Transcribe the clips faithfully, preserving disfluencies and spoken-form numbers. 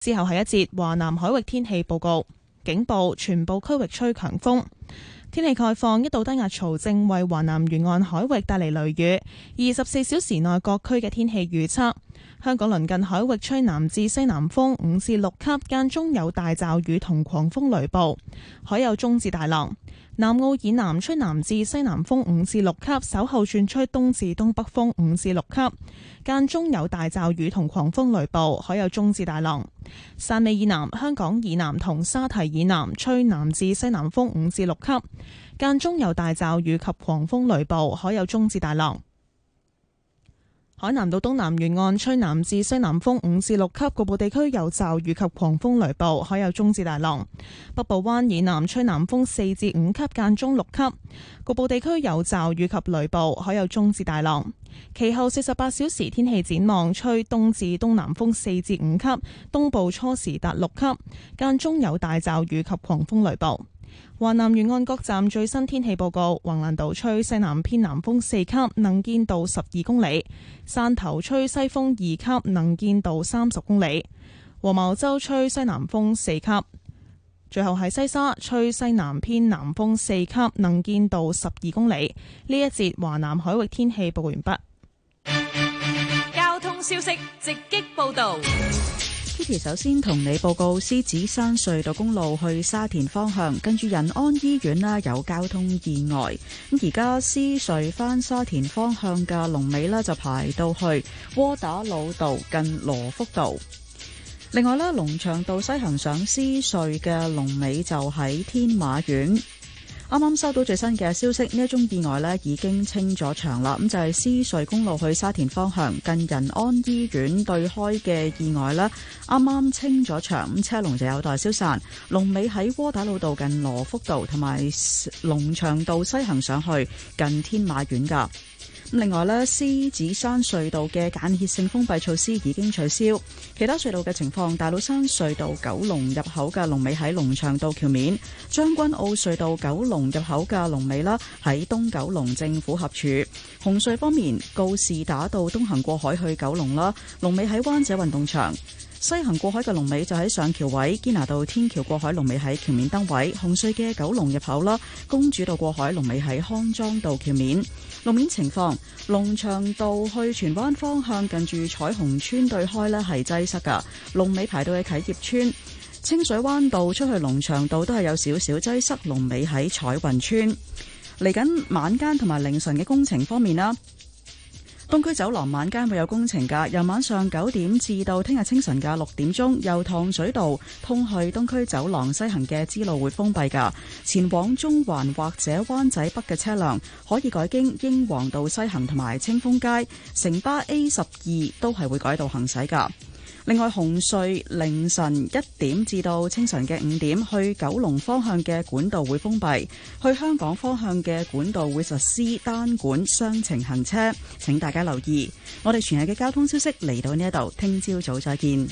之後係一節華南海域天氣報告，警報全部區域吹強風。天氣概況，一道低壓槽正為華南沿岸海域帶嚟雷雨。二十四小時內各區嘅天氣預測：香港鄰近海域吹南至西南風五至六級，間中有大驟雨同狂風雷暴，海有中至大浪。南澳以南吹南至西南風五至六級，稍後轉吹東至東北風五至六級，間中有大驟雨同狂風雷暴，海有中至大浪。汕尾以南、香港以南同沙堤以南吹南至西南風五至六級，間中有大驟雨及狂風雷暴，海有中至大浪。海南島東南沿岸吹南至西南風五至六級，局部地區有驟雨及狂風雷暴，海有中至大浪。北部灣以南吹南風四至五級，間中六級，局部地區有驟雨及雷暴，海有中至大浪。其後四十八小時天氣展望，吹東至東南風四至五級，東部初時達六級，間中有大驟雨及狂風雷暴。華南沿岸各站最新天氣報告：橫瀾島吹西南偏南風四級，能見度十二公里；汕頭吹西風二級，能見度三十公里；黃茅洲吹西南風四級。最後係西沙吹西南偏南風四級，能見度十二公里。呢一節華南海域天氣報告完畢。 交通消息直擊報道。 Kitty 首先同你報告，獅子山隧道公路去沙田方向，跟住仁安醫院啦有交通意外。咁而家獅隧返沙田方向嘅龍尾呢，就排到去窩打老道近羅福道。另外咧，龍翔道西行上獅隧嘅龍尾就喺天馬苑。啱啱收到最新嘅消息，呢一宗意外呢已經清咗場啦。咁就係獅隧公路去沙田方向近仁安醫院對開嘅意外呢，啱啱清咗場，咁車龍就有待消散。龍尾喺窩打老道近羅福道，同埋龍翔道西行上去近天馬苑噶。另外呢，獅子山隧道嘅間歇性封閉措施已經取消。其他隧道嘅情況，大老山隧道九龍入口嘅龍尾喺龍翔道橋面，將軍澳隧道九龍入口嘅龍尾啦喺東九龍政府合署。紅隧方面，告士打道東行過海去九龍啦，龍尾喺灣仔運動場。西行過海嘅龍尾就喺上橋位，堅拿道天橋過海龍尾喺橋面燈位。紅隧嘅九龍入口啦，公主道過海龍尾喺康莊道橋面。路面情況，龍翔道去荃灣方向近住彩虹村對開呢係擠塞噶，龍尾排到去啟業村。清水灣道出去龍翔道都係有少少擠塞，龍尾喺彩雲村。嚟緊晚間同埋凌晨嘅工程方面啦。東區走廊晚間會有工程㗎，由晚上九點至到聽日清晨嘅六點鐘，由糖水道通去東區走廊西行嘅支路會封閉㗎。前往中環或者灣仔北嘅車輛可以改經英皇道西行同埋清風街。城巴 A 十二都係會改道行駛㗎。另外，紅隧凌晨一點至到清晨嘅五點，去九龍方向嘅管道會封閉，去香港方向嘅管道會實施單管雙程行車，請大家留意。我哋全日嘅交通消息嚟到呢一度，聽朝早再見。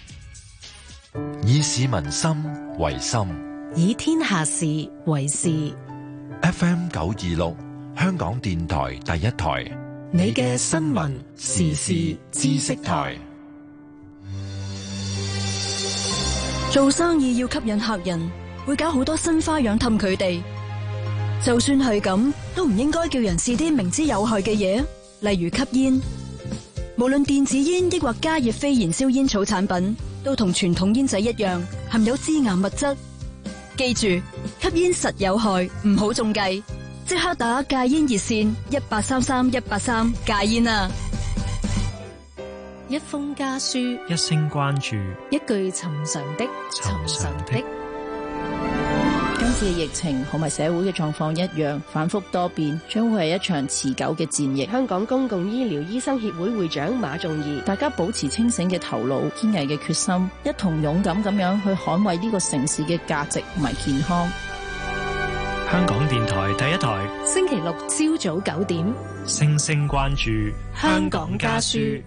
以市民心為心， 以天下事為事。 F M 九二六，香港電台第一台， 你嘅新聞時事知識台。 做生意要吸引客人，會搞好多新花樣氹佢哋。就算係咁，都唔應該叫人試啲明知有害嘅嘢，例如吸煙。無論電子煙抑或加熱非燃燒煙草產品，都同傳統煙仔一樣，含有致癌物質。記住，吸煙實有害，唔好中計。即刻打戒煙熱線一八三三一八三戒煙啊！ 一封家書， 一聲關注， 一句尋常的尋常的。 今次嘅疫情同埋社會嘅狀況一樣，反覆多變，將會係一場持久嘅戰役。 香港公共醫療醫生協會會長馬仲儀， 大家保持清醒嘅頭腦、堅毅嘅決心，一同勇敢咁樣去捍衛呢個城市嘅價值同埋健康。 香港電台第一台， 星期六朝早九點， 聲聲關注香港家書。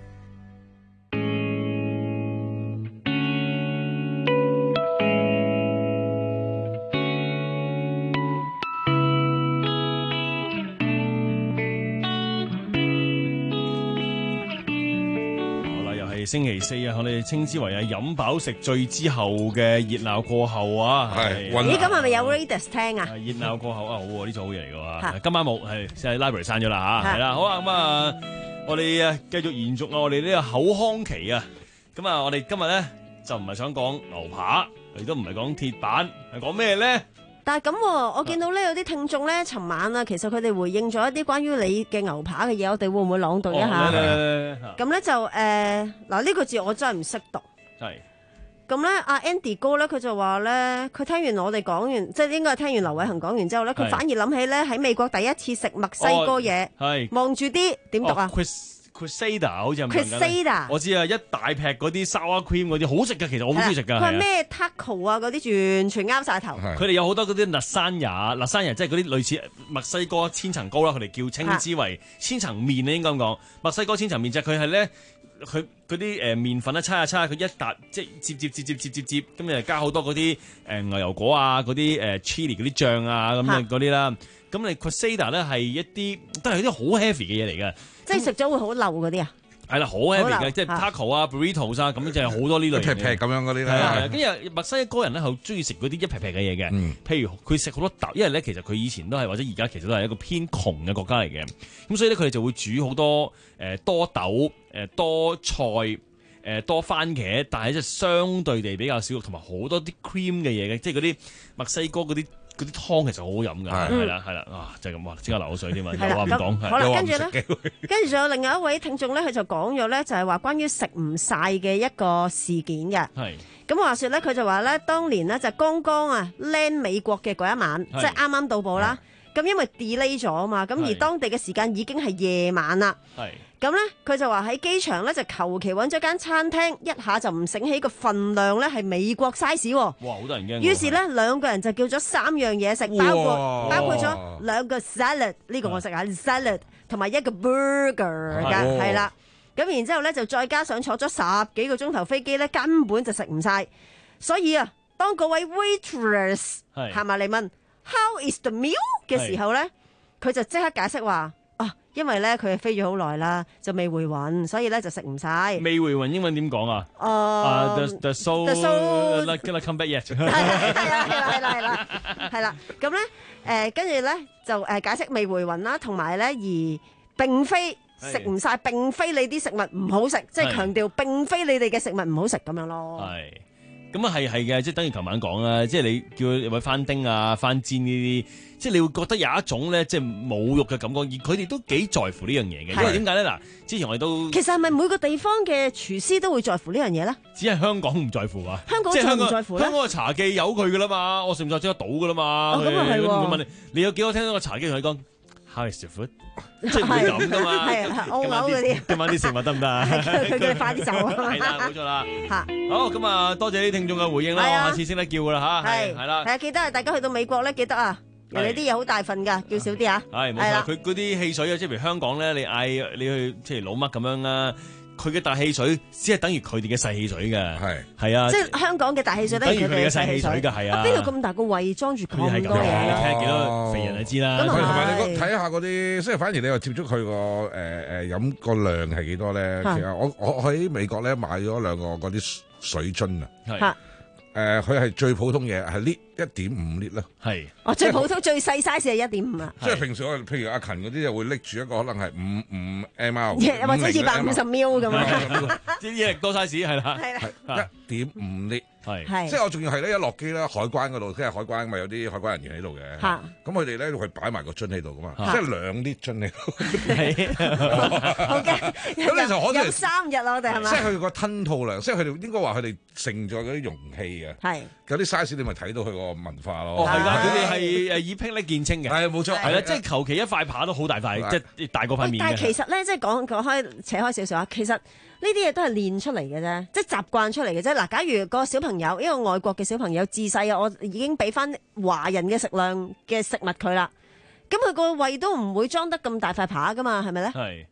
星期四啊，我哋稱之為係飲飽食醉之後嘅熱鬧過後啊。 係。 咦，咁係咪有 Raidas 聽啊？ 熱鬧過後啊，好喎，呢組好嘢嚟㗎喎。今晚冇係，係 library 刪咗啦嚇。係啦，好啊，咁啊，我哋啊繼續延續啊，我哋呢個口腔期啊。咁啊，我哋今日咧就唔係想講牛扒，亦都唔係講鐵板，係講咩咧？ 但係咁、啊，我見到咧有啲聽眾咧，尋晚啊，其實佢哋回應咗一啲關於你嘅牛扒嘅嘢，我哋會唔會朗讀一下？咁咧、哦、就誒，嗱、呃、呢、這個字我真係唔識讀。係。咁咧，阿 Andy 哥咧，佢就話咧，佢聽完我哋講完，即係應該係聽完劉偉恒講完之後咧，佢反而諗起咧喺美國第一次食墨西哥嘢，望住啲點讀啊？哦 Quesada 好似係 Quesada 我知啊，一大劈嗰啲 sour cream 嗰啲好食㗎，其實我好中意食㗎。 佢咩 taco 啊嗰啲完全啱晒頭。 佢哋有好多嗰啲 lasagna，lasagna 即係嗰啲類似墨西哥千層糕啦，佢哋叫稱之為千層麵咧，應該咁講。墨西哥千層麵就係佢係咧，佢嗰啲誒麵粉咧搓下搓下，佢一笪即係接接接接接接接，咁就加好多嗰啲誒牛油果啊，嗰啲誒 chili 嗰啲醬啊咁樣嗰啲啦。咁你 Quesada 咧係一啲都係啲好 heavy 嘅嘢嚟嘅。 即係食咗會好漏嗰啲啊？ 係啦，好 heavy 嘅，即係 taco 啊、burritos 啊，咁就係好多呢類嘅。一劈劈咁樣嗰啲咧。係啊，跟住墨西哥人咧好中意食嗰啲一劈劈嘅嘢嘅。嗯、譬如佢食好多豆，因為咧其實佢以前都係或者而家其實都係一個偏窮嘅國家嚟嘅。咁所以咧佢哋就會煮好多誒、呃、多豆、誒、呃、多菜、誒、呃、多番茄，但係即係相對地比較少，同埋好多啲 cream 嘅嘢嘅，即係嗰啲墨西哥嗰啲。嗰啲湯其實好好飲㗎，係啦係啦，啊就係咁話，即刻流口水添啊！有話唔講， 好啦，跟住咧，跟住仲有另外一位聽眾咧，佢就講咗咧，就係話關於食唔晒嘅一個事件嘅。係咁話説咧，佢就話咧，當年咧就剛剛啊 land 美國嘅嗰一晚，即係啱啱到埗啦。咁因為 delay 咗啊嘛，咁而當地嘅時間已經係夜晚啦。係。咁咧，佢就話喺機場咧就求其揾咗間餐廳，一下就唔醒起個份量咧係美國 size。哇！ 好多人驚。於是咧，兩個人就叫咗三樣嘢食，包括包括咗兩個 salad， 呢個我食下 salad， 同埋一個 burger 㗎，係啦。咁然之後咧就再加上坐咗十幾個鐘頭飛機咧，根本就食唔晒。所以啊，當嗰位 waitress 行埋嚟問 How is the meal 嘅時候咧，佢就即刻解釋話。因為咧佢係飛咗好耐啦，就未回魂，所以咧就食唔晒。 未回魂英文點講啊？ 哦 the the soul like like come back yet。係啦係啦係啦係啦係啦。咁咧誒，跟住咧就誒解釋未回魂啦，同埋咧而並非食唔晒，並非你啲食物唔好食，即係強調並非你哋嘅食物唔好食咁樣咯。係。 咁啊係係嘅，即係等於琴晚講啦，即係你叫佢有冇番丁啊、番煎呢啲，即係你會覺得有一種咧，即係侮辱嘅感覺，而佢哋都幾在乎呢樣嘢嘅，因為點解咧？嗱，之前我哋都其實係咪每個地方嘅廚師都會在乎呢樣嘢咧？ 只係香港唔在乎啊！ 香港就唔在乎咧。 香港嘅茶記有佢噶啦嘛，我食唔晒即刻倒噶啦嘛。 咁啊係喎。 問你，你有幾多聽到個茶記同你講 How is your food？即係會咁噶嘛？ 係澳紐嗰啲。 今晚啲食物得唔得啊？ 佢叫你快啲走啊！ 係啦，冇錯啦。嚇，好咁啊！多謝啲聽眾嘅回應啦，我下次先得叫噶啦嚇。係係啦。係啊，記得啊！大家去到美國咧，記得啊，人哋啲嘢好大份㗎，叫少啲啊。係冇錯，佢嗰啲汽水啊，即係譬如香港咧，你嗌你去即係老乜咁樣啦。佢嘅大汽水只係等於佢哋嘅細汽水嘅，係係啊，即係香港嘅大汽水等於佢哋嘅細汽水嘅，係啊。邊度咁大個胃裝住咁多嘢？你睇下幾多肥人就知啦。咁同埋你睇下嗰啲，即係反而你又接觸佢個誒誒飲個量係幾多咧？其實我我喺美國咧買咗兩個嗰啲水樽啊，係誒佢係最普通嘢係 lit 一點五 lit 啦，係哦最普通最細 size 係一點五啊。即係平時我譬如阿勤嗰啲就會拎住一個可能係五五 ml，或者二百五十 ml 咁樣，啲益力多 size 係啦，係一點五 lit。係，即係我仲要係咧一落機咧，海關嗰度，即係海關咪有啲海關人員喺度嘅。嚇，咁佢哋咧會擺埋個樽喺度噶嘛，即係兩啲樽喺度。係，好嘅。咁你就可能有三日咯，我哋係咪？即係佢個吞吐量，即係佢哋應該話佢哋盛咗嗰啲容器嘅。係，有啲 size 你咪睇到佢個文化咯。哦，係㗎，佢哋係誒以霹靂見稱嘅。係冇錯，係啦，即係求其一塊扒都好大塊，即係大過塊面嘅。但係其實咧，即係講講開扯開少少啊，其實。呢啲嘢都係練出嚟嘅啫，即係習慣出嚟嘅啫。嗱，假如個小朋友，一個外國嘅小朋友自細啊，我已經俾翻華人嘅食量嘅食物佢啦，咁佢個胃都唔會裝得咁大塊扒噶嘛，係咪咧？係。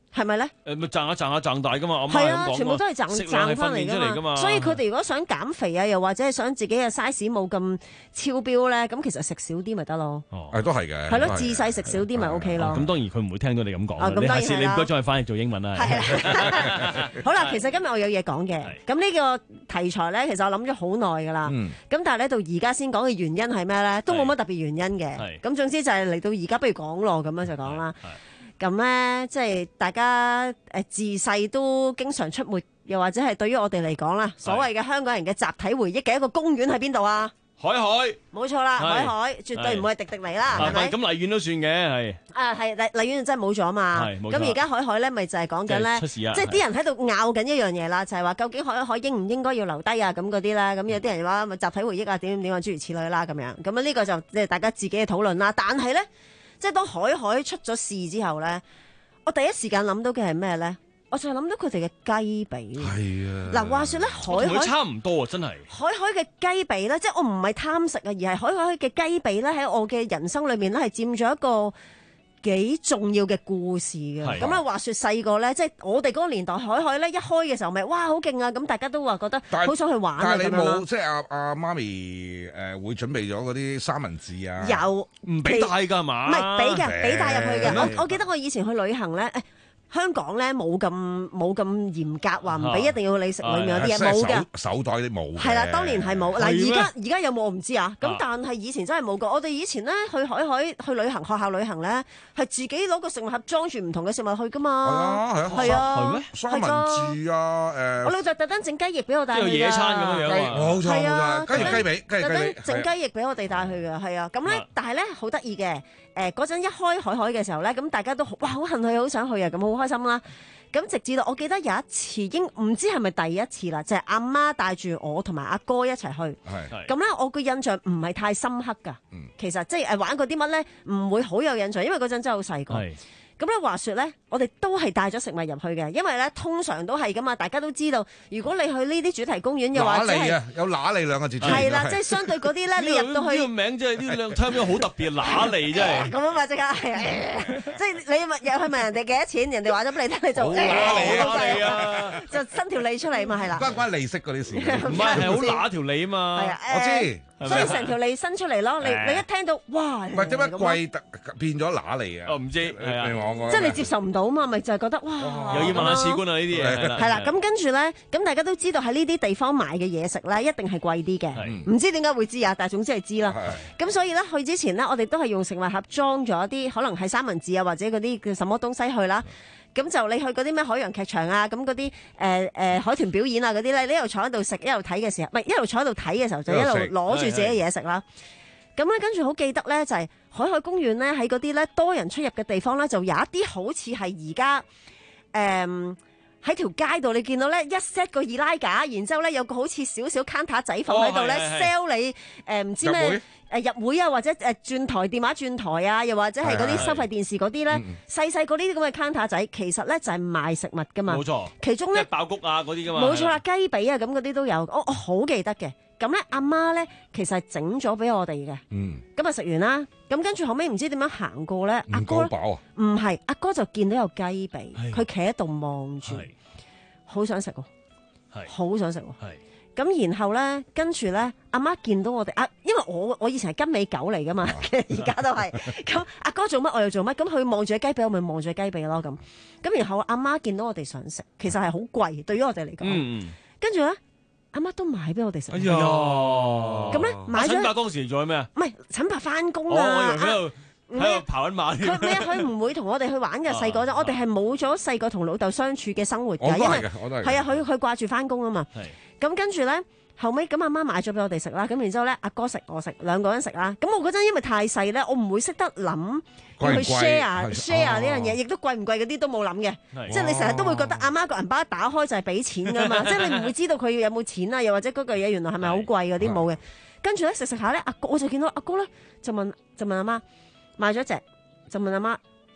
係咪咧？ 誒咪賺下賺下賺大噶嘛， 係啊，全部都係賺賺翻嚟噶嘛。所以佢哋如果想減肥啊，又或者係想自己嘅 size 冇咁超標咧，咁其實食少啲咪得咯。 哦， 誒都係嘅。 係咯，自細食少啲咪 OK 咯。 咁當然佢唔會聽到你咁講。 啊，咁當然係啦。 你唔該將佢翻譯做英文啦。 係啦。好啦，其實今日我有嘢講嘅。咁呢個題材咧，其實我諗咗好耐噶啦。咁但係咧到而家先講嘅原因係咩咧？都冇乜特別原因嘅。咁總之就係嚟到而家，不如講咯，咁樣就講啦。咁咧，即係大家誒自細都經常出沒，又或者係對於我哋嚟講啦，所謂嘅香港人嘅集體回憶嘅一個公園喺邊度啊？ 海海， 冇錯啦，海海絕對唔會係迪迪尼啦，係咪？ 咁荔園都算嘅，係。 啊，係荔荔園真係冇咗嘛？咁而家海海咧，咪就係講緊咧，即係啲人喺度拗緊一樣嘢啦，就係話究竟海海應唔應該要留低啊？咁嗰啲啦，咁有啲人話咪集體回憶啊，點點點啊，諸如此類啦，咁樣。咁啊呢個就即係大家自己嘅討論啦。但係咧。即係當海海出咗事之後咧，我第一時間諗到嘅係咩咧？我就諗到佢哋嘅雞髀。係啊，嗱，話說咧，海海差唔多啊，真係。海海嘅雞髀咧，即係我唔係貪食啊，而係海海嘅雞髀咧，喺我嘅人生裏面咧，係佔咗一個幾重要嘅故事嘅。咁啊，話說細個咧，即係我哋嗰個年代，海海咧一開嘅時候咪哇好勁啊！咁大家都話覺得好想去玩啊。 但係你冇即係阿阿媽咪誒會準備咗嗰啲三文治啊？ 有， 唔俾帶㗎嘛？ 唔係俾嘅，俾帶入去嘅。我我記得我以前去旅行咧，誒。香港咧冇咁冇咁嚴格話唔俾一定要你食裡面有啲嘢冇嘅， 手袋啲冇。 係啦，當年係冇。嗱而家而家有冇我唔知啊。咁但係以前真係冇過。我哋以前咧去海海去旅行，學校旅行咧係自己攞個食物盒裝住唔同嘅食物去噶嘛。係啊係啊。係咩？ 三文治啊誒。 我老豆特登整雞翼俾我帶去㗎。 即係野餐咁樣樣。 冇錯冇錯。雞翼雞髀，雞翼雞髀。 整雞翼俾我哋帶去㗎，係啊。咁咧，但係咧好得意嘅。誒嗰陣一開海海嘅時候咧，咁大家都哇好恨去，好想去啊，咁好開心啦！咁直至到我記得有一次，應唔知係咪第一次啦，就係阿媽帶住我同埋阿哥一齊去。係。咁咧，我個印象唔係太深刻㗎。嗯。其實即係誒玩過啲乜咧，唔會好有印象，因為嗰陣真係好細個。係。咁咧話說咧，我哋都係帶咗食物入去嘅，因為咧通常都係噶嘛，大家都知道，如果你去呢啲主題公園又或者係有揦脷兩個字。 係啦，即係相對嗰啲咧，你入到去呢個名即係呢兩聽咗好特別，揦脷真係。 咁啊嘛，即刻係即係你問又去問人哋幾多錢，人哋話咗俾你聽，你就揦脷揦脷啊， 就伸條脷出嚟嘛，係啦。 關唔關利息嗰啲事？ 唔係，係好揦條脷啊嘛。 係啊， 我知。 所以成條脷伸出嚟咯，你你一聽到哇， 唔係點解貴變咗揦脷啊？ 我唔知， 即係你接受唔到嘛，咪就係覺得哇， 又要問下士官啊呢啲嘢。 係啦，咁跟住咧，咁大家都知道喺呢啲地方買嘅嘢食咧，一定係貴啲嘅。唔知點解會知啊？但係總之係知啦。咁所以咧，去之前咧，我哋都係用食物盒裝咗一啲可能係三文治啊，或者嗰啲叫什麼東西去啦。咁就你去嗰啲咩海洋劇場啊，咁嗰啲誒誒海豚表演啊嗰啲咧，你一路坐喺度食，一路睇嘅時候，唔係一路坐喺度睇嘅時候，就一路攞住自己嘢食啦。咁咧跟住好記得咧，就係海海公園咧喺嗰啲咧多人出入嘅地方咧，就有一啲好似係而家誒喺條街度，你見到咧一 set 個易拉架，然之後咧有個好似少少 counter 仔放喺度咧 sell 你誒唔知咩。誒入會啊，或者誒轉台電話轉台啊，又或者係嗰啲收費電視嗰啲咧，細細個呢啲咁嘅 counter 仔，其實咧就係賣食物噶嘛。冇錯。其中咧爆谷啊嗰啲噶嘛。 冇錯啦，雞髀啊咁嗰啲都有，我我好記得嘅。咁咧阿媽咧其實係整咗俾我哋嘅。嗯。咁啊食完啦，咁跟住後尾唔知點樣行過咧，阿哥唔係阿哥就見到有雞髀，佢企喺度望住，好想食喎，係好想食喎，係。咁然後咧，跟住咧，阿媽見到我哋啊，因為我我以前係跟尾狗嚟噶嘛，而家都係。咁阿哥做乜我又做乜，咁佢望住雞髀，我咪望住雞髀咯咁。咁然後阿媽見到我哋想食，其實係好貴，對於我哋嚟講。嗯。跟住咧，阿媽都買俾我哋食。哎呀！咁咧買咗。陳伯當時做咩啊？唔係陳伯翻工啊。 哦，我以為喺度喺度跑緊馬。 佢咩啊？佢唔會同我哋去玩嘅。細個啫，我哋係冇咗細個同老豆相處嘅生活㗎。 我都係嘅，我都係。 係啊，佢佢掛住翻工啊嘛。係。咁跟住咧，後尾咁阿媽買咗俾我哋食啦，咁然之後咧，阿哥食我食，兩個人食啦。咁我嗰陣因為太細咧，我唔會識得諗要去 share share 呢樣嘢，亦都貴唔貴嗰啲都冇諗嘅。即係你成日都會覺得阿媽個銀包一打開就係俾錢噶嘛，即係你唔會知道佢有冇錢啊，又或者嗰句嘢原來係咪好貴嗰啲冇嘅。跟住咧食食下咧，阿哥我就見到阿哥咧就問就問阿媽買咗隻，就問阿媽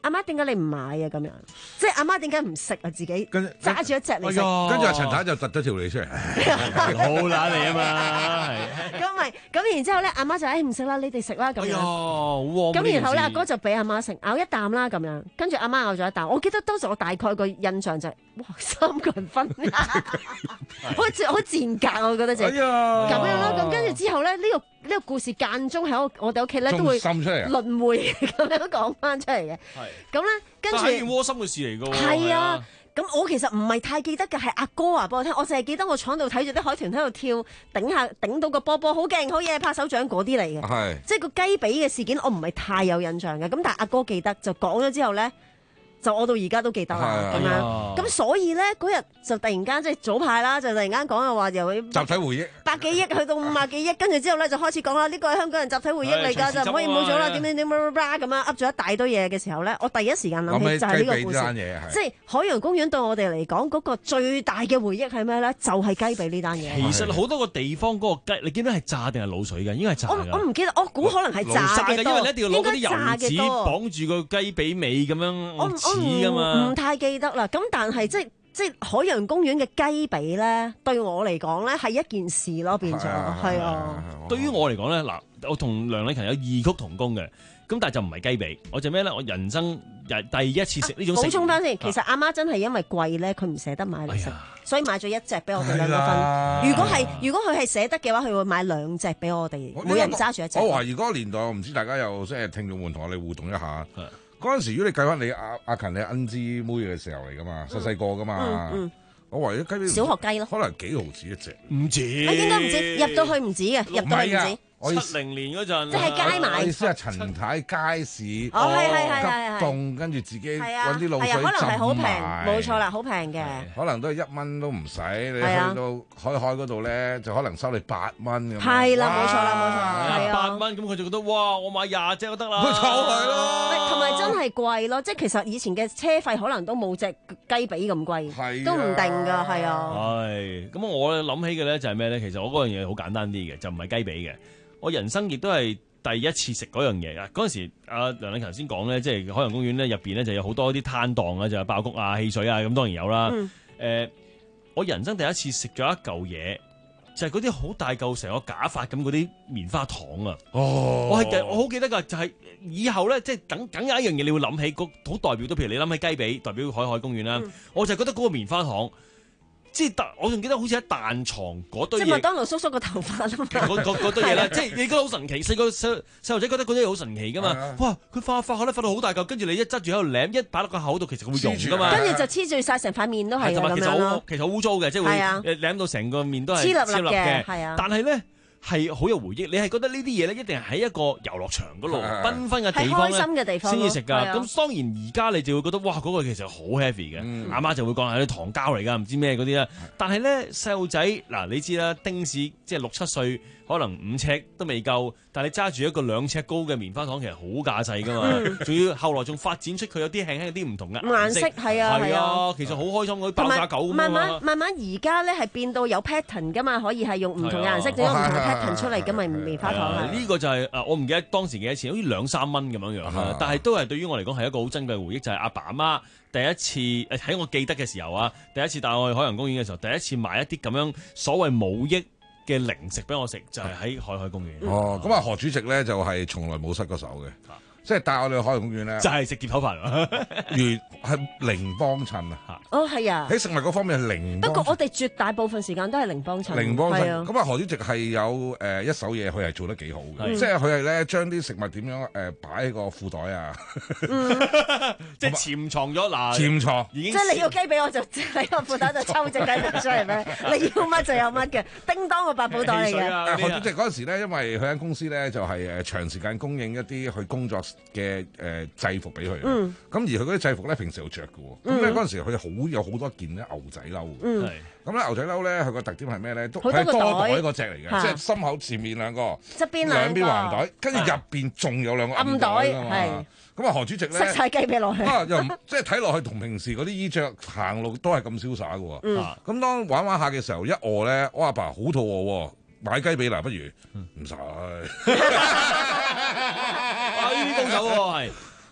阿媽點解你唔買啊？咁樣，即係阿媽點解唔食啊？自己揸住一隻嚟食。 跟住阿陳太就突咗條脷出嚟， 好懶嚟啊嘛，係。 咁咪咁然之後咧，阿媽就誒唔食啦，你哋食啦咁樣。咁然後咧，阿哥就俾阿媽食，咬一啖啦咁樣。跟住阿媽咬咗一啖，我記得當時我大概個印象就係，哇，三個人分，好似好賤格，我覺得就咁樣咯。咁跟住之後咧，呢個呢個故事間中喺我我哋屋企咧都會輪迴咁樣講翻出嚟嘅。咁咧，跟住係件窩心嘅事嚟㗎喎。 係啊。咁我其實唔係太記得嘅，係阿哥話俾我聽，我淨係記得我坐喺度睇住啲海豚喺度跳，頂下頂到個波波，好勁好嘢，拍手掌嗰啲嚟嘅。係，即係個雞髀嘅事件，我唔係太有印象嘅。咁但係阿哥記得，就講咗之後咧，就我到而家都記得啦。咁樣，咁所以咧嗰日就突然間即係早排啦，就突然間講嘅話又會集體回憶， 百幾億去到五十幾億，跟住之後咧就開始講啦，呢個係香港人集體回憶嚟㗎，就唔可以冇咗啦，點點點咁樣噏咗一大堆嘢嘅時候咧，我第一時間諗起就係呢個故事，即係海洋公園對我哋嚟講嗰個最大嘅回憶係咩咧？就係雞髀呢單嘢。 其實好多個地方嗰個雞，你見到係炸定係滷水㗎？應該係炸㗎。 我我唔記得，我估可能係炸嘅多， 因為你一定要攞嗰啲油紙綁住個雞髀尾咁樣似㗎嘛。 唔太記得啦，咁但係即係即係海洋公園嘅雞髀咧，對我嚟講咧係一件事咯，變咗係啊。 對於我嚟講咧，嗱，我同梁禮勤有異曲同工嘅，咁但係就唔係雞髀，我就咩咧？我人生第一次食呢種食。補充翻先，其實阿媽真係因為貴咧，佢唔捨得買嚟食，所以買咗一隻俾我哋兩個分。如果係如果佢係捨得嘅話，佢會買兩隻俾我哋，每人揸住一隻。 我懷疑嗰個年代，我唔知大家有即係聽眾們同我哋互動一下。嗰陣時，如果你計翻你阿阿勤你恩芝妹嘅時候嚟噶嘛，細細個噶嘛，我懷疑雞髀小學雞咯， 可能幾毫子一隻， 唔止， 應該唔止，入到去唔止嘅，入到去唔止。 七零年嗰陣， 即係街買。 我意思係陳太街市， 哦係係係係係， 急凍跟住自己揾啲滷水可能係好平，冇錯啦，好平嘅。 可能都係一蚊都唔使，你去到海海嗰度咧，就可能收你八蚊咁。 係啦，冇錯啦，冇錯，係啊， 八蚊咁佢就覺得哇，我買廿隻都得啦。 佢就係咯， 同埋真係貴咯，即係其實以前嘅車費可能都冇隻雞髀咁貴，都唔定㗎，係啊。 係咁，我諗起嘅咧就係咩咧？其實我嗰樣嘢好簡單啲嘅，就唔係雞髀嘅。我人生亦都係第一次食嗰樣嘢啊！嗰陣時，阿梁禮勤頭先講咧，即係海洋公園咧入邊咧就有好多啲攤檔啊，就係爆谷啊、汽水啊，咁當然有啦。誒、嗯呃，我人生第一次食咗一嚿嘢，就係嗰啲好大嚿成個假髮咁嗰啲棉花糖啊！哦，我係我好記得㗎，就係、是、以後咧，即係梗梗有一樣嘢你會諗起，好代表到，譬如你諗起雞髀，代表海海公園啦，嗯、我就係覺得嗰個棉花糖。即係我仲記得好似喺彈床嗰堆嘢， 即係麥當勞叔叔個頭髮啊嘛， 嗰堆嘢啦，即係你覺得好神奇，細個細細路仔覺得嗰啲嘢好神奇噶嘛，哇！佢化化下咧，化到好大嚿，跟住你一執住喺度舐，一擺落個口度，其實會溶噶嘛， 跟住就黐住晒成塊面都係咁樣咯。 其實好污糟嘅，即係會舐到成個面都係黐粒嘅，係啊，但係咧。係好有回憶，你係覺得呢啲嘢咧一定係喺一個遊樂場嗰度繽紛嘅地方咧先至食㗎。咁當然而家你就會覺得哇，嗰個其實好 heavy 嘅，阿媽就會講係啲糖膠嚟㗎，唔知咩嗰啲啦。但係咧細路仔嗱，你知啦，丁氏即係六七歲，可能五尺都未夠，但係你揸住一個兩尺高嘅棉花糖，其實好架勢㗎嘛。仲要後來仲發展出佢有啲輕輕有啲唔同嘅顏色， 係啊係啊， 其實好開心嗰啲爆炸狗咁啊。 慢慢慢慢而家咧係變到有 pattern 㗎嘛，可以係用唔同嘅顏色整咗唔同嘅 pattern 出嚟㗎嘛。棉花糖呢、啊這個就係、是、誒，我唔記得當時幾多錢，好似兩三蚊咁樣樣啦。啊、但係都係對於我嚟講係一個好珍貴嘅回憶，就係、是、阿爸阿媽第一次誒喺我記得嘅時候啊，第一次帶我去海洋公園嘅時候，第一次買一啲咁樣所謂冇益嘅零食俾我食，就係、是、喺海海公園。 哦，咁啊何主席咧就係、是、從來冇失過手嘅。啊即係帶我哋去海洋公園咧， 就係食碟頭飯， 原係零幫襯啊！ 哦，係啊！ 喺食物嗰方面係零。 不過我哋絕大部分時間都係零幫襯。 零幫襯。咁啊，何主席係有誒一手嘢，佢係做得幾好嘅。即係佢係咧將啲食物點樣誒擺喺個褲袋啊， 即係潛藏咗嗱。 潛藏已經。即係你要雞髀，我就喺個褲袋就抽隻雞髀出嚟俾你。你要乜就有乜嘅，叮當個百寶袋嚟嘅。 何主席嗰陣時咧，因為佢間公司咧就係誒長時間供應一啲去工作嘅誒制服俾佢，咁、嗯、而佢嗰啲制服咧平時有着嘅喎，咁咧嗰陣時佢好有好多件咧牛仔褸，咁咧、嗯、牛仔褸咧佢個特點係咩咧？都係多袋嗰隻嚟嘅，即係心口前面兩個，側邊兩邊橫袋，跟住入邊仲有兩個暗袋㗎嘛。咁啊何主席咧塞晒雞髀落去， 啊又即係睇落去同平時嗰啲衣着行路都係咁瀟灑嘅喎。咁、嗯、當玩玩下嘅時候一餓咧，我阿爸好肚餓喎，買雞髀啦，不如唔使。呢啲高手喎係，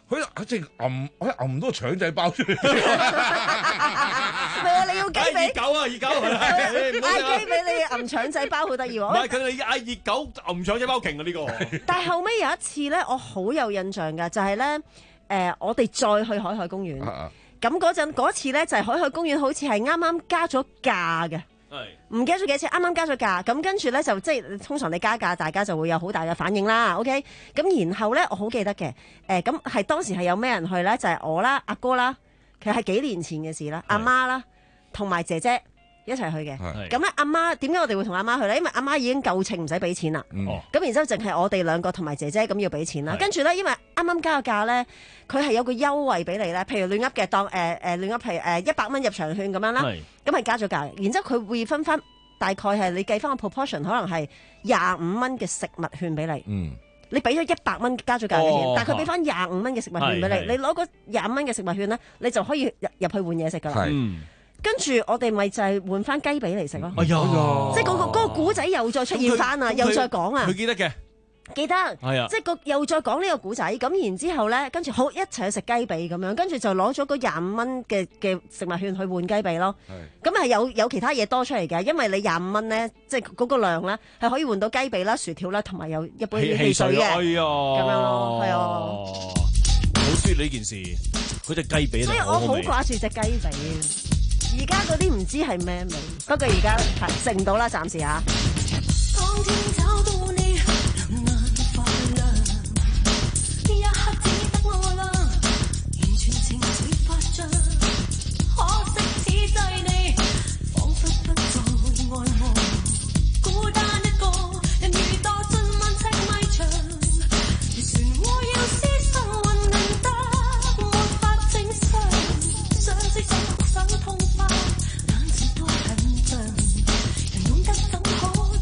佢直揞，佢揞到腸仔包出嚟。 係啊，你要雞髀。 熱狗啊，熱狗。 嗌雞髀你揞腸仔包好得意喎。 唔係佢哋嗌熱狗揞腸仔包勁啊！呢個。但係後尾有一次咧，我好有印象㗎，就係咧誒，我哋再去海海公園。咁嗰陣嗰次咧，就係海海公園好似係啱啱加咗價嘅。唔記得咗幾錢，啱啱加咗價，咁跟住咧就即係通常你加價，大家就會有好大嘅反應啦。OK，咁然後咧我好記得嘅，誒咁係當時係有咩人去咧？就係、是、我啦、阿哥啦，其實係幾年前嘅事啦，阿媽啦，同埋姐姐一齊去嘅。咁咧阿媽點解我哋會同阿媽去咧？因為阿媽已經夠稱唔使俾錢啦。咁、嗯、然之後淨係我哋兩個同埋姐姐咁要俾錢啦。跟住咧，因為啱啱加個價咧，佢係有個優惠俾你咧，譬如亂噏嘅當誒誒亂噏，譬如誒一百蚊入場券咁樣啦。咁係加咗價，然之後佢會分翻大概係你計翻個 proportion， 可能係廿五蚊嘅食物券俾你。嗯，你俾咗一百蚊加咗價嘅錢，哦、但係佢俾翻廿五蚊嘅食物券俾你，你攞嗰廿五蚊嘅食物券咧，你就可以入入去換嘢食噶啦。跟住我哋咪就係換翻雞髀嚟食咯。哎呀，即係嗰、嗰個嗰、嗰個古仔又再出現翻啊，又再講啊。 佢記得嘅。 記得，係啊，即係個又再講呢個古仔，咁然之後咧，跟住好一齊去食雞髀咁樣，跟住就攞咗嗰廿五蚊嘅嘅食物券去換雞髀咯。咁係有有其他嘢多出嚟嘅，因為你廿五蚊咧，即係嗰個量咧係可以換到雞髀啦、薯條啦，同埋有一杯汽水嘅。哎呀，咁樣咯，係啊， 好中意呢件事，嗰隻雞髀。 所以我好掛住隻雞髀。而家嗰啲唔知係咩味，不過而家食唔到啦，暫時嚇。 冷戰多緊張，人懂得怎可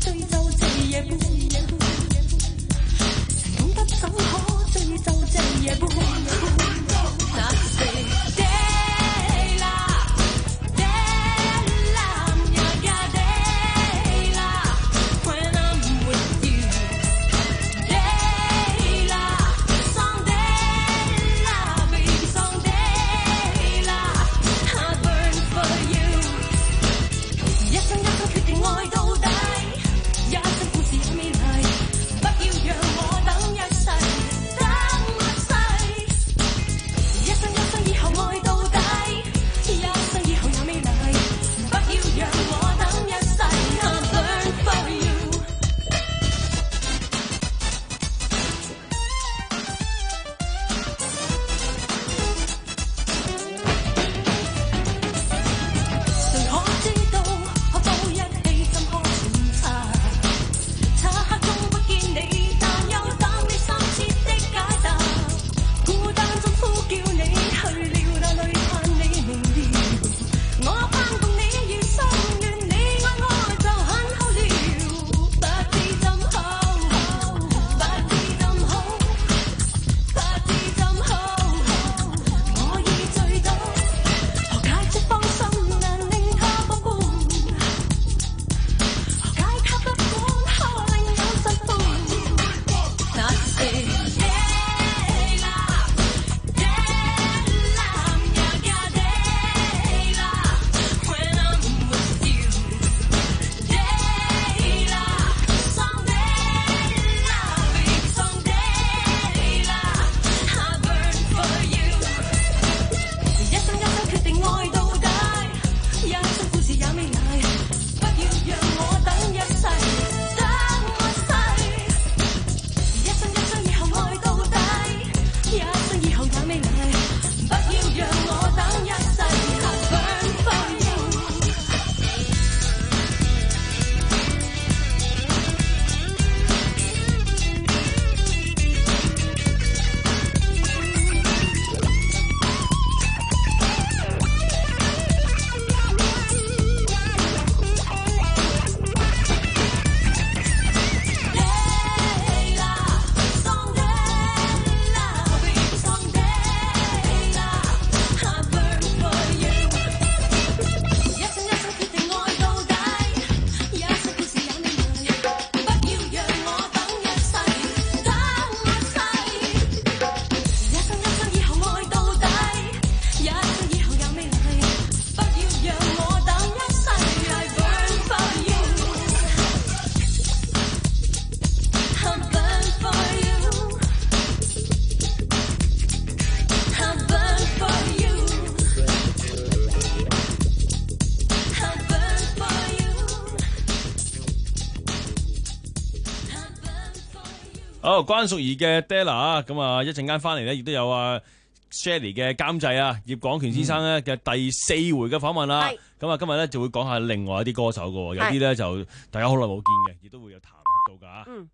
好，關淑怡嘅 Della 啊，咁啊一陣間翻嚟咧，亦都有啊 Shelly 嘅監製啊葉廣權先生咧嘅第四回嘅訪問啦。咁啊、嗯、今日咧就會講下另外一啲歌手噶，有啲咧就大家好耐冇見嘅，亦都會有談及到噶。嗯。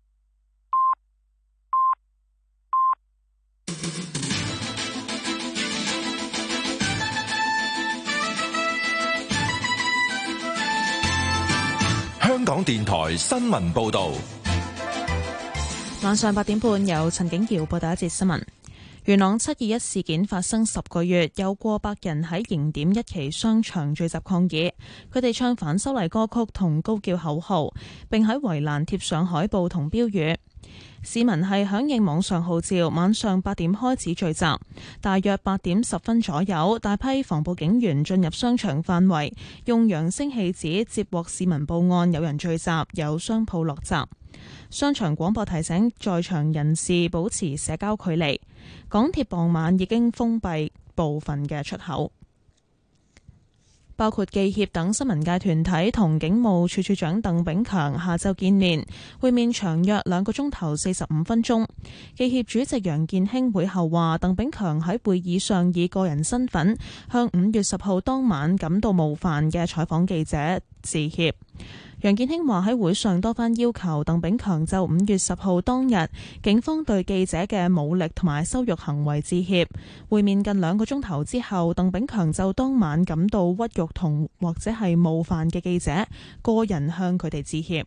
香港電台新聞報道。 晚上八點半，由陳景瑤報道一節新聞。元朗七二一事件發生十個月，有過百人喺迎點一期商場聚集抗議，佢哋唱反修例歌曲同高叫口號，並喺圍欄貼上海報同標語。市民係響應網上號召，晚上八點開始聚集，大約八點十分左右，大批防暴警員進入商場範圍，用揚聲器指接獲市民報案有人聚集，有商鋪落閘。商場廣播提醒在場人士保持社交距離。港鐵傍晚已經封閉部分嘅出口。包括記協等新聞界團體同警務處處長鄧炳強下晝見面，會面長約兩個鐘頭四十五分鐘。記協主席楊健興會後話，鄧炳強喺會議上以個人身份向五月十號當晚感到冒犯嘅採訪記者致歉。楊健興話喺會上多番要求鄧炳強就五月十號當日警方對記者嘅武力同埋羞辱行為致歉。會面近兩個鐘頭之後，鄧炳強就當晚感到屈辱同或者係冒犯嘅記者，個人向佢哋致歉。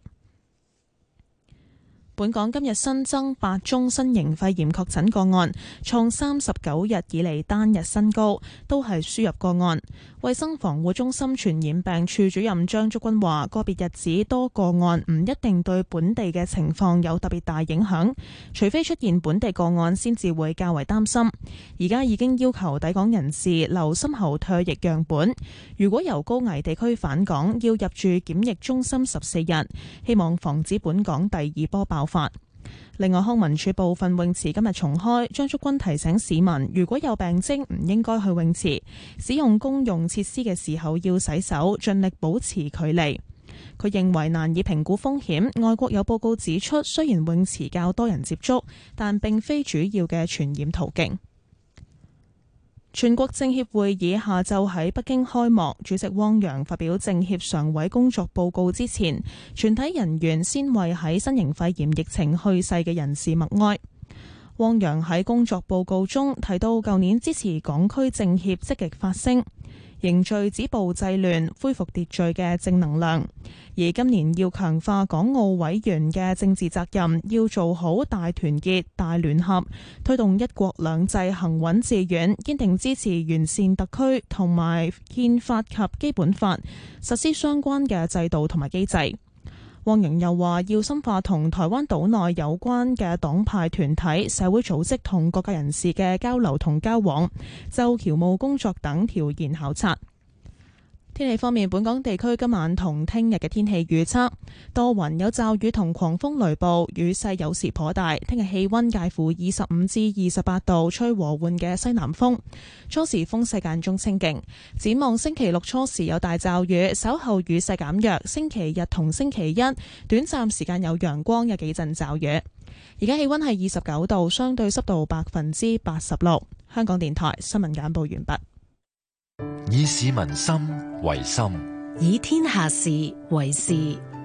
本港今日新增八宗新型肺炎確診個案，創三十九日以嚟單日新高，都係輸入個案。衛生防護中心傳染病處主任張竹君話，個別日子多個案唔一定對本地嘅情況有特別大影響，除非出現本地個案先至會較為擔心。而家已經要求抵港人士留深喉唾液樣本，如果由高危地區返港，要入住檢疫中心十四日，希望防止本港第二波爆發。另外，康文署部分泳池今日重開，張竹君提醒市民，如果有病徵唔應該去泳池，使用公用設施嘅時候要洗手，盡力保持距離。佢認為難以評估風險，外國有報告指出，雖然泳池較多人接觸，但並非主要嘅傳染途徑。全國政協會議下晝喺北京開幕，主席汪洋發表政協常委工作報告之前，全體人員先為喺新型肺炎疫情去世嘅人士默哀。汪洋喺工作報告中提到，舊年支持港區政協積極發聲，凝聚止暴制亂、恢復秩序嘅正能量。而今年要強化港澳委員嘅政治責任，要做好大團結、大聯合，推動一國兩制行穩致遠，堅定支持完善特區同埋憲法及基本法，實施相關嘅制度同埋機制。汪洋又話，要深化同台灣島內有關嘅黨派團體、社會組織同各界人士嘅交流同交往，就僑務工作等調研考察。天氣方面，本港地區今晚同聽日嘅天氣預測多雲，有驟雨同狂風雷暴，雨勢有時頗大。聽日氣溫介乎二十五至二十八度，吹和緩嘅西南風，初時風勢間中清勁。展望星期六初時有大驟雨，稍後雨勢減弱。星期日同星期一短暫時間有陽光，有幾陣驟雨。而家氣溫係二十九度，相對濕度百分之八十六。香港電台新聞簡報完畢。 以市民心為心， 以天下事為事。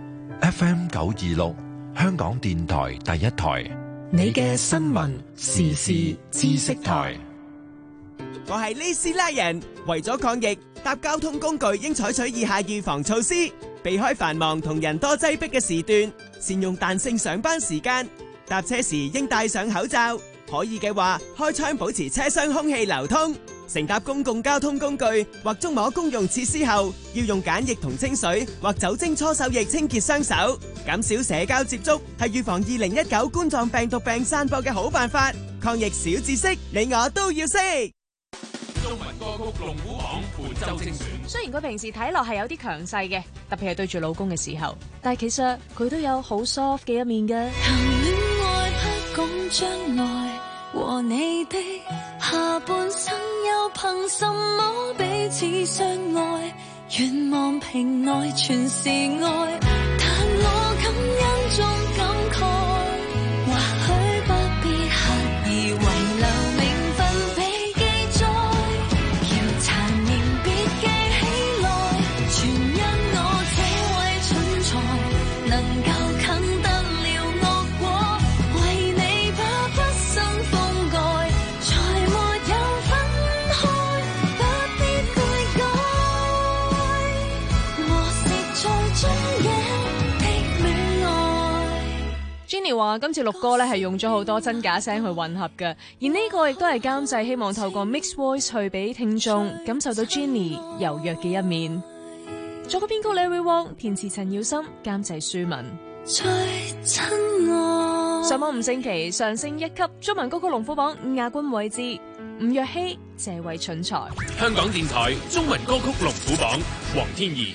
F M 九二六，香港電台第一台， 你嘅新聞時事知識台。 我係呢斯拉人，為咗抗疫，搭交通工具應採取以下預防措施：避開繁忙同人多擠迫嘅時段，善用彈性上班時間，搭車時應戴上口罩，可以嘅話開窗保持車廂空氣流通。乘搭公共交通工具或觸摸公用設施後，要用梘液同清水或酒精搓手液清潔雙手，減少社交接觸，係預防二零一九冠狀病毒病散播嘅好辦法。抗疫小知識，你我都要識。 中文歌曲龍虎榜本周精選。 雖然佢平時睇落係有啲強勢嘅，特別係對住老公嘅時候，但係其實佢都有好 soft 嘅一面嘅。 談戀愛不講將來，和你的下半生又憑什麼彼此相愛？願望瓶內全是愛，但我感恩中感慨。 Jenny 話今次錄歌咧係用咗好多真假聲去混合嘅，而呢個亦都係監製希望透過 mix voice 去俾聽眾感受到 Jenny 柔弱嘅一面。作曲編曲 Larry Wong， 填詞陳耀森，監製舒文。最親愛上網五星期上升一級，中文歌曲龍虎榜亞軍位置，吳若希、謝偉蠢才。 香港電台中文歌曲龍虎榜，黃天怡。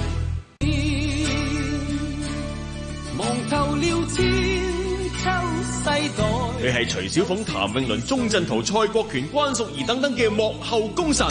望透了千秋世代。 佢係徐小鳳、譚詠麟、鐘鎮濤、蔡國權、關淑怡等等嘅幕後功臣。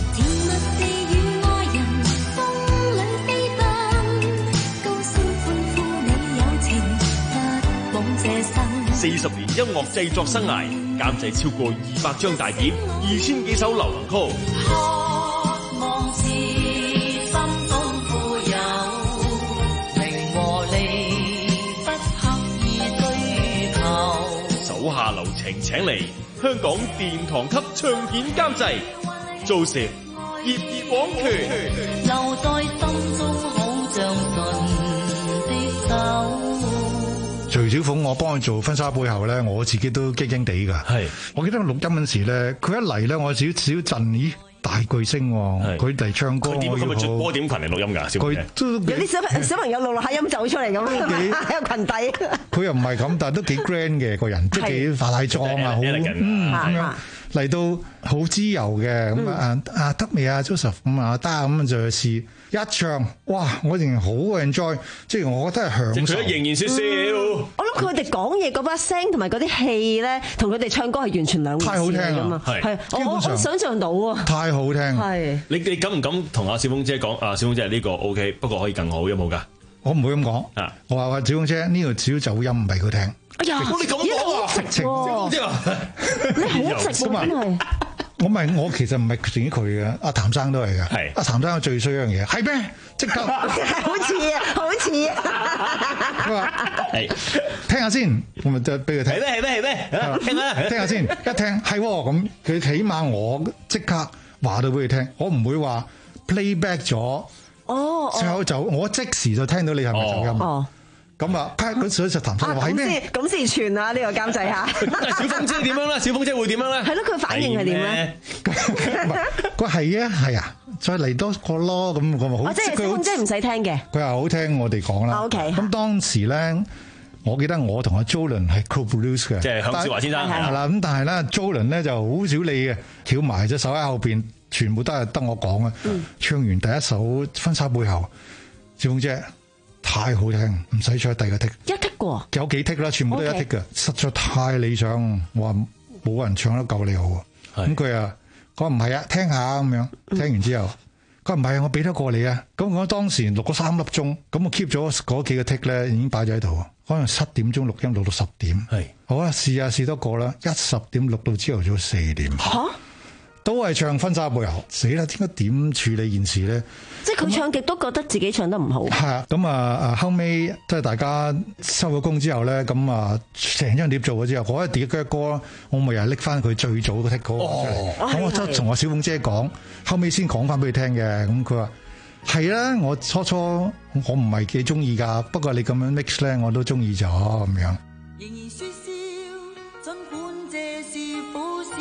四十年音樂製作生涯，監製超過二百張大碟，二千幾首流行曲。 渴望是心中富有，名和利不刻意追求。 手下留情，請嚟香港殿堂級唱片監製 Joseph 葉葉廣權， 留在心中好像神的手。 徐小鳳，我幫佢做婚紗背後咧，我自己都驚驚地噶。係，我記得錄音嗰時咧，佢一嚟咧，我少少震，咦，大巨星喎！佢嚟唱歌， 佢點咁咪着波點裙嚟錄音㗎？佢都有啲小小朋友錄錄下音走出嚟咁啊，喺個裙底。 佢又唔係咁，但係都幾 grand 嘅個人，即係幾化大妝啊，好嗯咁樣嚟到好自由嘅咁啊啊得未啊 Joseph 咁啊得咁就試一唱，哇！我仍然好 enjoy， 即係我覺得係享受。 佢仍然少少。 我諗佢哋講嘢嗰把聲同埋嗰啲戲咧，同佢哋唱歌係完全兩回事。 太好聽㗎嘛，係我我想象到啊。 太好聽。 係你你敢唔敢同阿小鳳姐講啊？小鳳姐呢個 OK， 不過可以更好，有冇㗎？ 我唔會咁講。啊，我話話小鳳姐呢度少走音唔俾佢聽。 哎呀， 你咁講啊？ 直情，小鳳姐啊， 你好直喎，真係。 我咪我其實唔係屬於佢嘅，阿譚生都係嘅。係阿譚生最衰一樣嘢，係咩？即刻好似啊，好似啊。 佢話係聽下先，我咪就俾佢聽。 係咩？係咩？係咩？聽啦， 聽下先。一聽係咁，佢起碼我即刻話到俾佢聽，我唔會話 playback 咗。哦，之後就我即時就聽到你係咪走音。哦。咁啊，拍嗰時就譚生話係咩？ 咁先傳啊！呢個監製下。 小鳳姐點樣咧？小鳳姐會點樣咧？ 係咯，佢反應係點咧？ 佢係啊，係啊，再嚟多個咯，咁我咪好。 即係小鳳姐唔使聽嘅。 佢係好聽我哋講啦。 OK。 咁當時咧，我記得我同阿 Jolin 係 co-produce 嘅， 即係向少華先生係啦。咁但係咧 Jolin 咧就好少理嘅，翹埋隻手喺後邊，全部都係得我講啊。唱完第一首《婚紗背後》，小鳳姐。太好聽，唔使唱第二個剔， 一剔過， 有幾剔啦，全部都一剔嘅，實在太理想。我話冇人唱得夠你好，咁佢啊，佢話唔係啊，聽下咁樣，聽完之後，佢話唔係啊，我俾得過你啊。咁我當時錄咗三粒鐘，咁我 keep 咗嗰幾個剔咧，已經擺咗喺度，可能七點鐘錄音錄到十點，係好啊，試下試多個啦，一十點錄到朝頭早四點。吓？都係唱婚紗背後，死啦！點解點處理件事咧？ 即係佢唱極都覺得自己唱得唔好。 係啊，咁啊啊後尾即係大家收咗工之後咧，咁啊成張碟做咗之後，嗰一碟嘅歌，我咪又拎翻佢最早嗰啲歌出嚟。咁我都同我小鳳姐講，後尾先講翻俾佢聽嘅。咁佢話係啦，我初初我唔係幾中意㗎，不過你咁樣 mix 咧，我都中意咗咁樣。 仍然說笑，儘管這是苦笑，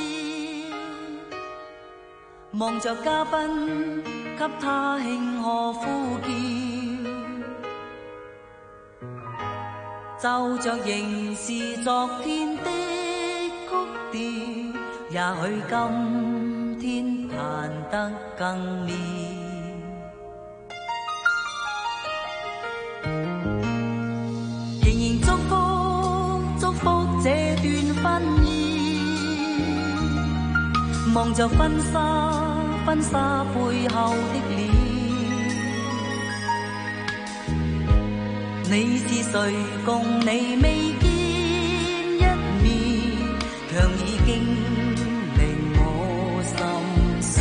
望着嘉賓，給他慶賀呼叫，就像仍是昨天的曲調，也許今天彈得更妙。仍然祝福祝福這段婚姻，望着婚紗婚紗背後的臉，你是誰共你未見一面，卻已經令我心事。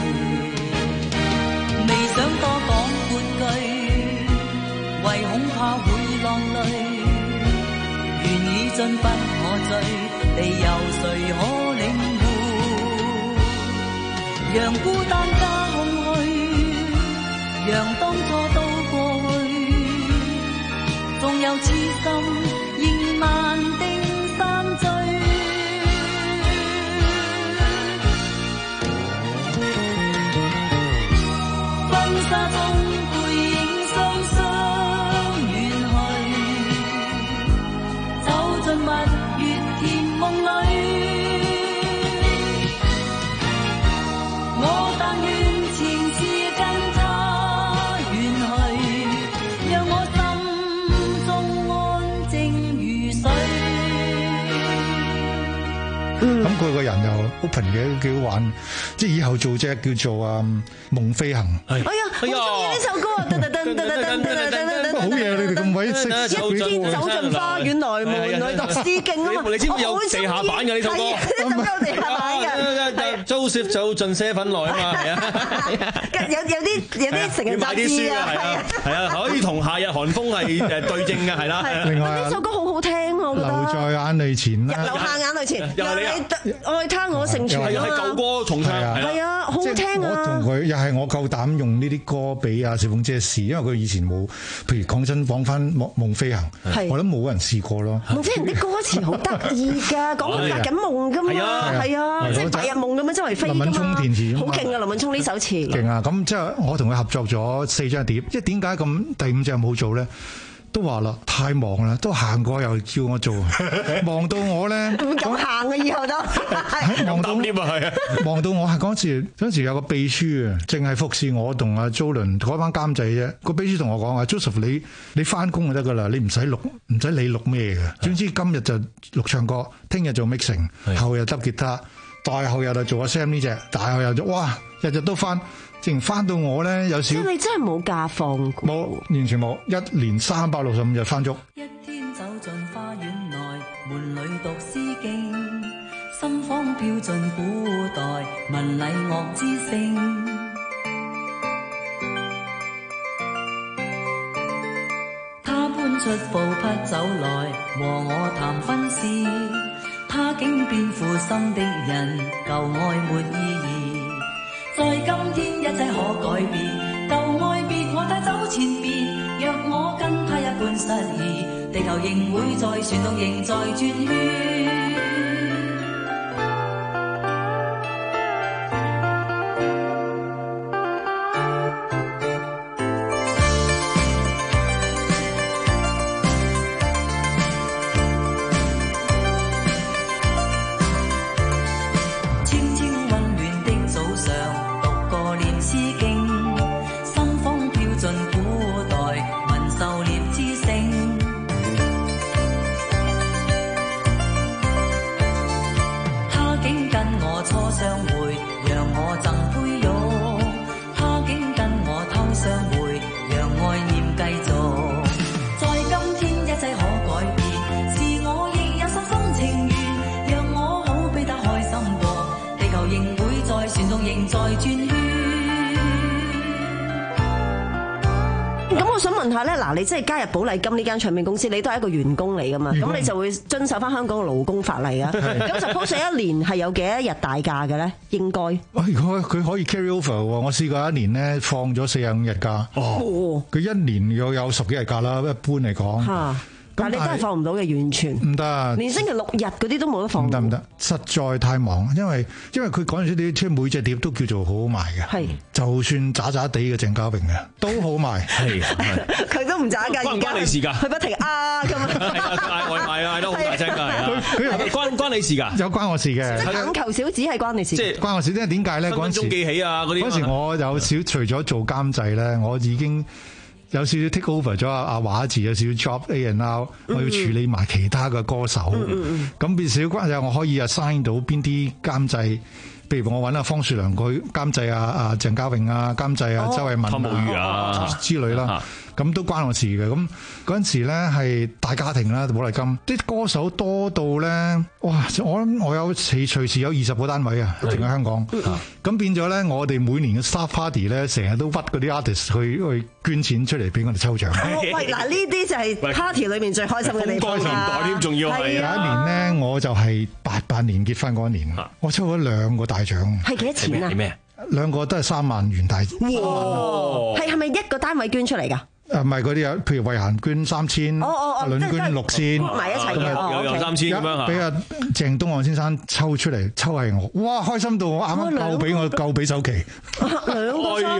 未想多講半句，為恐怕會浪淚，緣已盡不可追，理由誰可領會？讓孤單加空虛，讓當初都過去，縱有又痴心仍難定散聚。婚紗中背影雙雙遠去，走進蜜月甜夢裏。我但願前事跟他遠去，讓我心中安靜如水。 咁佢個人又 open 嘅，幾好玩。即係以後做隻叫做啊夢飛行。 哎呀，好中意呢首歌啊！噔噔噔噔噔噔噔噔噔， 好嘢！你哋咁鬼識， 一天走進花園內，門裏讀詩經啊嘛！ 你知唔知有地下版嘅呢首歌？ 呢首歌有地下版嘅。 Joseph 走進些粉內啊嘛，係啊， 有有啲有啲成人雜誌啊，係啊， 係啊，可以同夏日寒風係誒對正嘅，係啦。 另外呢首歌好好聽，我覺得。 留在眼淚前啦， 留下眼淚前， 又係你啊！ 愛他我成全啊！ 係舊歌重唱， 係啊，好好聽啊！ 我同佢又係我夠膽用呢啲歌俾阿小鳳姐試，因為佢以前冇，譬如講真講翻夢夢飛行，我諗冇人試過咯。 夢飛行啲歌詞好得意㗎，講佢發緊夢㗎嘛，係啊，即係白日夢咁樣周圍飛㗎嘛。林敏聰填詞，好勁啊！林敏聰呢首詞勁啊！咁即係我同佢合作咗四張碟，即係點解咁第五隻冇做咧？都話啦，太忙啦，都行過又叫我做，忙到我咧， 唔敢行啊！以後都忙到呢啊，係啊，忙到我係嗰時嗰時有個秘書啊，淨係服侍我同阿 Jolin 嗰班監製啫。個秘書同我講啊 ，Joseph 你你翻工就得噶啦，你唔使錄，唔使理錄咩嘅。總之今日就錄唱歌，聽日做 mixing， 後日執吉他，大後日就做阿 Sam 呢隻，大後日就哇，日日都翻。淨翻到我咧有少， 你真係冇假放過， 冇完全冇，一年三百六十五日翻足。 一天走進花園內，門裏讀詩經，心慌飄進古代，聞禮樂之聲。他搬出布匹走來，和我談婚事，他竟變負心的人，舊愛沒意義。在今天一切可改變，舊愛別我帶走前邊。若我跟他一般失意，地球仍會在旋動，仍在轉圈。 嗱，你即係加入寶麗金呢間唱片公司，你都係一個員工嚟噶嘛？咁你就會遵守翻香港嘅勞工法例啊。咁 suppose 一年係有幾多日大假嘅咧？應該。喂， 佢佢可以 carry over 喎。我試過一年咧放咗四十五日假。哦。佢一年又有十幾日假啦，一般嚟講。嚇。 但係你真係放唔到嘅，完全唔得，連星期六日嗰啲都冇得放。 唔得唔得，實在太忙，因為因為佢嗰陣時啲即係每隻碟都叫做好好賣嘅。係，就算渣渣地嘅鄭嘉穎嘅都好賣。係， 佢都唔渣㗎， 關關你事㗎？ 佢不停啊咁啊， 嗌外賣啊，嗌得好大聲㗎，係啊。佢佢關關你事㗎？ 有關我事嘅。 即係眼球小子係關你事。 即係關我事，因為點解咧？嗰陣時記起啊嗰啲。 嗰時我有少除咗做監製咧，我已經有少少 take over 咗阿阿華字，有少少 job A and R， 我要處理埋其他嘅歌手，咁變少關係，我可以 assign 到邊啲監製，譬如我揾阿方雪良佢監製啊，阿鄭嘉穎啊，監製啊，周慧敏啊之類啦。咁都關我事嘅，咁嗰陣時咧係大家庭啦，寶麗金啲歌手多到咧，哇！我諗我有隨隨時有二十個單位啊，淨係香港。咁、嗯、變咗咧，我哋每年嘅 staff party 咧，成日都屈嗰啲 artist 去去捐錢出嚟俾我哋抽獎。 哦、喂，嗱呢啲就係 party 裏面最開心嘅地方啦。 袋添，仲要係有一年咧，我就係八八年結婚嗰年，啊、我抽咗兩個大獎。 係幾多錢啊？ 兩個都係三萬元大。 哇！係係咪一個單位捐出嚟㗎？ 誒唔係嗰啲啊，譬如慧嫻捐三千， 哦哦哦， 倫捐六千， 埋一齊嘅， 有有三千咁樣嚇。 俾阿鄭東漢先生抽出嚟，抽係我，哇！開心到我啱啱夠俾我夠俾首期， 兩個張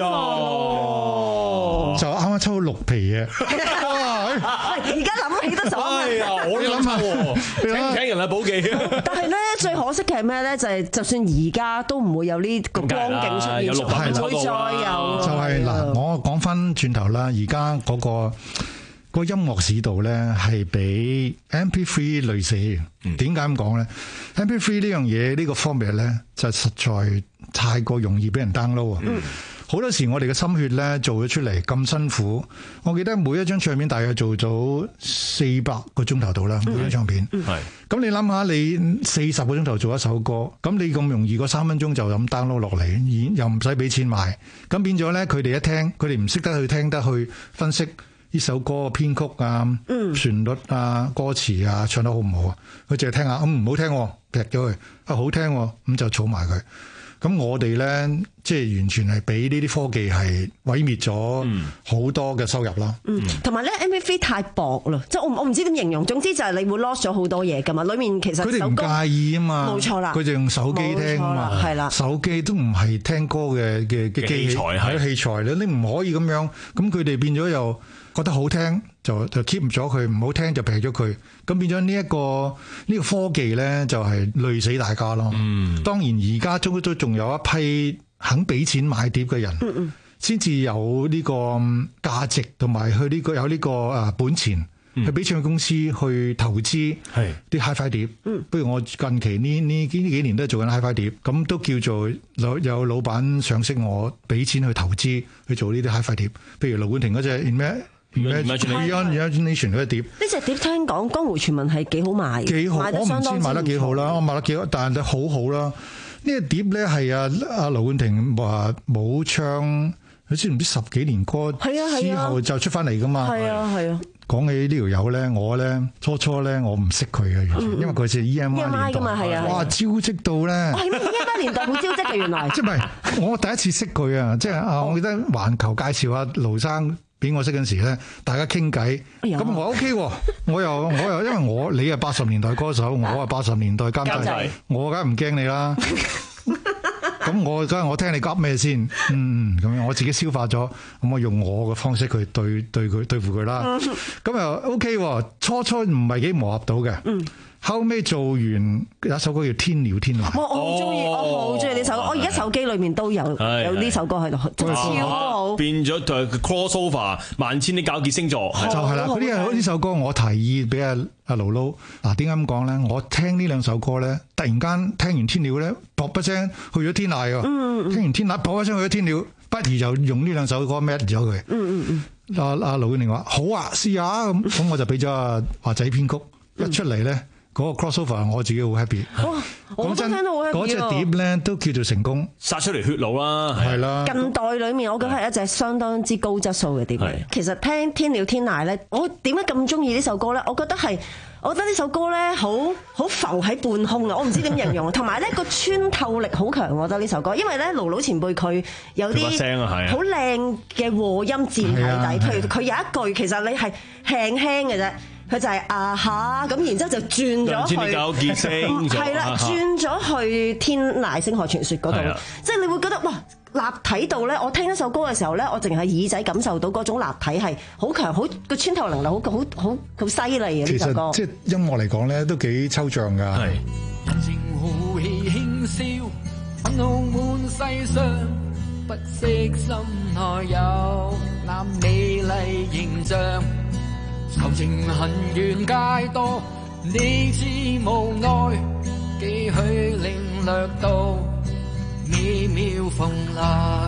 就啱啱抽到六皮嘅。 而家諗起都爽啊！ 我諗下喎，請請人啊，寶記。 但係咧，最可惜嘅係咩咧？就係就算而家都唔會有呢個光景出現，唔會再有。就係嗱，我講翻轉頭啦，而家嗰個個音樂市道咧係俾 M P 三累死嘅。點解咁講咧 ？M P 三呢樣嘢呢個 format 咧就實在太過容易俾人 download 啊！好多時我哋嘅心血咧做咗出嚟咁辛苦，我記得每一張唱片大約做咗四百個鐘頭到啦，每張唱片。係咁你諗下，你四十個鐘頭做一首歌，咁你咁容易個三分鐘就咁 download 落嚟，又唔使俾錢買，咁變咗咧，佢哋一聽，佢哋唔識得去聽得去分析呢首歌嘅編曲啊、旋律啊、歌詞啊，唱得好唔好啊？佢淨係聽下，咁唔好聽，劈咗佢；啊好聽，咁就儲埋佢。咁我哋咧，即係完全係俾呢啲科技係毀滅咗好多嘅收入啦。 嗯，同埋咧 M P 三太薄啦，即係我我唔知點形容。總之就係你會 lost 咗好多嘢噶嘛，裡面其實佢哋唔介意啊嘛， 冇錯啦， 佢就用手機聽啊嘛，係啦，手機都唔係聽歌嘅嘅嘅機器，係器材咧，你唔可以咁樣。咁佢哋變咗又覺得好聽，就就 keep 咗佢，唔好聽就劈咗佢。咁變咗呢一個呢個科技咧，就係累死大家咯。嗯，當然而家都都仲有一批肯俾錢買碟嘅人，嗯嗯，先至有呢個價值，同埋去呢個有呢個誒本錢，去俾唱片公司去投資啲 Hi-Fi 碟。嗯，不如我近期呢呢呢幾年都係做緊 Hi-Fi 碟，咁都叫做有有老闆賞識我，俾錢去投資去做呢啲 Hi-Fi 碟。譬如盧冠廷嗰隻咩？Imagination 嗰隻碟，呢隻碟聽講江湖傳聞係幾好賣， 幾好，我唔知賣得幾好啦，我賣得幾好，但係好好啦。呢隻碟咧係阿阿盧冠廷話冇唱，好似唔知十幾年歌，之後就出翻嚟噶嘛。係啊係啊。講起呢條友咧，我咧初初咧我唔識佢嘅，完全，因為佢係 E M I 年代，哇招積到咧。 係咩 E M I 年代好招積嘅原來。 即係唔係？我第一次識佢啊！即係啊，我記得環球介紹阿盧生。俾我識嗰陣時咧，大家傾偈，咁我 OK 喎，我又我又因為我你係八十年代歌手，我係八十年代監製，我梗係唔驚你啦。咁我梗係我聽你噏咩先，嗯咁樣我自己消化咗，咁我用我嘅方式去對對佢對付佢啦。咁又 OK 喎，初初唔係幾磨合到嘅。後尾做完有一首歌叫《天了天來》， 我我好中意，我好中意呢首歌。我而家手機裏面都有有呢首歌喺度，真係超好。 變咗就 crossover 萬千啲交結星座， 就係啦。嗰啲呢首歌我提議俾阿阿盧盧。嗱，點解咁講咧？我聽呢兩首歌咧，突然間聽完《天了》咧，噗一聲去咗天籟喎。嗯嗯。聽完《天籟》，噗一聲去咗天了，不如就用呢兩首歌 match 咗佢。嗯嗯嗯。阿阿盧冠廷話好啊，試下咁，咁我就俾咗阿華仔編曲，一出嚟咧。嗰個 crossover 我自己好 happy。 哇！我都聽到好 happy 嗰隻碟咧都叫做成功， 殺出嚟血路啦，係啦。 近代裏面，我覺得係一隻相當之高質素嘅碟嚟。其實聽天了天籟咧，我點解咁中意呢首歌咧？我覺得係，我覺得呢首歌咧好好浮喺半空啊！我唔知點形容，同埋咧個穿透力好強。我覺得呢首歌，因為咧盧盧前輩佢有啲好靚嘅和音漸喺底，譬如佢有一句其實你係輕輕嘅啫。佢就係啊下咁，然之後就轉咗去，係啦，轉咗去天籟星河傳說嗰度，即係你會覺得哇，立體度咧！我聽一首歌嘅時候咧，我淨係耳仔感受到嗰種立體係好強，好個穿透能力好好好好犀利嘅呢首歌。 其實即係音樂嚟講咧，都幾抽象㗎。係。 人情豪氣輕笑，憤怒滿世上，不惜心內有那美麗形象。仇情恨怨皆多，你似無奈，幾許領略到美妙蓬萊。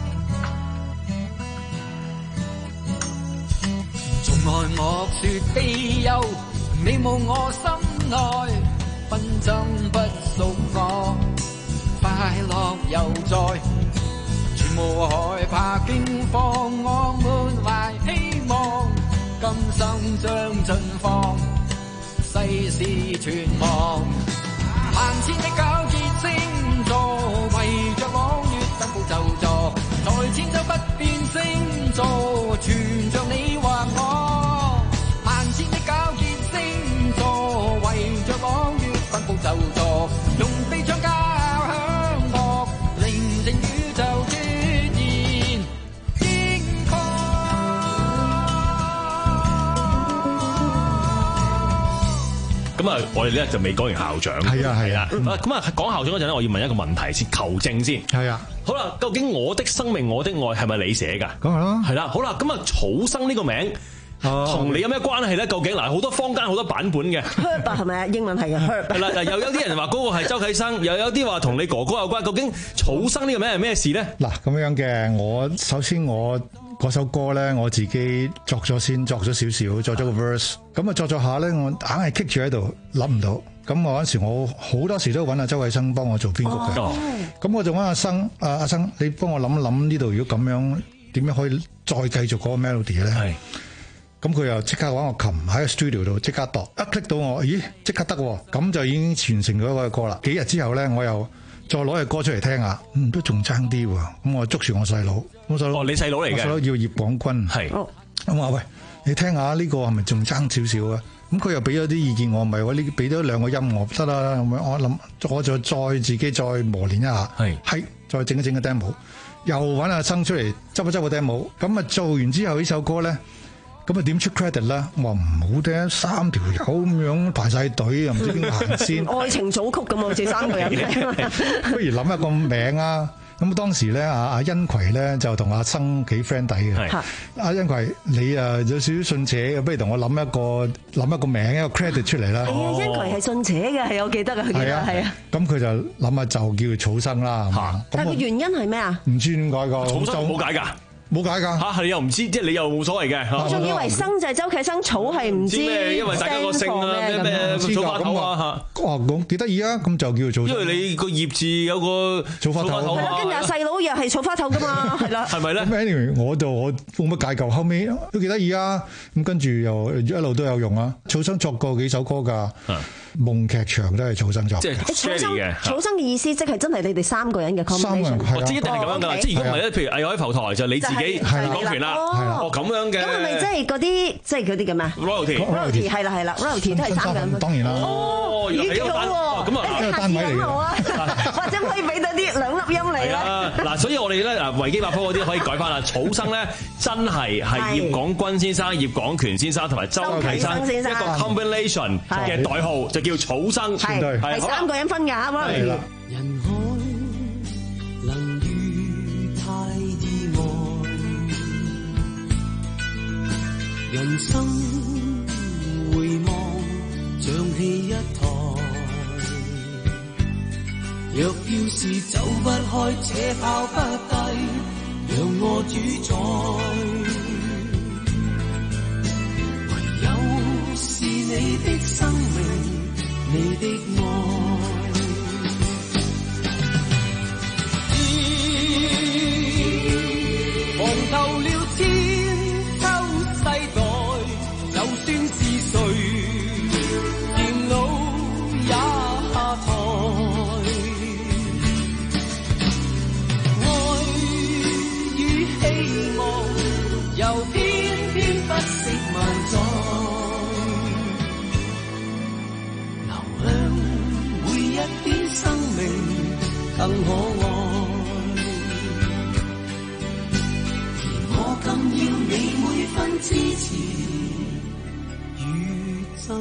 從來莫說悲憂，你無我心內，紛爭不屬我，快樂猶在，全無害怕驚慌，我滿懷希望。今生將盡放，世事全忘。萬千的糾結星座，圍着朗月登報就座，在千秋不變星座，存着你。 咁啊，我哋呢就未講完校長。 係啊係啊。 咁啊講校長嗰陣咧，我要問一個問題先，求證先。 係啊。 好啦，究竟我的生命我的愛係咪你寫㗎？ 梗係啦。 係啦，好啦，咁啊草生呢個名同你有咩關係咧？究竟嗱，好多坊間好多版本嘅。 Herb 係咪啊？英文係嘅 Herb。係啦，又有啲人話嗰個係周啟生，又有啲話同你哥哥有關。究竟草生呢個名係咩事咧？ 嗱，咁樣嘅，我首先我嗰首歌咧，我自己作咗先，作咗少少，作咗個 verse。咁啊作咗下咧，我硬係棘住喺度，諗唔到。咁我嗰時我好多時都揾阿周啟生幫我做編曲嘅。咁、哦、我就揾阿生，阿阿生，你幫我諗一諗呢度，如果咁樣點樣可以再繼續嗰個 melody 咧？係。咁佢又即刻揾我琴喺個 studio 度即刻度，一 click 到我，咦，即刻得喎！咁就已經傳承咗嗰個歌啦。幾日之後咧，我又再攞隻歌出嚟聽下，嗯，都仲爭啲喎。咁我捉住我細佬，我細佬， 哦，你細佬嚟嘅， 我細佬叫葉廣君，係。咁話喂，你聽下呢個係咪仲爭少少啊？咁佢又俾咗啲意見我，唔係我呢俾咗兩個音樂得啦。咁樣我諗，我就再自己再磨練一下，係，係，再整一整個 demo，又揾阿生出嚟執一執個 demo。咁啊做完之後呢首歌咧。咁啊點出 credit 啦？我話唔好聽，三條友咁樣排晒隊，又唔知點行先。 愛情組曲咁啊，好似三個人。 不如諗一個名啊！咁當時咧，阿阿殷葵咧就同阿生幾 friend 底嘅。阿殷葵，你啊有少少信邪，不如同我諗一個諗一個名，一個 credit 出嚟啦。 係啊，殷葵係信邪嘅，係我記得啊，記得係啊。 咁佢就諗下就叫草生啦。嚇！ 但係個原因係咩啊？ 唔知點解個草生冇解㗎。 冇解㗎嚇，你又唔知，即係你又冇所謂嘅。 我仲以為生就係周啟生，草係唔知咩，因為大家個姓啊咩咩草花頭啊嚇。 哇，講幾得意啊！咁就叫做因為你個葉字有個草花頭。 係啦，跟住阿細佬又係草花頭㗎嘛，係啦。 係咪咧？ 咁 anyway， 我就我冇乜解構，後尾都幾得意啊！咁跟住又一路都有用啊。草生作過幾首歌㗎。夢劇場都係草生作， 即係草生嘅。草生嘅意思即係真係你哋三個人嘅 combination。 我知一定係咁樣㗎。即係如果唔係咧，譬如藝海浮台就你自己講權啦。哦，咁樣嘅。咁係咪即係嗰啲即係嗰啲叫咩 royalty？royalty 係啦係啦 royalty 都係三個人。 當然啦。 哦，咦幾好喎！ 咁啊， 一個單位嚟嘅。或者可以俾到啲兩粒音嚟咧。 嗱，所以我哋咧嗱維基百科嗰啲可以改翻啦。草生咧真係係葉廣君先生、葉廣權先生同埋周啟生一個 combination 嘅代號，就叫草生。 係係三個人分㗎，啱唔啱？ 人海能遇太意外，人生回望像戲一台。若要是走不開，且拋不低，讓我主宰。唯有是你的生命。你的愛，望透了千秋世代，就算是誰，年老也下台。愛與希望，又偏偏不惜萬載。一點生命更可愛，而我更要你每分支持與真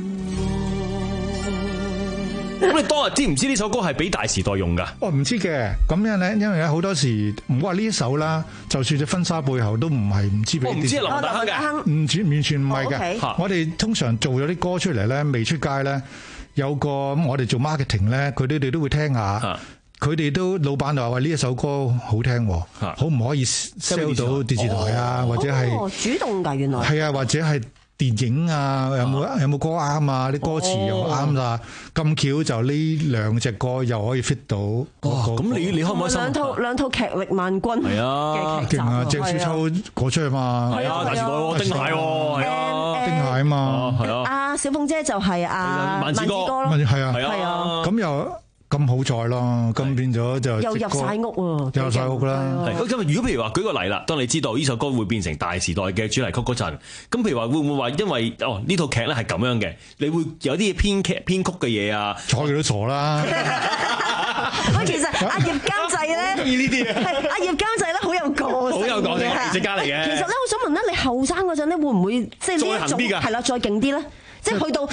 愛。 咁你當日知唔知呢首歌係俾大時代用㗎？ 我唔知嘅，咁樣咧，因為咧好多時唔好話呢一首啦，就算隻婚紗背後都唔係唔知俾。我唔知係林大亨嘅， 唔完完全唔係嘅。我哋通常做咗啲歌出嚟咧，未出街咧。有個咁，我哋做 marketing 咧，佢哋哋都會聽下，佢哋都老闆就話：喂，呢一首歌好聽，可唔可以 sell 到電視台啊？或者係主動㗎，原來係啊，或者係電影啊，有冇有冇歌啱啊？啲歌詞又啱啦，咁巧就呢兩隻歌又可以 fit 到。 哇！咁你你開唔開心？ 兩套兩套劇力萬鈞係啊， 勁啊！鄭少秋嗰出啊嘛， 係啊，大時代喎，丁蟹喎，係啊， 丁蟹啊嘛， 係啊。 阿小鳳姐就係阿萬子歌咯， 係啊， 係啊， 咁又咁好在咯，咁變咗就又入晒屋喎， 入晒屋啦。 咁如果譬如話舉個例啦，當你知道呢首歌會變成大時代嘅主題曲嗰陣，咁譬如話會唔會話因為哦呢套劇咧係咁樣嘅，你會有啲編劇編曲嘅嘢啊？ 睬佢都傻啦！ 喂，其實阿葉監製咧， 中意呢啲嘅， 阿葉監製咧好有個性， 好有個性嘅藝術家嚟嘅。 其實咧，我想問咧，你後生嗰陣咧會唔會即係呢一種係啦，再勁啲咧？即係去到去到一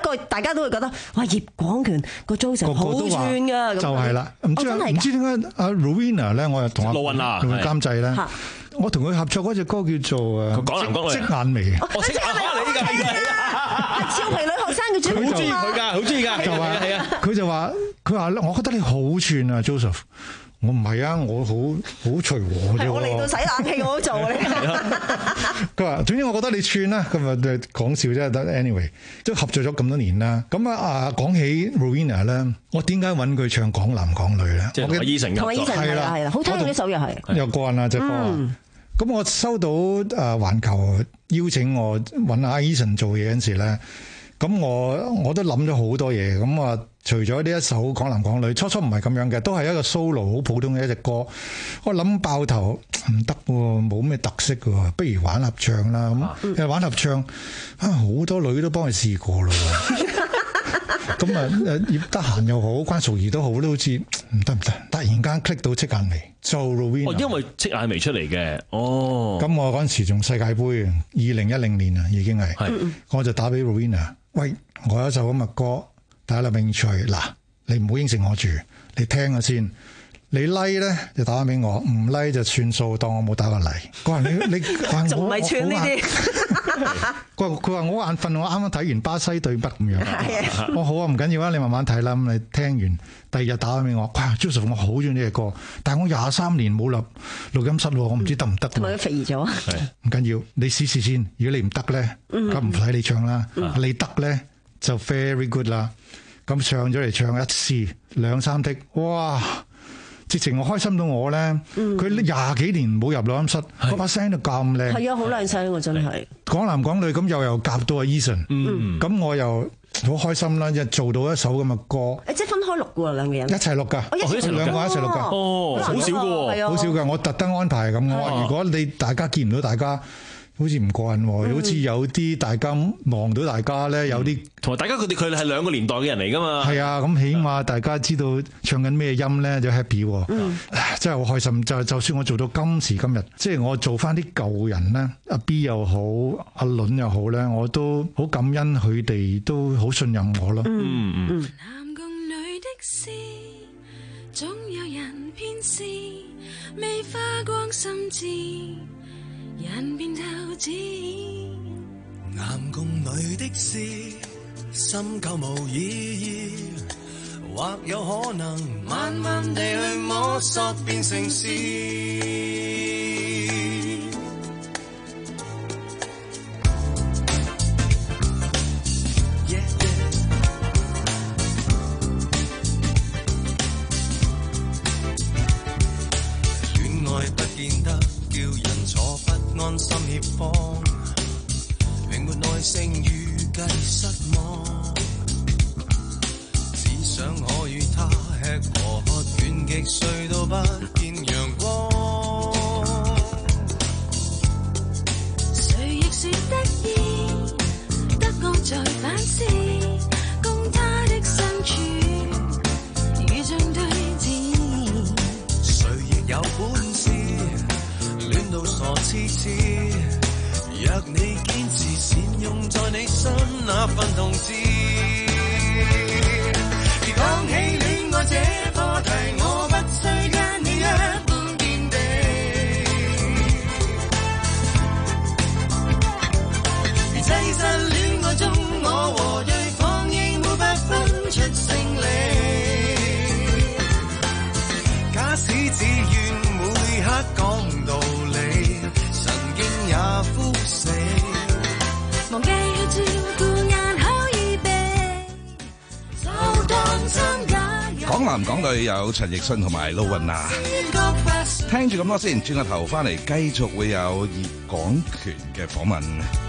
過大家都會覺得哇，葉廣權個 Joseph 好串㗎， 就係啦。唔知唔知點解阿 Rowena 咧，我又同阿盧雲啊監製咧，我同佢合作嗰隻歌叫做誒港男港女即眼眉。 哦，即眼眉㗎，係啊！ 俏皮女學生嘅主好中意佢㗎，好中意㗎， 就話係啊！ 佢就話佢話我覺得你好串啊 Joseph。我唔係啊，我好好隨和啫喎。 我嚟到洗冷氣我都做你。 佢話總之我覺得你串啦，咁啊講笑啫。得 anyway 都合作咗咁多年啦。咁啊啊講起 Rowena 咧，我點解揾佢唱港男港女咧？ 即係同阿 Eason 合作， 係啦係啦，好聽呢首又係又慣啦隻歌。咁我收到誒環球邀請我揾阿 Eason 做嘢嗰陣時咧，咁我我都諗咗好多嘢。咁啊，除咗呢一首《港男港女》，初初唔係咁樣嘅，都係一個 solo 好普通嘅一隻歌。我諗爆頭唔得喎，冇咩特色喎，不如玩合唱啦。咁因為玩合唱啊，好多女都幫佢試過咯。咁啊，葉德嫻又好，關淑怡都好，都好似唔得唔得，突然間 click 到戚眼眉做 Rowena。 哦，因為戚眼眉出嚟嘅。哦。 咁我嗰陣時仲世界盃，二零一零年啊，已經係。係。我就打俾 Rowena，喂，我有一首咁嘅歌，大家有興趣？嗱，你唔好應承我住，你聽下先。你 like 咧就打翻俾我，唔 like 就算數，當我冇打過嚟。佢話你你仲唔係串呢啲？ 佢話佢話我眼瞓，我啱啱睇完巴西對北咁樣。我好啊，唔緊要啊，你慢慢睇啦。咁你聽完第二日打翻俾我，哇 Joseph 我好中意呢隻歌，但係我廿三年冇入錄音室，我唔知得唔得。 同埋佢肥咗。 唔緊要，你試試先。如果你唔得咧，咁唔使你唱啦。你得咧就 very good 啦。咁上咗嚟唱一次兩三剔，哇！直情我開心到我咧，佢廿幾年冇入錄音室，嗰把聲都咁靚。係啊，好靚聲喎，真係。 港男港女咁又又夾到阿 Eason，咁我又好開心啦，即係做到一首咁嘅歌。 誒，即係分開錄嘅喎，兩個人。 一齊錄㗎，兩個一齊錄㗎。 哦，好少㗎喎， 好少㗎。我特登安排咁，我話如果你大家見唔到大家。好似唔過癮喎，好似有啲大家望到大家咧，有啲同埋大家佢哋佢哋係兩個年代嘅人嚟噶嘛。係啊，咁起碼大家知道唱緊咩音咧，就 happy 喎。嗯，真係好開心。就就算我做到今時今日，即係我做翻啲舊人咧，阿 B 又好，阿倫又好咧，我都好感恩佢哋都好信任我咯。嗯嗯。 男共女的事，總有人偏私，未花光心智。人便透支， 男共女的事，深究無意義，或有可能慢慢地去摸索變成事。Yeah, yeah. 戀愛不見得叫人坐不安心協方，永沒耐性預計失望，只想可與他吃和喝，倦極睡到不見陽光。 誰亦說得意，得我在反思，共他的相處如像對峙， 誰亦有本事戀到傻痴痴，若你堅持善用在你身那份同志。而講起戀愛這課題，我不需跟你一般見地。而擠身戀愛中，我和對方亦沒法分出勝利。假使只願每刻講道理，神經也枯死。 忘記去照顧眼口耳鼻，就當參加。 港男港女有陳奕迅同埋盧雲娜，聽住咁多先，轉個頭翻嚟繼續會有葉廣權嘅訪問。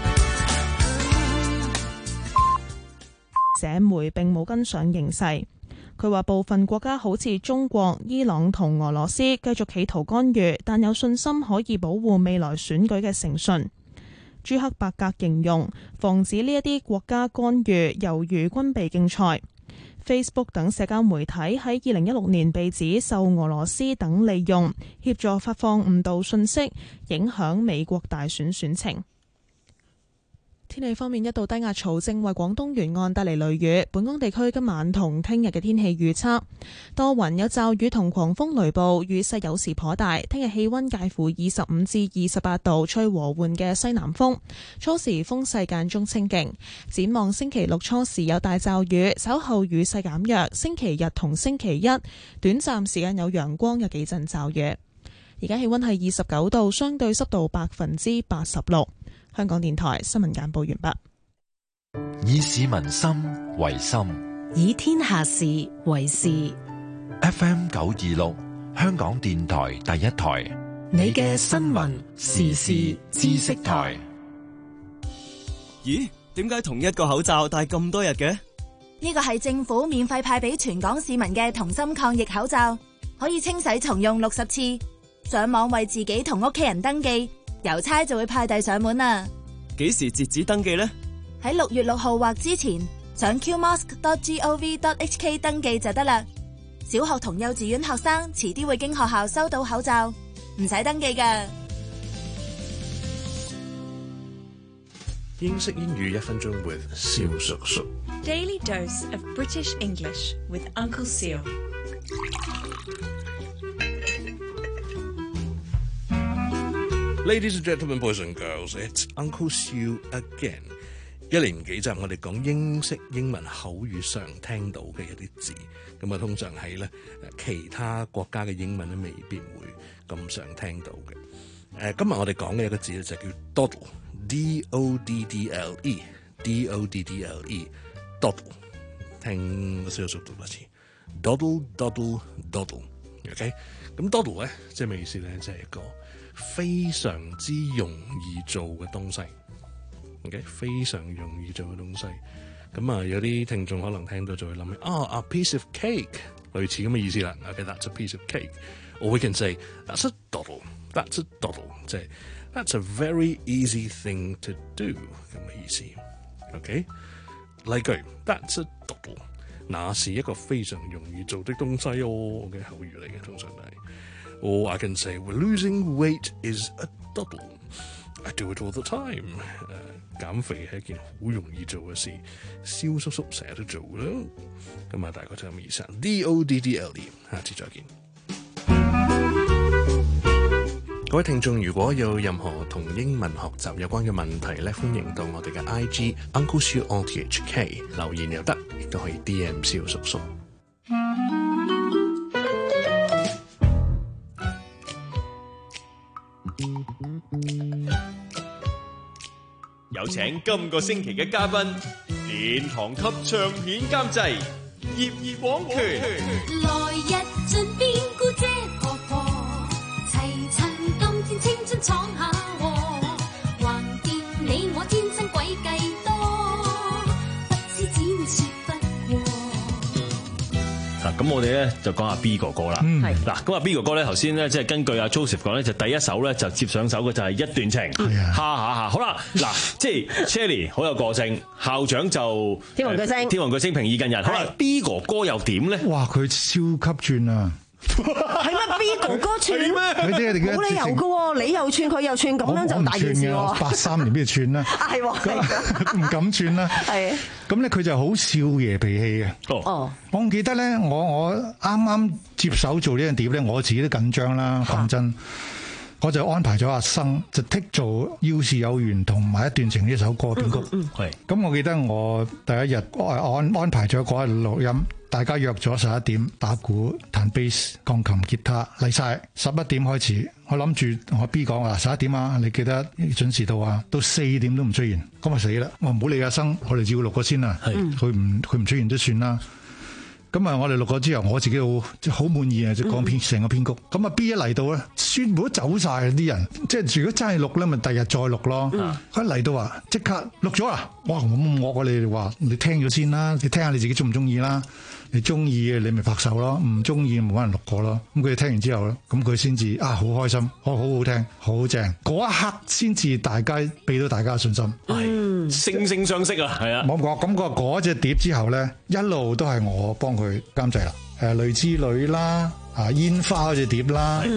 社媒並冇跟上形勢。佢話部分國家好似中國、伊朗同俄羅斯繼續企圖干預，但有信心可以保護未來選舉嘅誠信。朱克伯格形容防止呢一啲國家干預猶如軍備競賽。Facebook 等社交媒體喺二零一六年被指受俄羅斯等利用，協助發放誤導信息，影響美國大選選情。 天氣方面，一道低壓槽正為廣東沿岸帶嚟雷雨。本港地區今晚同聽日嘅天氣預測多雲有驟雨同狂風雷暴，雨勢有時頗大。聽日氣溫介乎二十五至二十八度，吹和緩嘅西南風，初時風勢間中清勁。展望星期六初時有大驟雨，稍後雨勢減弱。星期日同星期一短暫時間有陽光，有幾陣驟雨。而家氣溫係二十九度，相對濕度百分之八十六。香港電台新聞簡報完畢。 以市民心為心， 以天下事為事。 F M 九二六，香港電台第一台， 你嘅新聞時事知識台。 咦？點解同一個口罩戴咁多日嘅？ 呢個係政府免費派俾全港市民嘅同心抗疫口罩，可以清洗重用六十次。上網為自己同屋企人登記，郵差就會派遞上門啦。 幾時截止登記呢？ 喺六月六號或之前，上 q mask dot gov dot h k 登記就得啦。小學同幼稚園學生遲啲會經學校收到口罩，唔使登記㗎。 英式英語一分鐘 with 蕭叔叔。 Daily dose of British English with Uncle Seal。 Ladies and gentlemen, boys and girls, it's Uncle Siu again。一連幾集我哋講英式英文口語常聽到嘅一啲字，咁啊通常係咧其他國家嘅英文咧未必會咁常聽到嘅。誒，今日我哋講嘅一個字咧就叫 doddle，D O D D L E，D O D D L E，doddle。聽個小叔讀多次 ，doddle doddle doddle。OK， 咁 doddle 咧即係咩意思咧？即係一個非常之容易做嘅東西 ，OK， 非常容易做嘅東西。咁啊，有啲聽眾可能聽到就會諗起，啊、oh, ，a piece of cake， 類似咁嘅意思啦。OK，that's、okay, a piece of cake。Or we can say that's a doddle，that's a doddle， 即係 that's a very easy thing to do 咁嘅意思。OK， 例句 that's a doddle， 那是一個非常容易做的東西哦嘅口語嚟嘅，通常都係。Or I can say, well, losing weight is a doddle. I do it all the time. 誒，減肥係一件好容易做嘅事，蕭叔叔成日都做啦。咁啊，大概就咁意思。D O D D L E， 下次再見。各位聽眾，如果有任何同英文學習有關嘅問題咧，歡迎到我哋嘅 I G Uncle Siu O T H K 留言又得，亦都可以 D M 蕭叔叔。 有請今個星期嘅嘉賓，殿堂級唱片監製葉廣權。 來日盡變姑姐婆婆，齊趁冬天青春闖下禍，橫掂你我天生詭計多，不知展說不過。 嗱，咁我哋咧就講下 B 哥哥啦。 嗯， 嗱，咁啊 B 哥哥咧頭先咧即係根據阿 Joseph 講咧，就第一首咧就接上手嘅就係一段情，哈哈哈。好啦，嗱，即係 Cherry 好有個性，校長就天王巨星， 天王巨星平易近人。好啦 ，B 哥哥又點咧？ 哇，佢超級轉啊！ 係咩 B 哥哥串咩？冇理由噶喎，你又串佢又串，咁樣就大件事喎。 八三年邊度串啦？ 係喎， 唔敢串啦。係。咁咧佢就好少爺脾氣嘅。哦。我記得咧，我我啱啱接手做呢樣碟咧，我自己都緊張啦。講真，我就安排咗阿生就剔做要是有緣同埋一段情呢首歌編曲。嗯。係。咁我記得我第一日安安排咗嗰日錄音。大家約咗十一點打鼓、彈 bass、鋼琴、吉他嚟晒。十一點開始，我諗住我 B 講話十一點啊，你記得準時到啊。到四點都唔出現，咁啊死啦！我唔好理阿生，我哋照錄個先啦。係佢唔佢唔出現都算啦。咁啊，我哋錄咗之後，我自己好好滿意啊！即係講編成個編曲。咁啊 B 一嚟到咧，全部都走晒啲人。即係如果真係錄咧，咪第日再錄咯。佢一嚟到啊，即刻錄咗啦！哇！咁我我哋話你聽咗先啦，你聽下你自己中唔中意啦。你中意嘅你咪拍手咯，唔中意冇人錄過咯。咁佢聽完之後咧，咁佢先至啊好開心，好好好聽，好正。嗰一刻先至大家俾到大家信心， 嗯，惺惺相惜啊，係啊。 冇講咁個嗰隻碟之後咧，一路都係我幫佢監製啦。誒，淚之女啦，啊煙花嗰隻碟啦，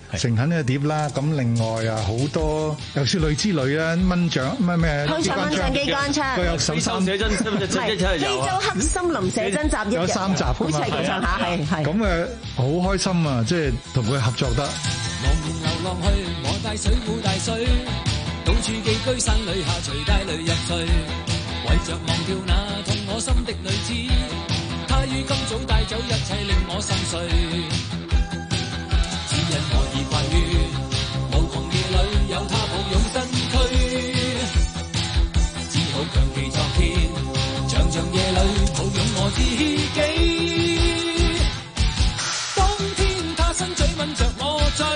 誠懇呢個碟啦。咁另外啊，好多有少女之類啊，蚊帳咩咩香腸蚊帳機關槍， 佢有十三寫真， 係非洲黑森林寫真集一日， 有三集㗎嘛， 好齊咁上下，係係。 咁誒好開心啊！即係同佢合作得。 茫然流浪去，我帶水壺帶水，到處寄居山裏下隨帶淚入睡，為着忘掉那痛我心的女子，她於今早帶走一切令我心碎，只因我已慣於無窮夜裏有她抱擁身軀，只好強記昨天，長長夜裏抱擁我自己，當天她親嘴吻着我嘴，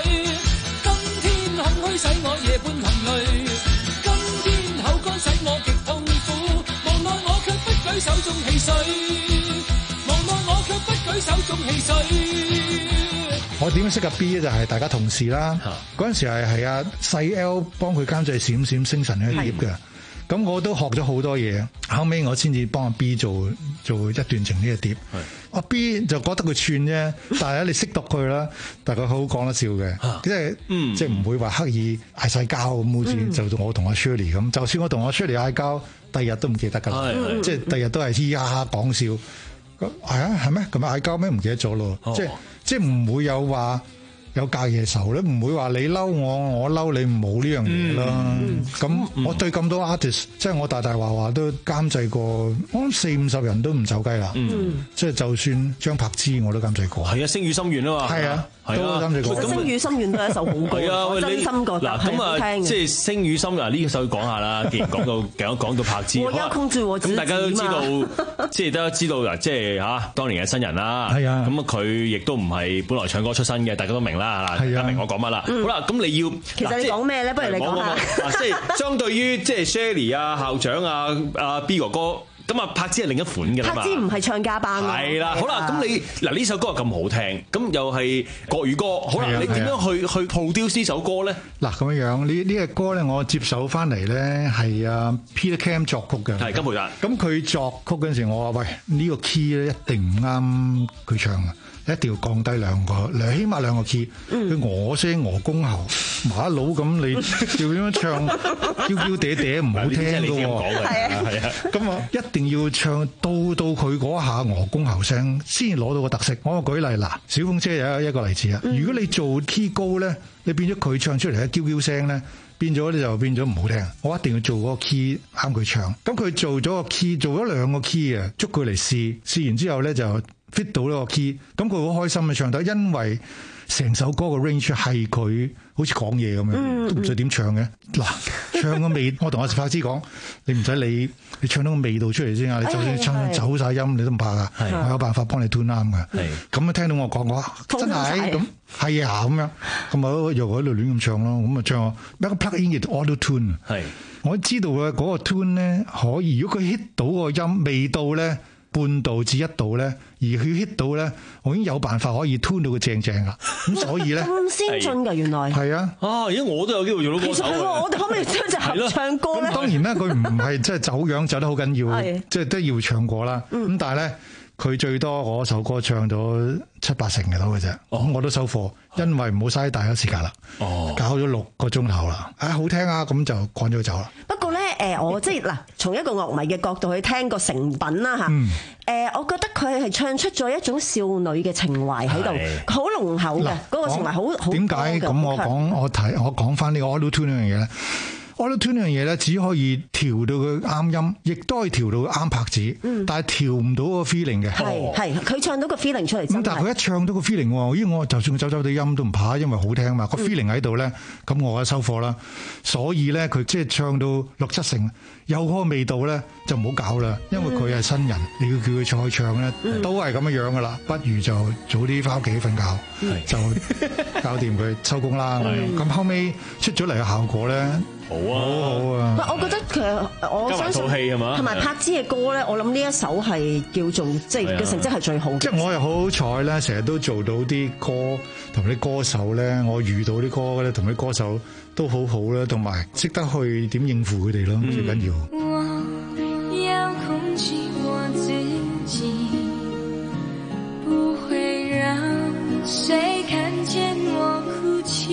使我夜半含淚，今天口乾使我極痛苦，無奈我卻不舉手中汽水，無奈我卻不舉手中汽水。 我點樣識阿 B 咧？就係大家同事啦。嗰陣時係係阿細 L 幫佢監製閃閃星辰嘅碟嘅，咁我都學咗好多嘢。後尾我先至幫阿 B 做做一段情呢個碟。阿 B 就覺得佢串啫，但係咧你識讀佢啦，但係佢好講得笑嘅，即係即係唔會話刻意嗌晒交咁，好似就到我同阿 Shirley 咁。就算我同阿 Shirley 嗌交，第二日都唔記得㗎啦，即係第二日都係嘻嘻哈哈講笑。係啊，係咩？咁嗌交咩？唔記得咗咯，即係即係唔會有話。有隔夜仇咧，唔會話你嬲我，我嬲你，冇呢樣嘢啦。咁、嗯嗯、我對咁多 artist，即係我大大話話都監製過，我諗四五十人都唔走雞啦。嗯、即係就算張柏芝我都監製過。係啊， 星語心願啊嘛。係啊。 都監製過。 其實星語心願都係一首好歌，我真心覺得係好聽嘅。 即係星語心願呢首講下啦。既然講到講講到柏芝，咁大家都知道，即係都知道嗱，即係嚇當年嘅新人啦。係啊。咁佢亦都唔係本來唱歌出身嘅，大家都明啦。係啊。明我講乜啦？好啦，咁你要其實你講咩咧？不如你講下。 即係相對於即係 Shirley 啊、校長啊、阿 B 哥哥。咁啊，柏芝係另一款嘅啦嘛。 柏芝唔係唱家班咯。 係啦，好啦，咁你嗱呢首歌咁好聽，咁又係國語歌，好啦，你點樣去去 produce 呢首歌咧？ 嗱咁樣樣，呢呢個歌咧，我接手翻嚟咧係啊 Peter Cam 作曲嘅， 係金培達。 咁佢作曲嗰陣時，我話喂呢個 key 咧一定唔啱佢唱啊！一定要降低兩個，兩起碼兩個 key。佢我聲我公喉馬佬咁，你要點樣唱？嬌嬌嗲嗲唔好聽嘅喎。係啊，係啊。咁啊，一定要唱到到佢嗰下鵝公喉聲，先攞到個特色。我舉例嗱，小鳳姐有一個例子啊。如果你做 key 高咧，你變咗佢唱出嚟嘅嬌嬌聲咧，變咗你就變咗唔好聽。我一定要做嗰個 key 啱佢唱。咁佢做咗個 key，做咗兩個 key 啊，捉佢嚟試，試完之後咧就fit 到呢個 key，咁佢好開心嘅唱得，因為成首歌嘅 range 係佢好似講嘢咁樣，嗯、都唔使點唱嘅。嗱、嗯，唱個味，我同阿柏芝講，你唔使理，你唱到個味道出嚟先啊！你就算唱走晒音，你都唔怕噶，我有辦法幫你 tune 啱嘅。咁啊，聽到我講話，真係咁係啊咁樣，咁啊又喺度亂咁唱咯，咁啊唱一個 plug in 嘅 auto tune。係，我知道嘅嗰個 tune 咧可以，如果佢 hit 到個音味道咧。半度至一度咧，而佢 hit 到咧，我已經有辦法可以 tune 到佢正正噶。咁所以咧， 咁先進㗎原來。 係啊， 啊，而家我都有機會做到歌手。 其實我哋可唔可以將隻合唱歌咧？ 當然啦，佢唔係即係走樣走得好緊要，即係都要唱過啦。咁、嗯、但係咧，佢最多嗰首歌唱咗七八成嘅到嘅啫。咁、哦、我都收貨，因為唔好嘥大家時間啦。哦，搞咗六個鐘頭啦，啊好聽啊，咁就趕咗佢走啦。 不過咧，誒我即係嗱，從一個樂迷嘅角度去聽個成品啦嚇。誒、嗯呃，我覺得佢係唱出咗一種少女嘅情懷喺度，好濃厚嘅嗰個情懷，好好。點解咁？我講我提我講翻呢個 auto tune 呢樣嘢咧。Auto tune 呢樣嘢咧，只可以調到佢啱音，亦都可以調到啱拍子，嗯、但係調唔到個 feeling 嘅。係係，佢唱到個 feeling 出嚟。咁但係佢一唱到個 feeling 喎，咦！我就算佢走走地音都唔怕，因為好聽嘛。個 feeling 喺度咧，咁我就收貨啦。所以咧，佢即係唱到六七成，有嗰個味道咧，就唔好搞啦。因為佢係新人，嗯、你要叫佢再唱咧，嗯、都係咁樣樣噶啦。不如就早啲翻屋企瞓覺，嗯、就搞掂佢收工啦。咁、嗯、後尾出咗嚟嘅效果咧。好啊，好好啊！我覺得其實我相信同埋柏芝嘅歌咧，我諗呢一首係叫做即係嘅成績係最好嘅。即係我又好好彩咧，成日都做到啲歌同啲歌手咧，我遇到啲歌咧同啲歌手都好好啦，同埋識得去點應付佢哋咯，最緊要。我要控制我自己，不會讓誰看見我哭泣。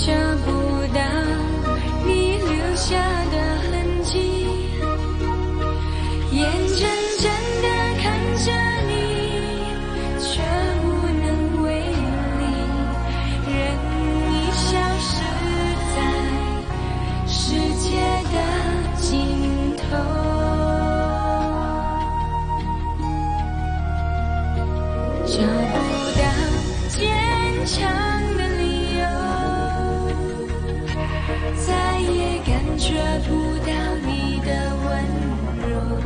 找不到你留下的痕迹，眼睁睁地看着你，却无能为力，任你消失在世界的尽头。找不到坚强的理由，再也感觉不到你的温柔，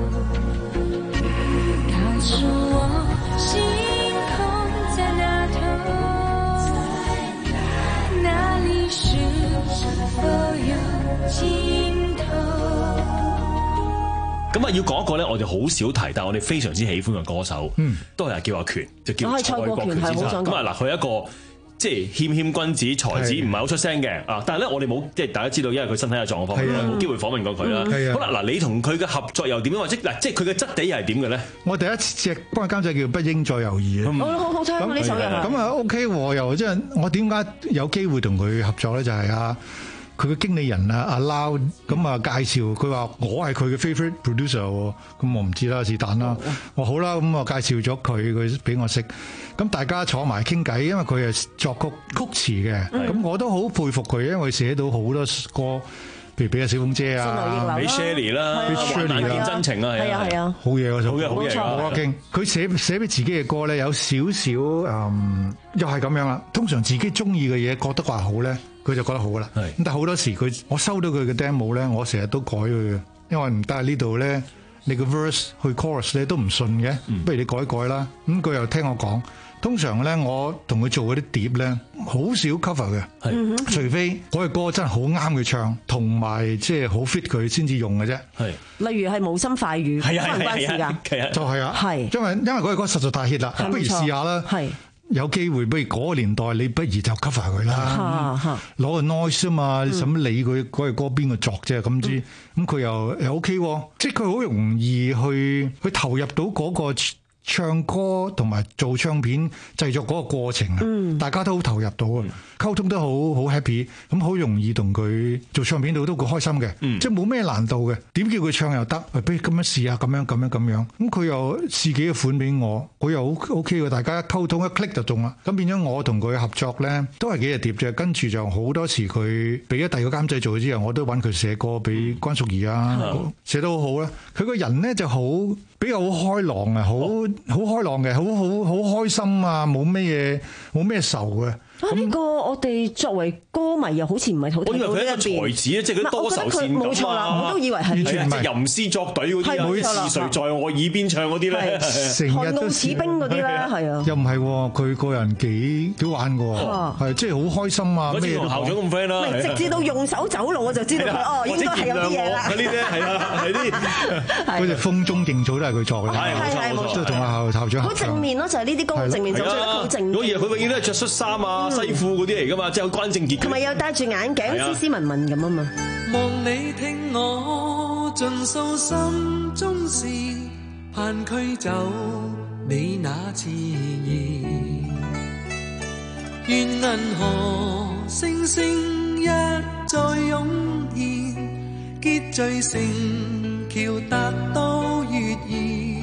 告诉我星空在哪头，哪里是否有尽頭。 咁啊，要講一個咧，我哋好少提，但係我哋非常之喜歡嘅歌手，嗯，都係叫阿權，就叫蔡國權先生。咁啊，嗱，佢係一個即係謙謙君子，才子，唔係好出聲嘅啊。但係咧，我哋冇即係大家知道，因為佢身體嘅狀況，冇機會訪問過佢啦。好啦，嗱，你同佢嘅合作又點樣？或者嗱，即係佢嘅質地又係點嘅咧？我第一次隻幫佢監製叫不應再猶豫啊！ 好好好聽呢首又咁啊 OK 喎，又即係我點解有機會同佢合作咧？就係啊。佢嘅經理人啊，阿撈咁啊介紹，佢話我係佢嘅 favourite producer 喎，咁我唔知啦，是但啦。我好啦，咁我介紹咗佢，佢俾我識。咁大家坐埋傾偈，因為佢係作曲曲詞嘅，咁我都好佩服佢，因為寫到好多歌，譬如俾阿小鳳姐啊， 俾 Shirley 啦，患難見真情啊，係啊係啊， 好嘢嗰首， 好嘢好嘢啊！傾佢寫寫俾自己嘅歌咧，有少少誒，又係咁樣啦。通常自己中意嘅嘢，覺得話好咧。佢就覺得好啦，咁但係好多時佢我收到佢嘅 demo 咧，我成日都改佢嘅，因為唔得呢度咧，你個 verse 去 chorus 咧都唔順嘅，不如你改改啦。咁佢又聽我講，通常咧我同佢做嗰啲碟咧，好少 cover 嘅，除非嗰個歌真係好啱佢唱，同埋即係好 fit 佢先至用嘅啫。 例如係無心快語，可能關事㗎， 就係啊，因為因為嗰個歌實在太 hit 啦，不如試下啦。有機會，不如嗰個年代，你不如就 cover 佢啦，攞個 noise 啊嘛，你使乜理佢嗰個歌邊個作啫？咁知咁佢又又 OK 喎，即係佢好容易去去投入到嗰個唱歌同埋做唱片製作嗰個過程啊，嗯、大家都好投入到啊，溝通得好好 happy，咁好容易同佢做唱片度都好開心嘅，嗯、即係冇咩難度嘅，點叫佢唱又得，不如咁樣試下咁樣咁樣咁樣，咁佢又試幾個款俾我，我又 OK 嘅，大家溝通一 click 就中啦，咁變咗我同佢合作咧，都係幾隻碟啫，跟住就好多時佢俾咗第二個監製做之後，我都揾佢寫歌俾關淑怡啊，嗯、寫得好好啦，佢個人咧就好。比較好開朗啊，好好開朗嘅，好好好開心啊，冇咩嘢，冇咩愁嘅。 啊！呢個我哋作為歌迷又好似唔係好睇到呢一邊。我以為佢係一個才子咧，即係佢多愁善感啊！冇錯啦，我都以為係。 即係吟詩作對嗰啲，每次誰在我耳邊唱嗰啲咧， 寒露似冰嗰啲咧，係啊。 又唔係喎，佢個人幾幾玩嘅喎，係即係好開心啊！咩都校長咁 friend 啦。 直至到用手走路我就知道佢哦，應該係有啲嘢啦。 嗰啲咧係啦，係啲嗰隻風中勁草都係佢作嘅， 係冇錯冇錯， 都同阿校長好正面咯，就係呢啲歌正面走出嚟好正面。 我以為佢永遠都係着恤衫啊、西褲嗰啲嚟㗎嘛，即係關正傑。 同埋又戴住眼鏡，斯斯文文咁啊嘛。 望你聽我盡訴心中事，盼驅走你那熾意。願銀河星星一再湧現，結聚成橋達到月兒。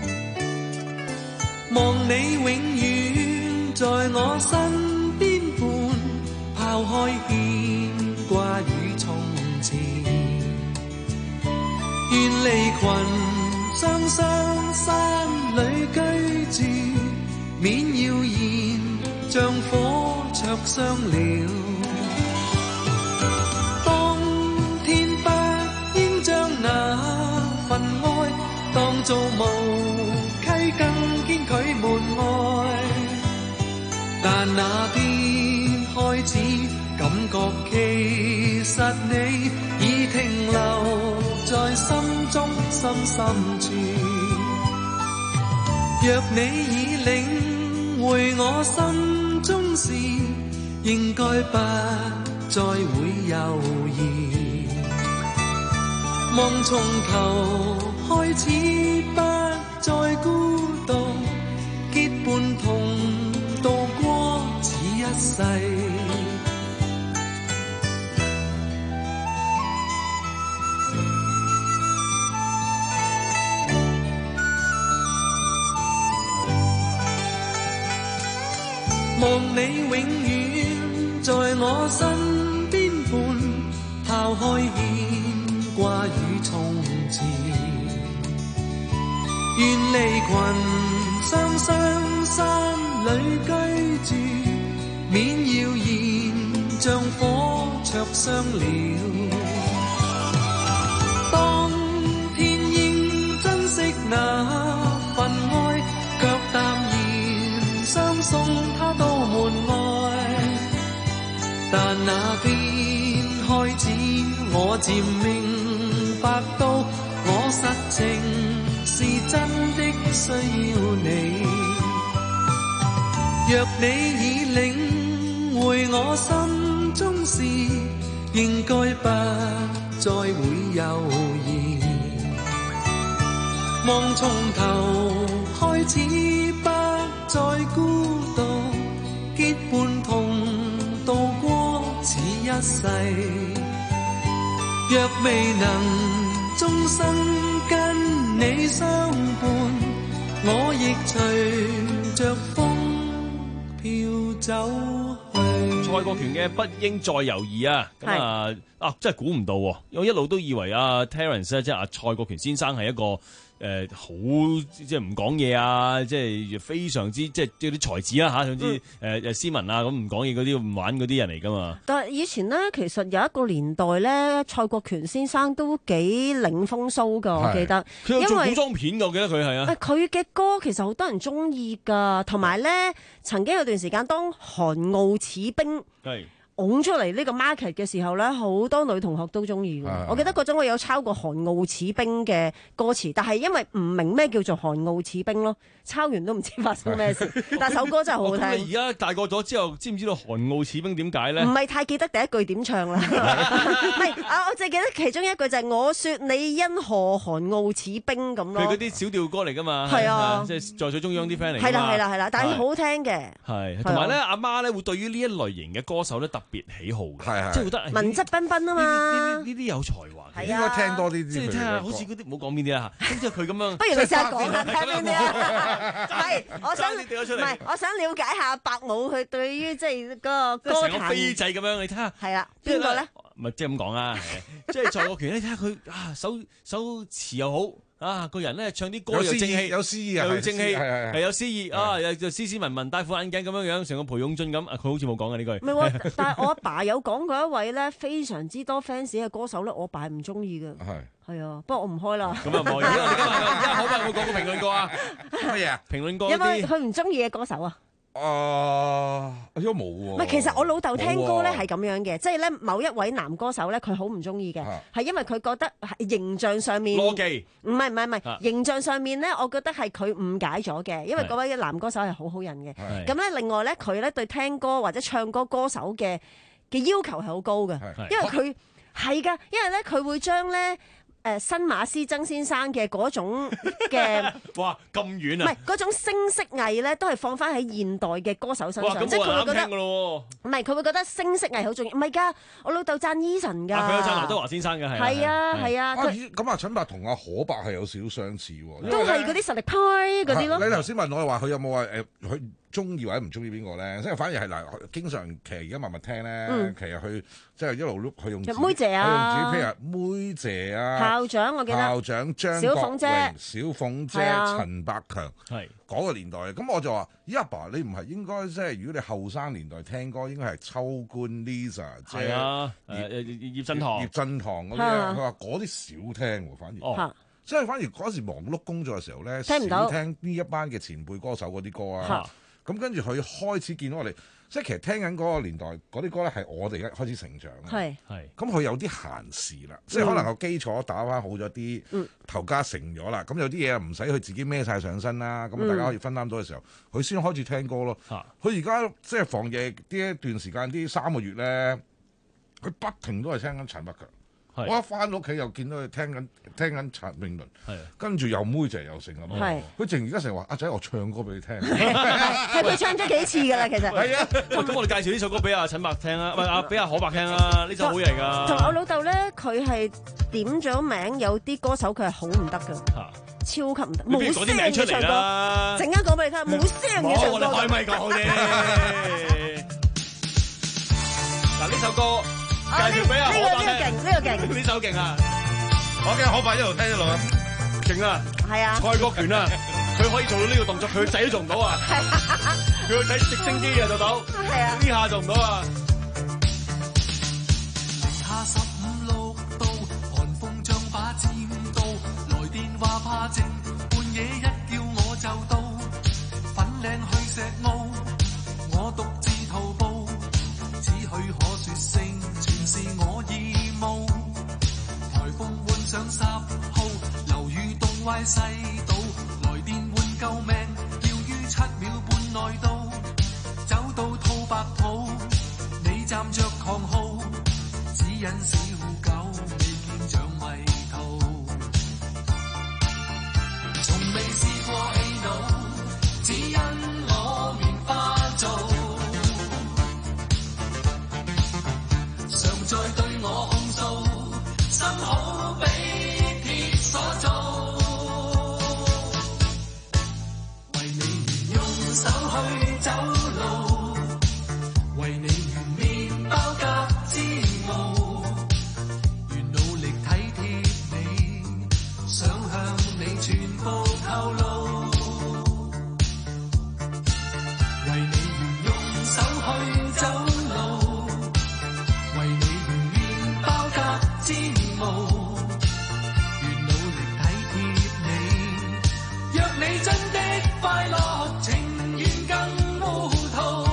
望你永遠在我身邊伴，拋開牽掛與從前。願離群雙雙山裏居住，免謠言像火灼傷了。當天不應將那份愛當做無稽，更堅拒門外。但那天開始感覺其實你已停留在心中深深處。若你已領會我心中事，應該不再會猶豫。望從頭開始不再孤獨，結伴同度過此一世。 我身邊伴，拋開牽掛與從前，遠離群山雙山裏居住，免謠言像火灼傷了。當天應珍惜那份愛，卻淡然相送他到門外。但那天開始，我漸明白到，我實情是真的需要你。若你已領會我心中事，應該不再會猶豫。望從頭開始，不再孤獨，結伴同渡過此一世。若未能終生跟你相伴，我亦隨着風飄走去。 蔡國權嘅不應再猶豫啊！咁啊啊，真係估唔到喎！我一路都以為啊 Terence 咧，即係阿蔡國權先生係一個。誒、呃、好即係唔講嘢啊！即係非常之即係啲才子啦嚇，總之誒誒、嗯呃、斯文啊咁唔講嘢嗰啲唔玩嗰啲人嚟㗎嘛。 但係以前咧，其實有一個年代咧，蔡國權先生都幾領風騷㗎，我記得。 佢有做古裝片㗎，我記得佢係啊。 佢嘅歌其實好多人中意㗎，同埋咧曾經有段時間當韓傲似冰。係。拱出嚟呢個 market 嘅時候咧，好多女同學都中意嘅。我記得嗰陣我有抄過韓傲似冰嘅歌詞，但係因為唔明咩叫做韓傲似冰咯，抄完都唔知發生咩事。但係首歌真係好好聽。 而家大個咗之後，知唔知道韓傲似冰點解咧？ 唔係太記得第一句點唱啦。唔係啊，我淨係記得其中一句就係、是、我說你因何韓傲似冰咁咯。 佢嗰啲小調歌嚟㗎嘛。 係啊， 即係在水中央啲 friend 嚟。 係啦係啦係啦，但係好好聽嘅。 係，同埋咧，阿媽咧會對於呢一類型嘅歌手咧特別喜好嘅。 係係， 即係覺得文質彬彬啊嘛， 呢啲呢啲有才華， 應該聽多啲。 即係聽下，好似嗰啲唔好講邊啲啊嚇，即係佢咁樣。 不如你試下講下聽邊啲啊？係，我想唔係，我想了解下伯母佢對於即係嗰個歌壇。成個飛仔咁樣，你睇下。 係啦，邊個咧？ 咪即係咁講啦，即係蔡國權，你睇下佢啊，手手詞又好。啊！個人咧唱啲歌又正氣， 有詩意， 有正氣，係有詩意係啊！又就斯斯文文，戴副眼鏡咁樣樣，成個裴勇俊咁。佢好似冇講嘅呢句。 唔係喎，但係我阿爸有講過一位咧非常之多 fans 嘅歌手咧，我爸係唔中意嘅。係係啊，不過我唔開啦。 咁啊唔好，而家我哋今日而家好快會講個評論歌啊？乜嘢啊？評論歌。 有冇佢唔中意嘅歌手啊？ 啊，應該冇喎。 唔係，其實我老豆聽歌咧係咁樣嘅，即係咧某一位男歌手咧，佢好唔中意嘅，係因為佢覺得形象上面， 羅技， 唔係唔係唔係，形象上面咧，我覺得係佢誤解咗嘅，因為嗰位男歌手係好好人嘅。咁咧，另外咧，佢咧對聽歌或者唱歌歌手嘅嘅要求係好高嘅，因為佢係㗎，因為咧佢會將咧。誒新馬師曾先生嘅嗰種嘅， 哇咁遠啊！ 唔係嗰種聲色藝咧，都係放翻喺現代嘅歌手身上，即係佢會覺得唔係佢會覺得聲色藝好重要。唔係㗎，我老豆讚 Eason 㗎， 佢有讚劉德華先生嘅係。 係啊係啊， 咁啊陳伯同阿可伯係有少少相似喎， 都係嗰啲實力派嗰啲咯。 你頭先問我話佢有冇話誒佢中意或者唔中意邊個咧？即係反而係嗱，經常其實而家默默聽咧，其實佢即係一路碌佢用妹姐啊， 用自己譬如妹姐啊。 校長我記得， 校長張國榮、小鳳姐、陳百強，係嗰個年代。咁我就話：咦阿爸，你唔係應該即係如果你後生年代聽歌，應該係秋官 Lisa，即係啊，誒葉振棠、 葉振棠嗰啲。佢話嗰啲少聽喎，反而。即係反而嗰時忙碌工作嘅時候咧，少聽呢一班嘅前輩歌手嗰啲歌啊。咁跟住佢開始見到我哋，即係其實聽緊嗰個年代嗰啲歌咧，係我哋而家開始成長。係係。咁佢有啲閒時啦，即係可能個基礎打翻好咗啲，嗯、頭家成咗啦。咁有啲嘢唔使佢自己孭晒上身啦。咁大家可以分擔到嘅時候，佢先、嗯、開始聽歌咯。佢而家即係防疫呢一段時間，啲三個月咧，佢不停都係聽緊陳百強。我一翻到屋企又見到佢聽緊聽緊陳詠麟，跟住又妹姐又成咁。佢淨而家成日話：阿仔，我唱歌俾你聽。 係佢唱咗幾次㗎啦，其實。係啊， 咁我哋介紹呢首歌俾阿陳伯聽啊，唔係阿俾阿可伯聽啊，呢首好嘢嚟㗎。 同我老豆咧，佢係點咗名，有啲歌手佢係好唔得㗎，超級唔得，冇聲嘅唱歌。陣間講俾你聽，冇聲嘅唱歌。 我哋開咪講啫。嗱， 嗱，呢首歌介紹俾阿可伯聽。 呢個勁，呢個勁， 呢首勁啊！ 我驚可伯一路聽一路啊， 勁啊！ 係啊， 蔡國權啊，佢可以做到呢個動作，佢個仔都做唔到啊！佢個仔直升機啊做到， 係啊， 呢下做唔到啊！ 下十五六度，寒風像把尖刀，來電話怕靜，半夜一叫我就到，粉嶺去石澳，我獨自徒步，只許可說聲全是我義務。颱風換上十號，樓宇凍壞世道，來電換救命，要於七秒半內到，走到吐白浦，你站着狂號。因小狗未見像迷途，從未試過氣惱，只因我棉花做，常在對我控訴，心好比鐵所做，為你用手去走路，為你麵包夾煎熬。想向你全部透露，為你願用手去走路，為你願麵包夾煎熬，願努力體貼你，若你真的快樂，情願更糊塗。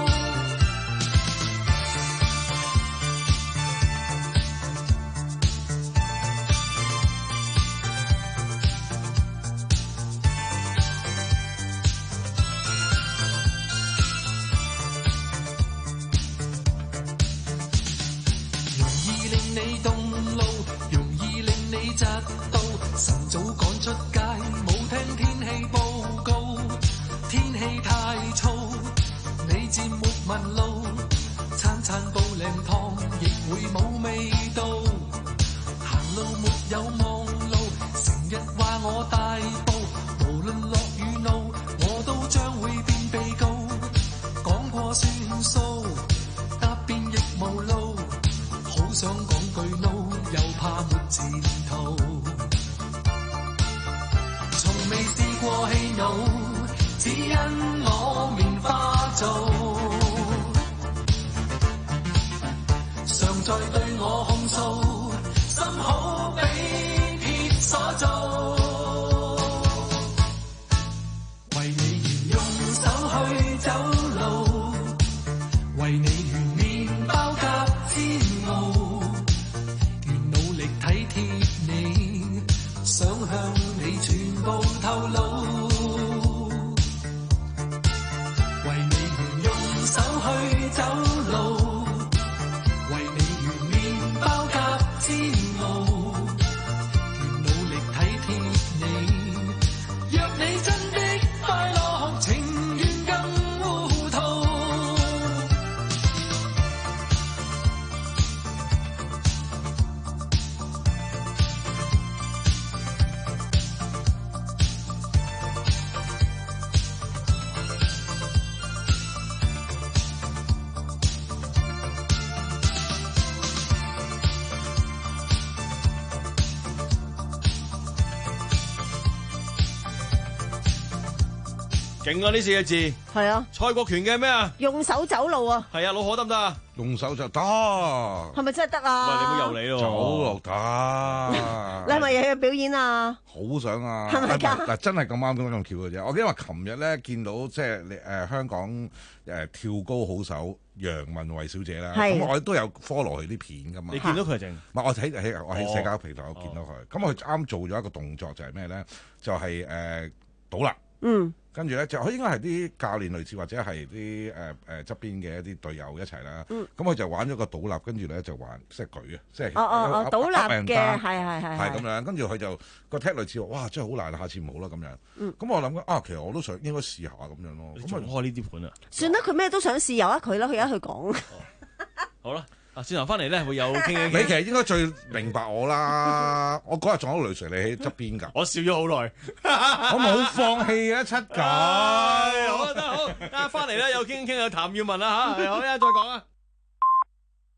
你動路，容易令你窒到，晨早趕出街，冇聽天氣報告，天氣太燥，你漸沒問路，餐餐煲靚湯，亦會冇味道，行路沒有望路，成日話我大步，無論落雨怒，我都將會變被告，講過算數，答辯亦無路。好想講句 no， 又怕沒前途。從未試過氣惱，只因我棉花做，常在對我控訴，心好比鐵所做。為你願用手去走路，為你願麵包夾煎熬。體貼你，想向你全部透露，為你願用手去走路，為你願麵包夾煎熬，願努力體貼你，若你真的快樂，情願更糊塗。 勁啊！呢四個字係啊， 蔡國權嘅咩啊？ 用手走路啊！ 係啊，老可得唔得啊？ 用手就得， 係咪真係得啊？ 喂，你唔好由你咯， 走路得。 你係咪又要表演啊？ 好想啊！ 係咪㗎？ 嗱，真係咁啱咁咁巧嘅啫。我因為琴日咧見到即係你誒香港誒跳高好手楊文慧小姐啦，咁我都有 follow 佢啲片噶嘛。 你見到佢係正？ 唔係，我睇喺我喺社交平台我見到佢。咁佢啱做咗一個動作就係咩咧？就係誒倒立。 嗯。 跟住咧就佢應該係啲教練類似或者係啲誒誒側邊嘅一啲隊友一齊啦。咁佢、嗯、就玩咗個倒立，跟住咧就玩即係舉啊，即係哦哦哦倒立嘅，係係係係咁樣。跟住佢就個踢類似話，哇！真係好難，下次唔好啦咁樣。咁、嗯、我諗啊，其實我都想應該試下咁樣咯。咁開呢啲盤啊？ 算啦，佢咩都想試，由得佢啦，佢而家去講。 哦、好啦。啊，轉頭翻嚟咧會有傾傾。 你其實應該最明白我啦，我嗰日撞到雷 Sir 你喺側邊㗎。 我笑咗好耐， 我冇放棄啊七九。 好得好，啊翻嚟咧有傾傾有譚耀文啦嚇，好啊再講啊。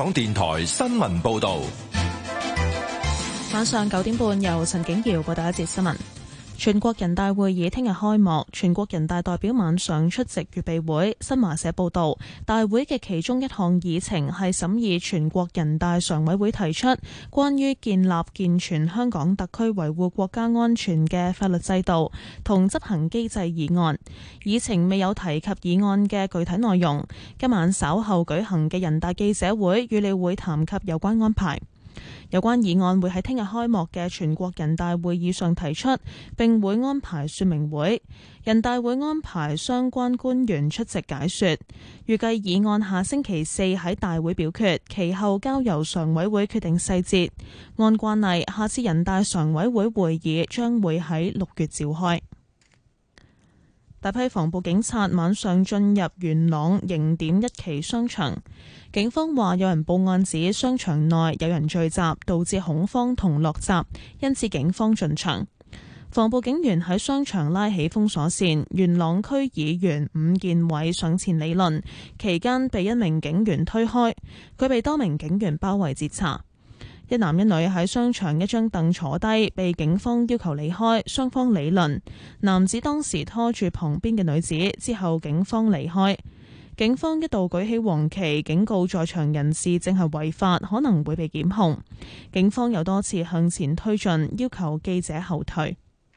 港電台新聞報道。 晚上九點半，由陳景瑤報道一節新聞。全國人大會議聽日開幕，全國人大代表晚上出席預備會。新華社報道，大會嘅其中一項議程係審議全國人大常委會提出關於建立健全香港特區維護國家安全嘅法律制度同執行機制議案。議程未有提及議案嘅具體內容。今晚稍後舉行嘅人大記者會預料會談及有關安排。有關議案會喺聽日開幕嘅全國人大會議上提出，並會安排說明會。人大會安排相關官員出席解說。預計議案下星期四喺大會表決，其後交由常委會決定細節。按慣例，下次人大常委會會議將會喺六月召開。大批防暴警察晚上進入元朗刑點一期商場，警方話有人報案指商場內有人聚集，導致恐慌同落閘，因此警方進場。防暴警員喺商場拉起封鎖線，元朗區議員伍健偉上前理論，期間被一名警員推開，佢被多名警員包圍截查。一男一女喺商場一張凳坐低，被警方要求離開，雙方理論。男子當時拖住旁邊嘅女子，之後警方離開。警方一度舉起黃旗，警告在場人士正係違法，可能會被檢控。警方又多次向前推進，要求記者後退。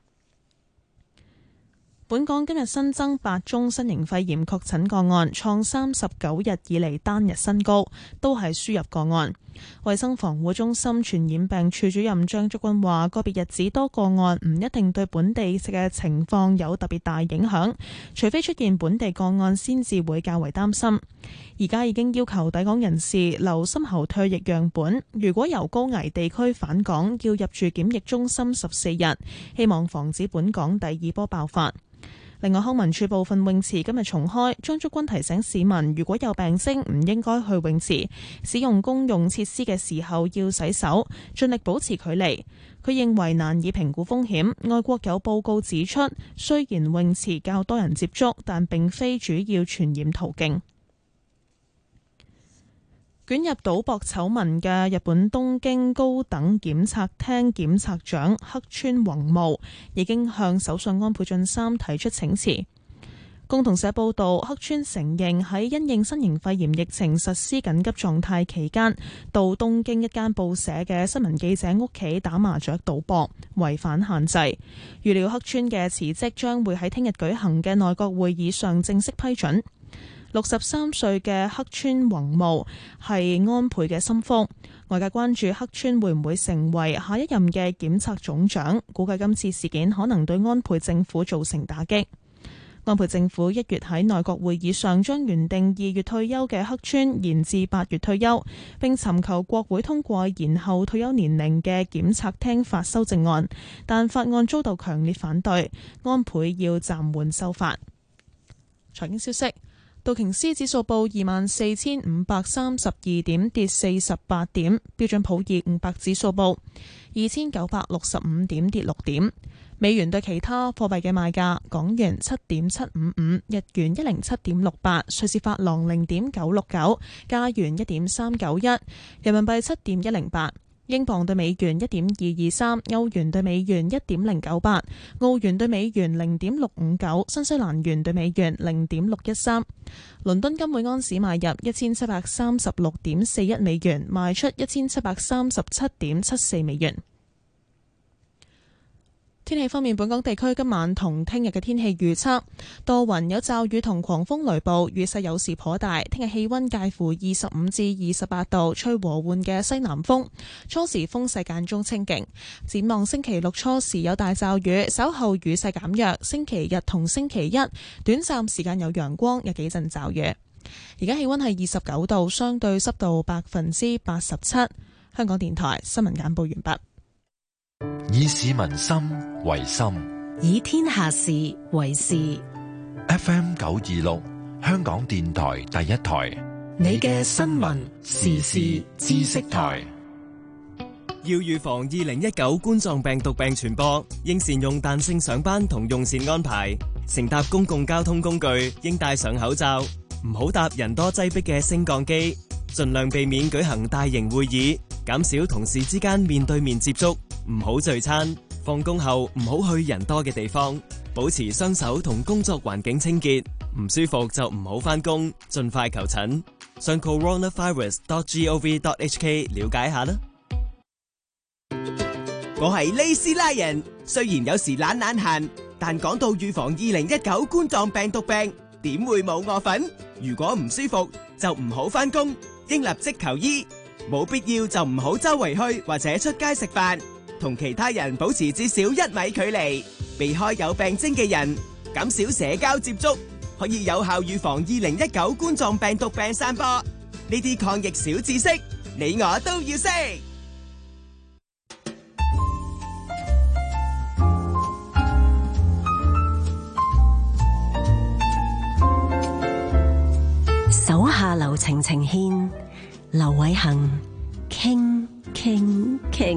本港今日新增八宗新型肺炎確診個案，創三十九日以嚟單日新高，都係輸入個案。衛生防護中心傳染病處主任張竹君話，個別日子多個案唔一定對本地嘅情況有特別大影響，除非出現本地個案先至會較為擔心。而家已經要求抵港人士留深喉唾液樣本，如果由高危地區返港，要入住檢疫中心十四日，希望防止本港第二波爆發。另外，康文署部分泳池今日重開，張竹君提醒市民，如果有病徵唔應該去泳池，使用公用設施嘅時候要洗手，盡力保持距離。佢認為難以評估風險，外國有報告指出，雖然泳池較多人接觸，但並非主要傳染途徑。捲入賭博醜聞嘅日本東京高等檢察廳檢察長黑川弘務已經向首相安倍晉三提出請辭。共同社報道，黑川承認喺因應新型肺炎疫情實施緊急狀態期間，到東京一間報社嘅新聞記者屋企打麻雀賭博，違反限制。預料黑川嘅辭職將會喺聽日舉行嘅內閣會議上正式批准。六十三歲嘅黑川弘務係安倍嘅心腹，外界關注黑川會唔會成為下一任嘅檢察總長，估計今次事件可能對安倍政府造成打擊。安倍政府一月喺內閣會議上將原定二月退休嘅黑川延至八月退休，並尋求國會通過延後退休年齡嘅檢察廳法修正案，但法案遭到強烈反對，安倍要暫緩修法。財經消息。道瓊斯指數報二萬四千五百三十二點，跌四十八點。標準普爾五百指數報二千九百六十五點，跌六點。美元對其他貨幣嘅賣價：港元七點七五五，日元一零七點六八，瑞士法郎零點九六九，加元一點三九一，人民幣七點一零八。英鎊對美元一點二二三，歐元對美元一點零九八，澳元對美元零點六五九，新西蘭元對美元零點六一三。倫敦金每安士買入一千七百三十六點四一美元，賣出一千七百三十七點七四美元。天氣方面，本港地區今晚同聽日嘅天氣預測多雲有驟雨同狂風雷暴，雨勢有時頗大。聽日氣溫介乎二十五至二十八度，吹和緩嘅西南風，初時風勢間中清勁。展望星期六初時有大驟雨，稍後雨勢減弱。星期日同星期一短暫時間有陽光，有幾陣驟雨。而家氣溫係二十九度，相對濕度百分之八十七。香港電台新聞簡報完畢。 以市民心為心， 以天下事為事。 F M 九二六，香港電台第一台， 你嘅新聞時事知識台。 要預防二零一九冠狀病毒病傳播，應善用彈性上班同用膳安排。乘搭公共交通工具應戴上口罩，唔好搭人多擠迫嘅升降機。 盡量避免舉行大型會議，減少同事之間面對面接觸，唔好聚餐。放工後唔好去人多嘅地方，保持雙手同工作環境清潔。唔舒服就唔好返工，盡快求診。上 coronavirus dot gov dot hk 了解下啦。我係利斯拉人，雖然有時懶懶閒，但講到預防二零一九冠狀病毒病，點會冇我份？如果唔舒服就唔好返工，應立即求醫。冇必要就唔好周圍去或者出街食飯，同其他人保持至少一米距離，避開有病徵嘅人，減少社交接觸，可以有效預防二零一九冠狀病毒病散播。呢啲抗疫小知識，你我都要識。 手下留情情牽，劉偉恒傾傾傾。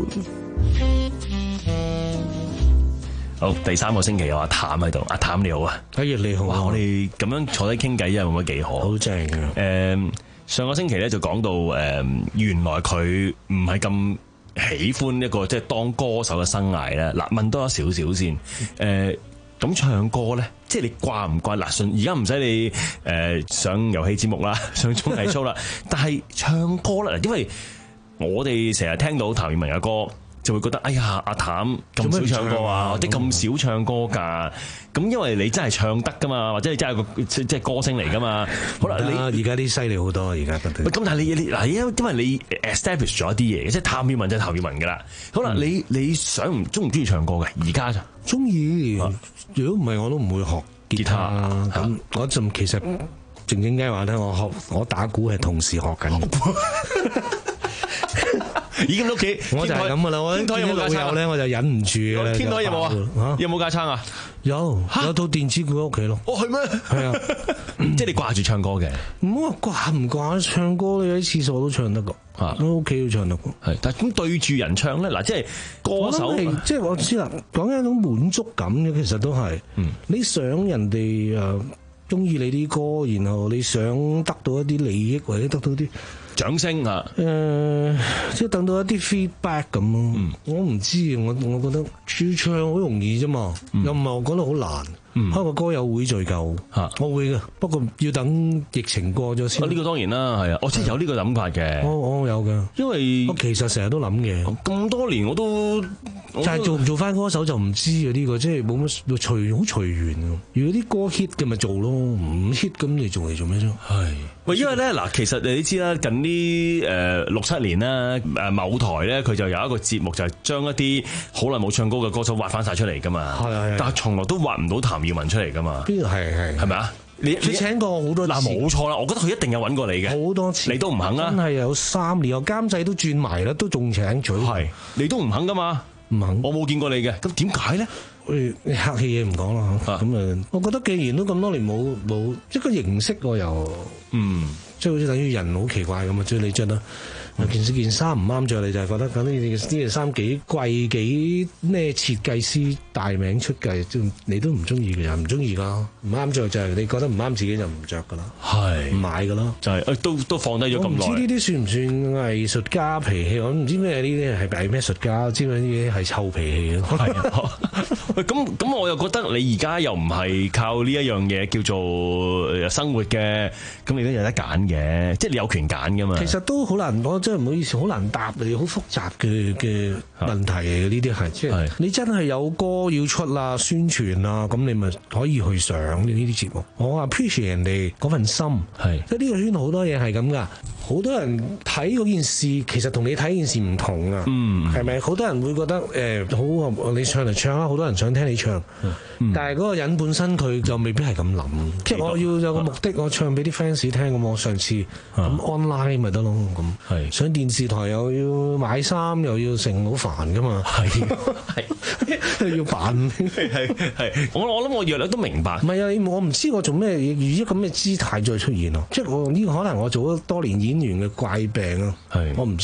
好，第三個星期有阿譚喺度，阿譚你好啊， 哎呀你好， 哇，我哋咁樣坐低傾偈，真係冇乜幾好， 好正嘅。 誒，上個星期咧就講到誒，原來佢唔係咁喜歡一個即係當歌手嘅生涯咧。嗱，問多咗少少先，誒。咁唱歌咧，即係你慣唔慣？嗱，而家唔使你誒、呃、上遊戲節目啦，上綜藝 show 啦，但係唱歌啦，因為我哋成日聽到譚耀文嘅歌，就會覺得哎呀，阿譚咁少唱歌啊，或者咁少唱歌㗎。咁因為你真係唱得㗎嘛，或者你真係個即係歌星嚟㗎嘛。好啦，你而家啲犀利好多，而家覺得。 咁但係你你嗱，因為你 establish 咗一啲嘢嘅，即係譚耀文就係譚耀文㗎啦。好啦，嗯、你你想唔中唔中意唱歌嘅？而家就中意。如果唔係，我都唔會學吉他。咁我就其實靜靜雞話咧，我學我打鼓係同時學緊。 已經屋企， 我就係咁噶啦。我啲老友咧，我就忍唔住嘅啦。 天台有冇啊？有冇架撐啊？ 有，有套電子鼓喺屋企咯。 哦，係咩？係啊，即係你掛住唱歌嘅。 唔好話掛唔掛唱歌，你喺廁所都唱得過，喺屋企都唱得過。 係，但係咁對住人唱咧，嗱，即係歌手， 即係我知啦。講緊一種滿足感嘅，其實都係。嗯，你想人哋誒中意你啲歌，然後你想得到一啲利益，或者得到啲掌聲啊！ 誒、呃，即係等到一啲 feedback 咁咯。嗯、我唔知，我我覺得駐唱好容易啫嘛，嗯、又唔係我覺得好難。嗯、開個歌友會聚舊，嚇，我會嘅。不過要等疫情過咗先。呢、啊呢個當然啦，係啊，我即係有呢個諗法嘅。 我我有嘅，因為我其實成日都諗嘅。 咁多年我都， 就係做唔做翻歌手就唔知啊！呢、呢個即係冇乜隨好隨緣。如果啲歌 hit 嘅咪做咯，唔 hit 咁你做嚟做咩啫？係。 喂，因為咧嗱，其實你知啦，近呢誒六七年啦，誒某台咧佢就有一個節目，就係將一啲好耐冇唱歌嘅歌手挖翻晒出嚟噶嘛。係係。但係從來都挖唔到譚耀文出嚟噶嘛。邊個係係係咪啊？你你請過好多次。嗱，冇錯啦，我覺得佢一定有揾過你嘅。好多次。你都唔肯啦。真係有三年，我監製都轉埋啦，都仲請佢。係。你都唔肯噶嘛？唔肯。我冇見過你嘅，咁點解咧？你客氣嘢唔講啦，咁啊，我覺得既然都咁多年冇冇一個形式，我又嗯，即係好似等於人好奇怪咁啊，即係你着得件件衫唔啱着，你就係覺得咁呢呢件衫幾貴幾咩設計師大名出計，即你都唔中意嘅，又唔中意噶，唔啱着就係你覺得唔啱自己就唔着噶啦，係唔買噶咯，就係誒都都放低咗咁耐。我唔知呢啲算唔算藝術家脾氣，我唔知咩呢啲係係咩術家，知唔知呢啲係臭脾氣咯？係啊。喂，咁咁我又覺得你而家又唔係靠呢一樣嘢叫做生活嘅，咁你都有得揀嘅，即係你有權揀噶嘛。其實都好難，我真係唔好意思，好難答你，好複雜嘅嘅問題嚟嘅呢啲係，即係你真係有歌要出啦、宣傳啦，咁你咪可以去上呢啲節目。我 appreciate 人哋嗰份心，係即係呢個圈好多嘢係咁噶，好多人睇嗰件事，其實同你睇件事唔同啊，嗯，係咪？好多人會覺得誒、呃、好，你唱嚟唱啊，好多人想聽你唱，嗯、但係嗰個人本身佢就未必係咁諗，即係我要有個目的，我唱俾啲 fans 聽咁，我上次咁 online 咪得咯，咁係上電視台又要買衫又要成好煩噶嘛，係係要扮係係，我我諗我約略都明白，唔係啊，我唔知我做咩以一咁嘅姿態再出現咯，即係我呢個可能我做咗多年演員嘅怪病啊，係我唔知啊。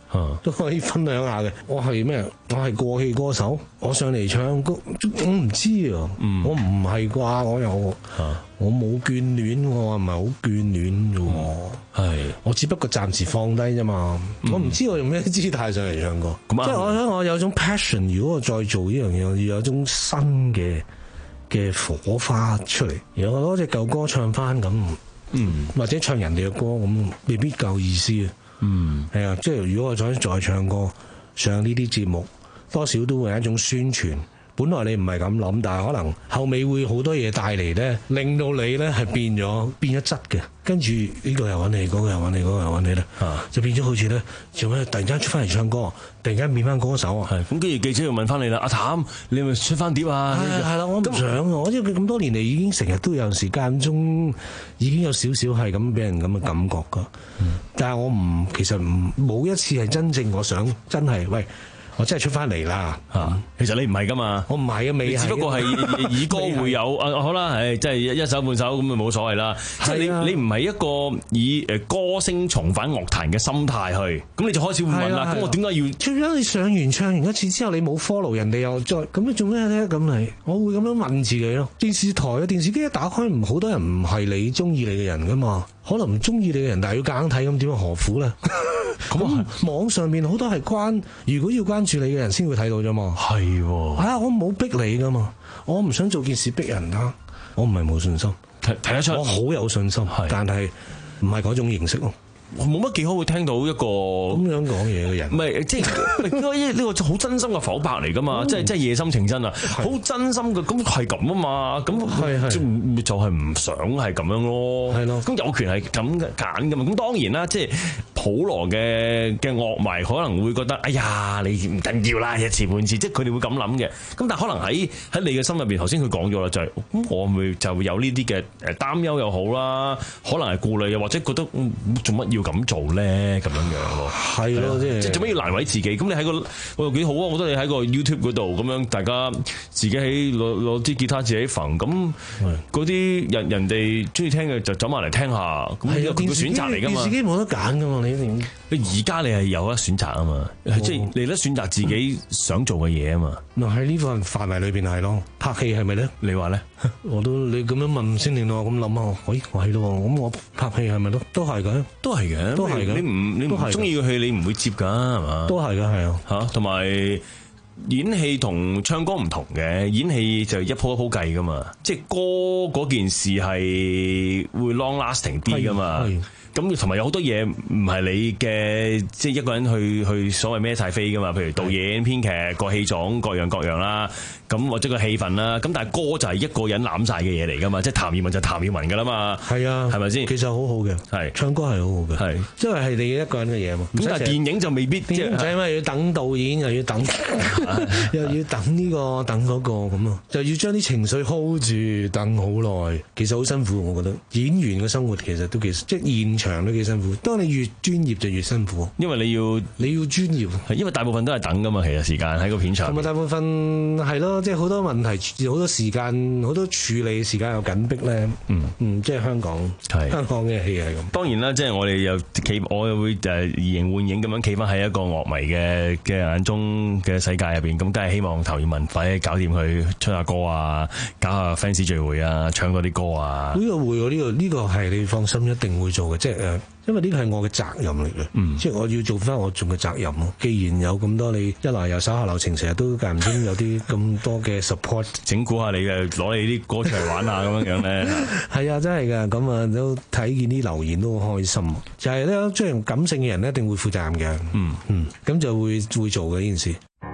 都可以分享下嘅。我係咩？我係過氣歌手，我上嚟唱歌，我唔知啊。嗯、我唔係啩？我又、啊、我冇眷戀，我唔係好眷戀啫。係、嗯，我只不過暫時放低啫嘛。嗯、我唔知我用咩姿態上嚟唱歌。嗯、即係我想我有種 passion， 如果我再做呢樣嘢，要有種新嘅嘅火花出嚟。如果我攞隻舊歌唱翻咁，嗯，或者唱人哋嘅歌咁，未必夠意思啊。嗯，係啊，即係如果我想再唱歌上呢啲節目，多少都會係一種宣傳。本來你唔係咁諗，但係可能後尾會好多嘢帶嚟咧，令到你咧係變咗變咗質嘅。跟住呢個又揾你，嗰、嗰個又揾你，嗰、嗰個又揾你咧，啊、就變咗好似咧，做咩突然間出翻嚟唱歌，突然間變翻歌手啊？係咁，跟住記者又問翻你啦，阿譚，你咪出翻碟啊？係係啦，我唔想啊！我因為咁多年嚟已經成日都有時間中已經有少少係咁俾人咁嘅感覺噶。嗯、但係我唔其實唔冇一次係真正我想真係喂。我真係出翻嚟啦嚇！ 其實你唔係噶嘛， 我唔係啊，未係， 只不過係以歌會友啊，好啦，誒，即係一手半手咁咪冇所謂啦。即係你你唔係一個以誒歌星重返樂壇嘅心態去，咁你就開始會問啦。咁我點解要？ 最緊你上完唱完一次之後，你冇 follow 人哋又再咁你做咩咧？咁嚟，我會咁樣問自己咯。電視台嘅電視機一打開，唔好多人唔係你中意你嘅人噶嘛，可能唔中意你嘅人，但係要夾硬睇，咁點樣何苦咧？咁網上面好多係關，如果要關注你嘅人先會睇到啫嘛。係喎，啊，我冇逼你噶嘛，我唔想做件事逼人啦。我唔係冇信心，睇睇得出，我好有信心，但係唔係嗰種形式咯。 我冇乜幾可會聽到一個咁樣講嘢嘅人， 唔係即係呢個好真心嘅剖白嚟噶嘛，即係即係夜深情真啊，好真心嘅，咁係咁啊嘛，咁就就係唔想係咁樣咯，係咯，咁有權係咁揀噶嘛，咁當然啦，即係普羅嘅嘅樂迷可能會覺得，哎呀，你唔緊要啦，一次半次，即係佢哋會咁諗嘅，咁但係可能喺喺你嘅心入邊，頭先佢講咗啦，就係咁我咪就會有呢啲嘅誒擔憂又好啦，可能係顧慮又或者覺得做乜要？要咁做咧，咁樣樣咯，係咯，即係即係做咩要難為自己？咁你喺個我又幾好啊！我覺得你喺個 YouTube 嗰度咁樣，大家自己喺攞攞支吉他自己縫，咁嗰啲人人哋中意聽嘅就走埋嚟聽下，咁係個選擇嚟噶嘛？電視機冇得揀噶嘛？你你而家你係有得選擇啊嘛？即係你得選擇自己想做嘅嘢啊嘛？ 嗱喺呢個範圍裏邊係咯，拍戲係咪咧？ 你話咧？ 我都你咁樣問先令到我咁諗啊！咦，係咯，咁我拍戲係咪都都係嘅？都係嘅，都係嘅。你唔你唔中意嘅戲，你唔會接噶係嘛？都係嘅，係啊嚇。同埋演戲同唱歌唔同嘅，演戲就一鋪一鋪計噶嘛。即係歌嗰件事係會 long lasting 啲噶嘛。咁同埋有好多嘢唔係你嘅，即係一個人去去所謂孭晒飛噶嘛。譬如導演、編劇、個戲種各樣各樣啦，咁或者個氣氛啦。咁但係歌就係一個人攬晒嘅嘢嚟噶嘛。即係譚耀文就譚耀文噶啦嘛。係啊，係咪先？其實好好嘅，係唱歌係好好嘅，係因為係你一個人嘅嘢嘛。咁但係電影就未必，即係唔使咩要等導演，又要等又要等呢個等嗰個咁啊，就要將啲情緒 hold 住，等好耐。其實好辛苦，我覺得演員嘅生活其實都其實即係現場都幾辛苦，當你越專業就越辛苦，因為你要你要專業，因為大部分都係等噶嘛，其實時間喺個片場，同埋大部分係咯，即係好多問題，好多時間，好多處理時間又緊迫咧。嗯嗯，即係香港係香港嘅戲係咁。當然啦，即係我哋又企，我又會誒移形換影咁樣企翻喺一個樂迷嘅嘅眼中嘅世界入邊，咁梗係希望譚耀文快啲搞掂佢出下歌啊，搞下 fans 聚會啊，唱多啲歌啊。呢個會喎，呢個呢個係你放心，一定會做嘅，即係。誒，因為呢個係我嘅責任嚟嘅，嗯、即係我要做翻我做嘅責任咯。既然有咁多你一來又手下留情，成日都間唔中有啲咁多嘅 support， 整蠱下你嘅，攞你啲歌出嚟玩下咁樣樣咧。係啊，真係噶，咁啊都睇見啲留言都好開心。就係、是、咧，即係感性嘅人一定會負責任嘅。嗯嗯，咁就會會做嘅呢件事。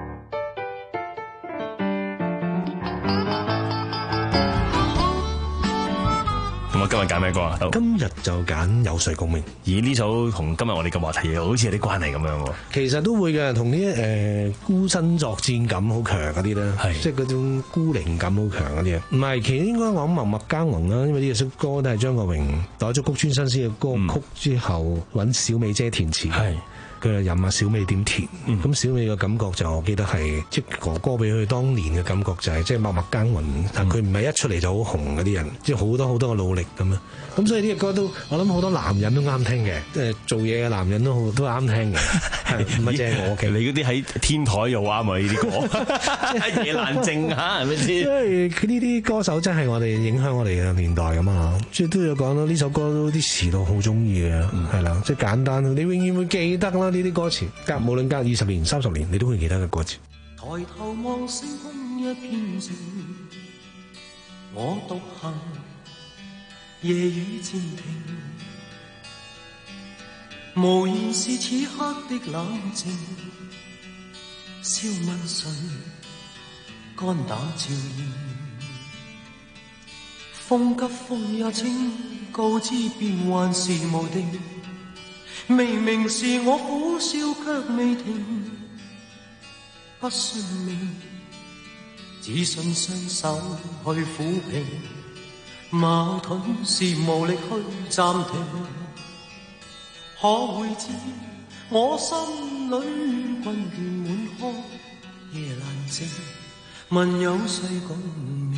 今日揀咩歌啊？今日就揀有誰共鳴。咦，呢首同今日我哋嘅話題好似有啲關係咁樣。其實都會嘅，同啲誒孤身作戰感好強嗰啲咧，係即係嗰種孤零感好強嗰啲啊。唔係，其實應該講默默耕耘啦，因為呢首歌都係張國榮攞咗谷村新司嘅歌曲之後揾小美姐填詞。係。 佢就飲啊小美點甜。咁、嗯、小美嘅感覺就我記得係即係哥哥俾佢當年嘅感覺就係即係默默耕耘，但佢唔係一出嚟就好紅嗰啲人，即係好多好多嘅努力咁樣。咁所以呢個歌都我諗好多男人都啱聽嘅，即係做嘢嘅男人都好都啱聽嘅，唔係淨係我嘅。 你嗰啲喺天台又啱啊！呢啲歌夜闌靜嚇係咪先？ 因為佢呢啲歌手真係我哋影響我哋嘅年代㗎嘛，即係都有講到呢首歌都啲詞都好中意嘅，係啦、嗯，即係簡單，你永遠會記得啦呢啲歌詞，隔無論隔二十年、三十年，你都會記得嘅歌詞。 抬頭望星空一片靜，我獨行，夜雨漸停，無言是此刻的冷靜，笑問誰，肝膽照應，風急風也清，告知變幻是無定，明明是我苦笑卻未停，不信命，只信雙手去撫平，矛盾是無力去暫停，可會知我心裏混亂滿腔，夜闌靜，問有誰共鳴？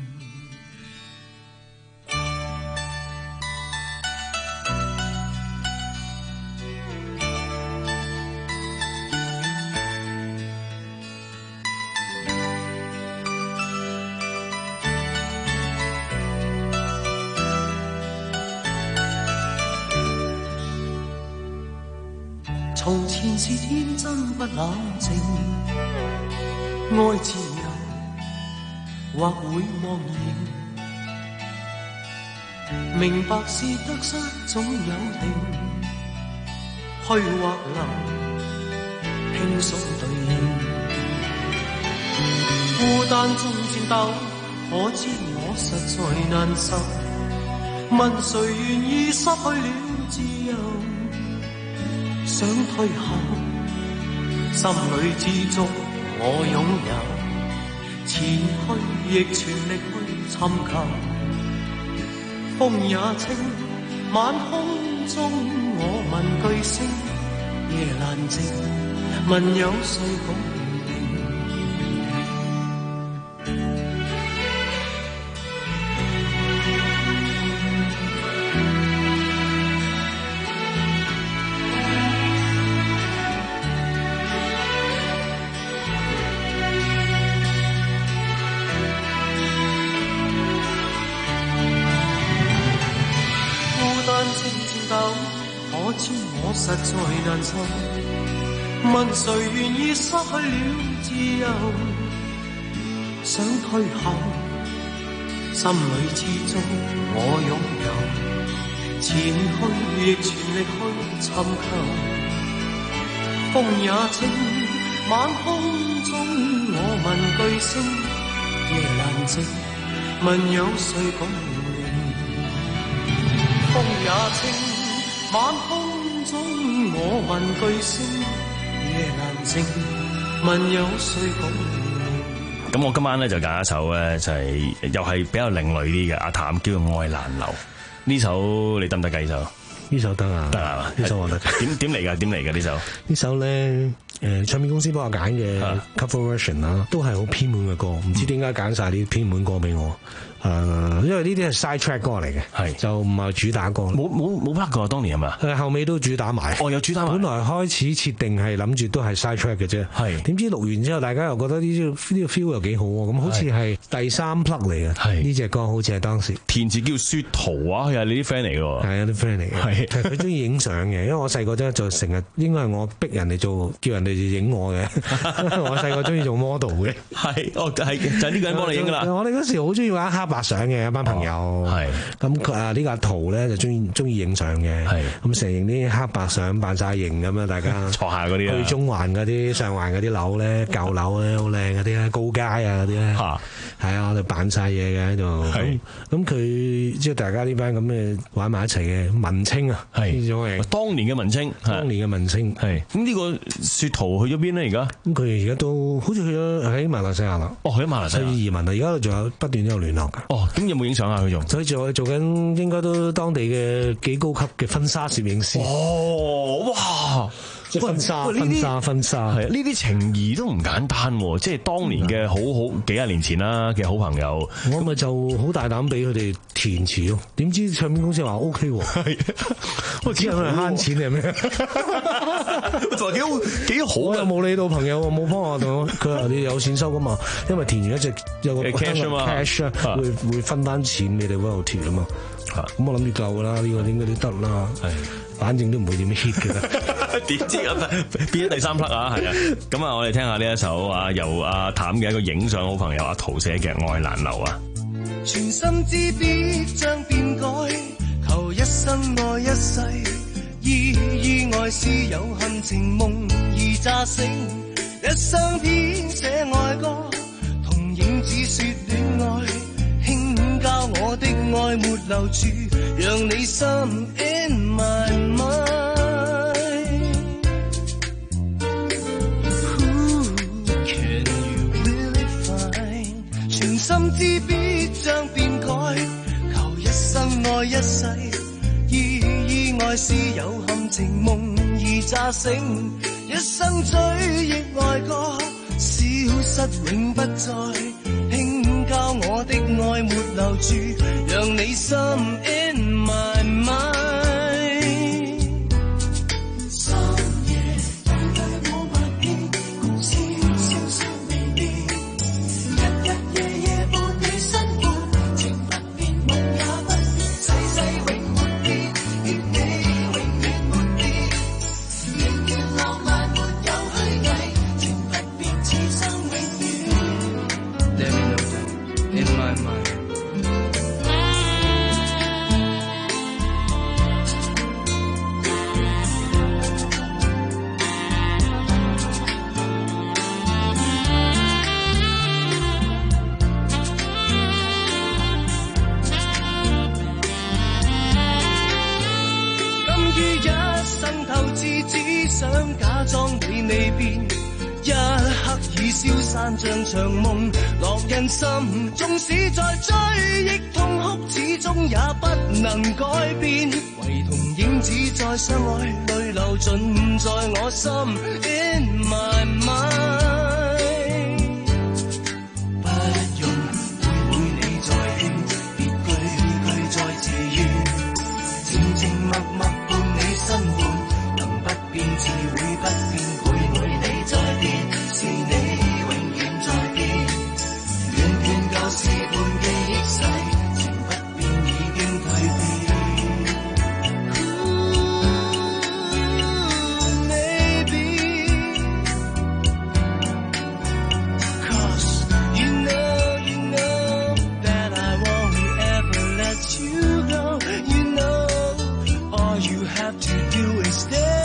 從前是天真不冷靜，愛自由或會忘形，明白是得失總有定，虛或流，輕鬆對應，孤單中戰鬥，可知我實在難受，問誰願意失去了自由？想退後，心裏知足我擁有，前去亦全力去尋求。風也清，晚空中我問句聲，夜闌靜，問有誰共實在難受，問誰願意失去了自由？想退後，心裏知足我擁有，前去亦全力去尋求。風也清，晚空中我問句聲，夜闌靜，問有誰共鳴？風也清，晚空中我問句聲，夜闌靜，問有誰共鳴？ 咁我今晚咧就揀一首咧，就係又係比較另類啲嘅阿譚叫做《愛難留》呢首，你得唔得計首？ 呢首得啊， 得啊， 呢首我得。 點點嚟㗎？點嚟㗎？呢首呢首咧，誒唱片公司幫我揀嘅 cover version 啦，都係好偏門嘅歌，唔知點解揀晒啲偏門歌俾我。誒、呃，因為呢啲係 side track 歌嚟嘅，係就唔係主打歌。 冇冇冇拍過當年係咪？ 誒，後尾都主打埋。 哦，有主打埋。 本來開始設定係諗住都係 side track 嘅啫，係點知錄完之後，大家又覺得呢啲呢個 feel 又幾好喎，咁好似係第三 plug 嚟嘅。係呢隻歌好似係當時填詞叫雪桃啊，佢係你啲 friend 嚟嘅。 係啊，啲 friend 嚟嘅。係佢中意影相嘅，因為我細個咧就成日應該係我逼人哋做，叫人哋影我嘅。我細個中意做 model 嘅。係，哦係就係呢個人幫你影㗎啦。我哋嗰時好中意玩黑白相嘅一班朋友，係咁啊呢個阿圖咧就中意中意影相嘅，係咁成影啲黑白相扮晒型咁樣，大家坐下嗰啲去中環嗰啲上環嗰啲樓咧，舊樓咧好靚嗰啲咧，高街啊嗰啲咧，係啊我哋扮晒嘢嘅喺度，咁咁佢即係大家呢班咁嘅玩埋一齊嘅文青啊，係當年嘅文青， 當年嘅文青係咁呢個雪桃去咗邊咧而家？ 咁佢而家都好似去咗喺馬來西亞啦， 哦去咗馬來西亞移民啦，而家仲有不斷都有聯絡噶， 哦咁有冇影相啊佢仲？ 所以做做緊應該都當地嘅幾高級嘅婚紗攝影師。 哦，哇！ 即係婚紗、婚紗、婚紗， 係啊！呢啲情誼都唔簡單喎，即係當年嘅好好幾廿年前啦嘅好朋友， 我咪就好大膽俾佢哋填詞咯。點知唱片公司話 O K 喎，我只係佢哋慳錢定係咩？ 就幾好幾好， 我又冇理到朋友，我冇幫我同我，佢話你有錢收噶嘛，因為填完一隻有個 cash 啊嘛 ，cash 會會分翻錢你哋嗰度填啊嘛。咁我諗住夠噶啦，呢個應該都得啦。係，反正都唔會點 hit 嘅啦。 點知咁變咗第三匹啊？係啊！咁啊，我哋聽下呢一首啊，由阿譚嘅一個影相好朋友阿陶寫嘅《愛難留》啊。 全心知必將變改，求一生愛一世。意意外是有恨情夢而乍醒，一生編寫愛歌，同影子說戀愛，輕教我的愛沒留住，讓你心 in my mind。 Who can you really find？ 全心知必將變改，求一生愛一世。意意外是有憾情夢而乍醒，一生追憶愛歌，消失永不再，輕教我的愛沒留住，讓你心 in my mind。 深夜與你冇默契，共笑消失未變，日日夜夜伴你生活，情不變夢也不變，世世永想假裝你未變，一刻已消散像場夢，落人心，縱使再追憶痛哭，始終也不能改變，唯同影子再相愛，淚流盡在我心 in my mind。 不用每每你在勸，別句句再自怨，靜靜默默伴你生活，變自會不變，陪陪你再變，是你永遠在變，遠遠舊事伴記憶逝，情不變已經蛻變。Maybe cause you know you know that I won't ever let you go, you know all you have to do is stay。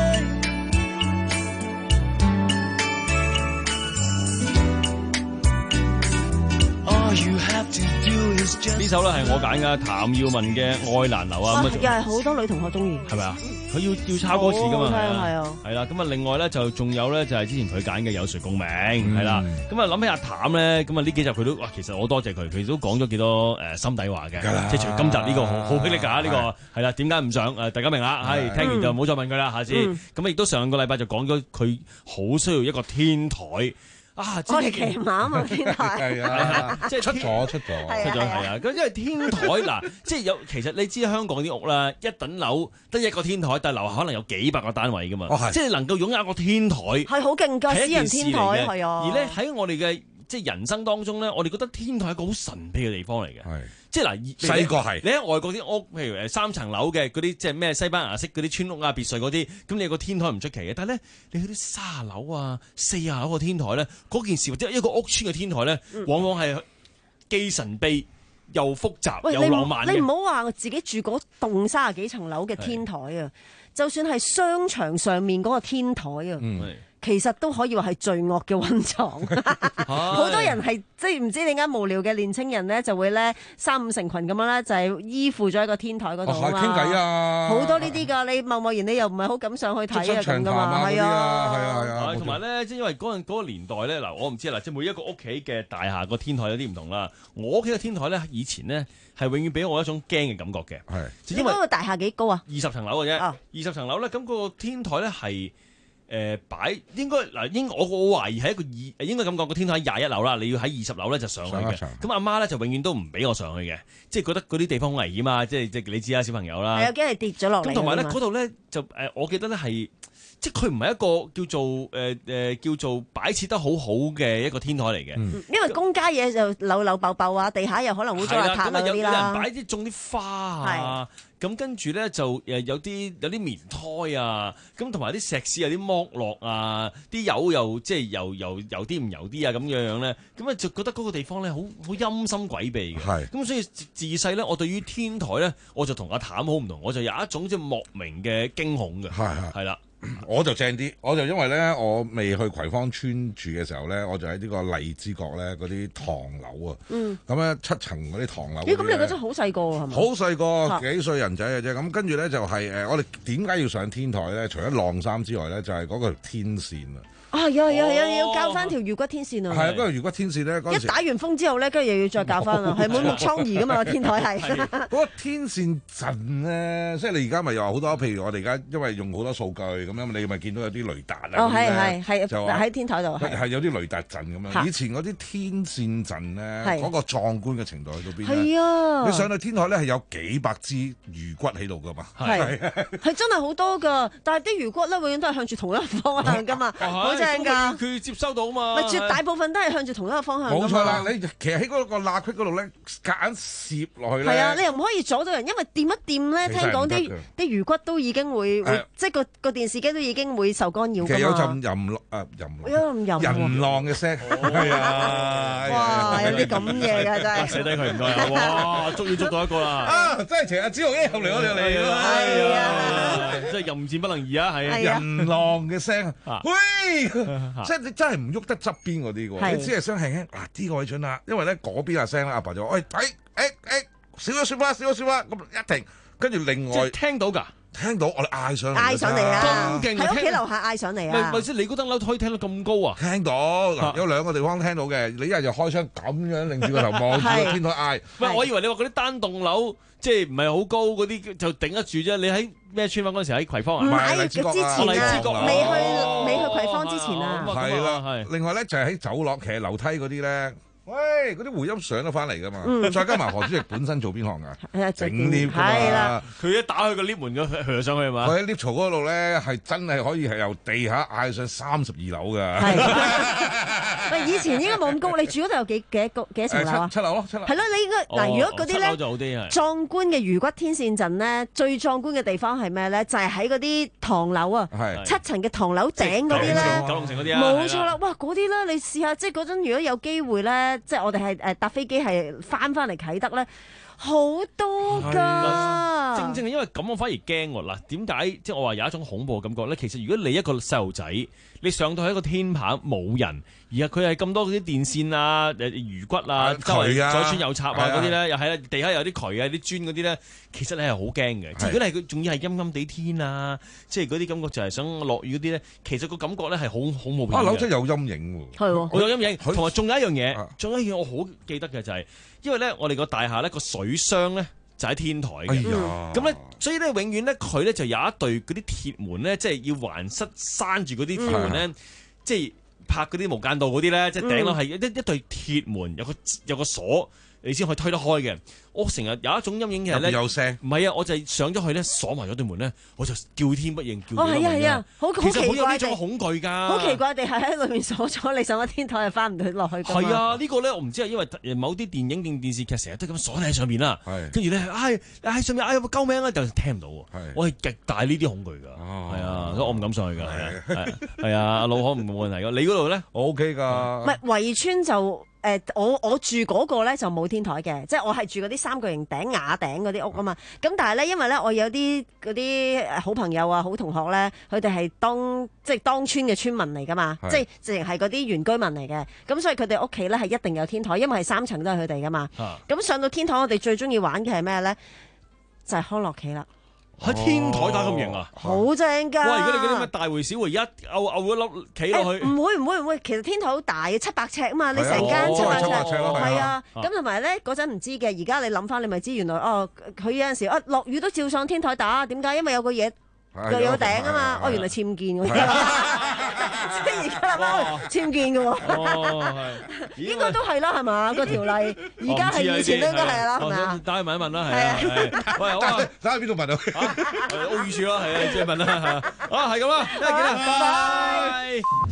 呢首咧係我揀嘅，譚耀文嘅《愛難留》啊， 咁又係好多女同學中意， 係咪啊？佢要要抄歌詞噶嘛， 係啊， 係啦。咁啊，另外咧就仲有咧就係之前佢揀嘅《有誰共鳴》，係啦。咁啊諗起阿譚咧，咁啊呢幾集佢都哇，其實我多謝佢，佢都講咗幾多誒心底話嘅，即係除今集呢個好好霹靂㗎呢個係啦。點解唔上誒？大家明啦，係聽完就唔好再問佢啦，下次。咁亦都上個禮拜就講咗佢好需要一個天台。啊！ 我哋騎馬啊嘛，天台係啊，即係出咗出咗出咗係啊！咁因為天台嗱，即係有其實你知香港啲屋啦，一等樓得一個天台，但係樓下可能有幾百個單位噶嘛，哦、即係能夠擁有一個天台係好勁㗎，私人天台係啊。 而咧喺我哋嘅即係人生當中咧，我哋覺得天台係一個好神秘嘅地方嚟嘅。即係嗱， 細個係你喺外國啲屋，譬如誒三層樓嘅嗰啲，即係咩西班牙式嗰啲村屋啊、別墅嗰啲，咁你有個天台唔出奇嘅。但係咧，你去啲卅樓啊、四十樓個天台咧，嗰件事或者一個屋村嘅天台咧，往往係既神秘又複雜又浪漫嘅。 你唔好話自己住嗰棟三十幾層樓嘅天台啊，就算係商場上面嗰個天台啊。嗯其實都可以話係罪惡嘅溫床，好多人係即係唔知點解無聊嘅年青人咧，就會咧三五成群咁樣咧，就係依附咗喺個天台嗰度啊嘛， 傾偈啊， 好多呢啲㗎。你貿貿然你又唔係好敢上去睇啊咁㗎嘛，係啊， 係啊，係啊。 同埋咧，即係因為嗰陣嗰個年代咧，嗱我唔知啊，嗱即係每一個屋企嘅大廈個天台有啲唔同啦。我屋企嘅天台咧，以前咧係永遠俾我一種驚嘅感覺嘅，係。 因為嗰個大廈幾高啊？ 二十層樓嘅啫，二十層樓咧，咁嗰個天台咧係。 誒擺應該嗱，應我我懷疑係一個二應該咁講，個天台喺廿一樓啦，你要喺二十樓咧就上去嘅。咁阿媽咧就永遠都唔俾我上去嘅，即係覺得嗰啲地方好危險啊！即係即係你知啦，小朋友啦。 係啊，驚係跌咗落嚟。 咁同埋咧嗰度咧就誒，我記得咧係。即係佢唔係一個叫做誒誒、呃、叫做擺設得好好嘅一個天台嚟嘅， 嗯、因為公家嘢就扭扭爆爆啊，地下又可能會裝下塔嗰啲啦。有人擺啲種啲花啊，咁跟住咧就誒有啲有啲棉胎啊，咁同埋啲石屎有啲剝落啊，啲油又即係油油油啲唔油啲啊咁樣樣咧，咁啊就覺得嗰個地方咧好好陰森詭秘嘅。係咁所以自細咧，我對於天台咧，我就同阿譚好唔同，我就有一種即係莫名嘅驚恐嘅。係係係啦。 我就正啲，我就因為咧，我未去葵芳村住嘅時候咧，我就喺呢個荔枝角咧嗰啲唐樓啊， 嗯， 咁咧七層嗰啲唐樓。 咦？咁你嗰陣好細個係咪？ 好細個，幾歲人仔嘅啫。咁跟住咧就係、是、誒，我哋點解要上天台咧？除咗晾衫之外咧，就係、是、嗰個天線啊。 啊，係啊係啊，要教翻條魚骨天線啊！ 係啊，嗰個魚骨天線咧， 一打完風之後咧，跟住又要再教翻啦，係滿目瘡痍噶嘛，天台係。 嗰個天線陣咧，即係你而家咪有好多，譬如我哋而家因為用好多數據咁樣，你咪見到有啲雷達啊。 哦，係係係，就喺天台度係有啲雷達陣咁樣。以前嗰啲天線陣咧，嗰個壯觀嘅程度去到邊咧？ 係啊！ 你上到天台咧係有幾百支魚骨喺度噶嘛？ 係係真係好多噶，但係啲魚骨咧永遠都係向住同一個方向噶嘛。正㗎， 佢接收到嘛？ 咪絕大部分都係向住同一個方向。 冇錯啦，你其實喺嗰個罅隙嗰度咧，夾硬攝落去咧。 係啊，你又唔可以阻到人，因為掂一掂咧，聽講啲啲魚骨都已經會，即係個個電視機都已經會受干擾㗎嘛。 其實有陣淫浪啊淫浪， 淫浪嘅聲。係啊！ 哇，有啲咁嘢㗎真係。 寫低佢唔該啊！哇，終於捉到一個啦！ 啊，真係成日子豪英後嚟我哋嚟㗎。 係啊， 即係淫賤不能移啊！係啊， 淫浪嘅聲，喂！即係你真係唔喐得側邊嗰啲嘅，你只係想輕輕嗱啲個位準啦，因為咧嗰邊阿聲咧，阿爸就話：喂，睇，誒誒，少咗説話，少咗説話，咁一停，跟住另外聽到㗎， 聽到我哋嗌上嚟， 嗌上嚟啊， 咁勁， 喺屋企樓下嗌上嚟啊， 咪先你嗰層樓可以聽到咁高啊？ 聽到嗱，有兩個地方聽到嘅，你一係就開窗咁樣擰住個頭望住個天台嗌， 唔係我以為你話嗰啲單棟樓。即係唔係好高嗰啲就頂得住啫？你喺咩村嗰陣時喺葵芳啊？ 唔係之前啊，未去未去葵芳之前啊。 係啦，係。另外咧就係喺走廊，其實樓梯嗰啲咧，喂，嗰啲回音上得翻嚟噶嘛。再加埋何主席本身做邊行㗎？整 lift 㗎嘛。 佢一打開個 lift 門咁去上去係嘛？ 佢喺 lift 槽嗰度咧係真係可以係由地下嗌上三十二樓㗎。 喂，以前應該冇咁高，你住嗰度有幾幾多幾多層樓啊？ 七樓咯，七樓。 係咯，你應該嗱，如果嗰啲咧壯觀嘅魚骨天線陣咧，最壯觀嘅地方係咩咧？就係喺嗰啲唐樓啊，七層嘅唐樓頂嗰啲咧， 九龍城嗰啲啊， 冇錯啦！哇，嗰啲咧，你試下，即係嗰陣如果有機會咧，即係我哋係誒搭飛機係翻翻嚟啟德咧。好多㗎， 正正係因為咁，我反而驚喎。嗱，點解即係我話有一種恐怖嘅感覺咧？其實如果你一個細路仔，你上到喺一個天棚冇人，而係佢係咁多嗰啲電線啊、誒魚骨啊、周圍左穿右插啊嗰啲咧，又係啦，地下有啲渠啊、啲磚嗰啲咧，其實你係好驚嘅。如果你係佢，仲要係陰陰地天啊，即係嗰啲感覺就係想落雨嗰啲咧，其實個感覺咧係好恐怖嘅。 啊，樓真係有陰影喎， 係喎， 好有陰影。同埋仲有一樣嘢，仲有一樣我好記得嘅就係。因為咧，我哋個大廈咧個水箱咧就喺天台嘅，咁咧、哎，所以咧永遠咧佢咧就有一對嗰啲鐵門咧，即係要環塞閂住嗰啲鐵門咧，嗯、即係拍嗰啲無間道嗰啲咧，即係頂落係一一對鐵門，有個有個鎖，你先可以推得開嘅。我成日有一種陰影嘅咧， 有聲， 唔係啊，我就係上咗去咧鎖埋咗對門咧，我就叫天不應，叫地不應。 哦，係啊係啊，好其實好有呢種恐懼㗎。 好奇怪地係喺裏面鎖咗，你上咗天台又翻唔到落去。 係啊，呢、呢個咧我唔知係因為某啲電影定電視劇成日都咁鎖你喺上面啦，跟住咧，唉喺上面，唉救命啊，就聽唔到喎。我係極大呢啲恐懼㗎，係啊，所以我唔敢上去㗎。係啊，係啊，阿老可唔冇問題㗎。你嗰度咧， 我 OK 㗎。 唔係圍村就。誒，我我住嗰個咧就冇天台嘅，即係我係住嗰啲三角形頂瓦頂嗰啲屋啊嘛。咁但係咧，因為咧我有啲嗰啲好朋友啊、好同學咧，佢哋係當即係當村嘅村民嚟噶嘛，即係直情係嗰啲原居民嚟嘅。咁所以佢哋屋企咧係一定有天台，因為係三層都係佢哋噶嘛。咁上到天台，我哋最中意玩嘅係咩咧？就係康樂棋啦。 喺天台打咁型啊！ 好正㗎！ 哇！如果你嗰啲咩大回小回一勾勾一粒企落去， 唔會唔會唔會，其實天台好大嘅，七百尺啊嘛！你成間七百尺，係啊！咁同埋咧嗰陣唔知嘅，而家你諗翻你咪知，原來哦佢有陣時啊落雨都照上天台打，點解？因為有個嘢又有頂啊嘛，哦原來僭建喎，即係而家阿媽僭建嘅喎， 哦係， 應該都係啦係嘛個條例，而家係以前都應該係啦係咪啊？ 打去問一問啦，係啊，喂好啊， 打去邊度問啊？ 屋宇署咯，係啊，即係問啦嚇，啊係咁啦，一陣見啦，拜拜。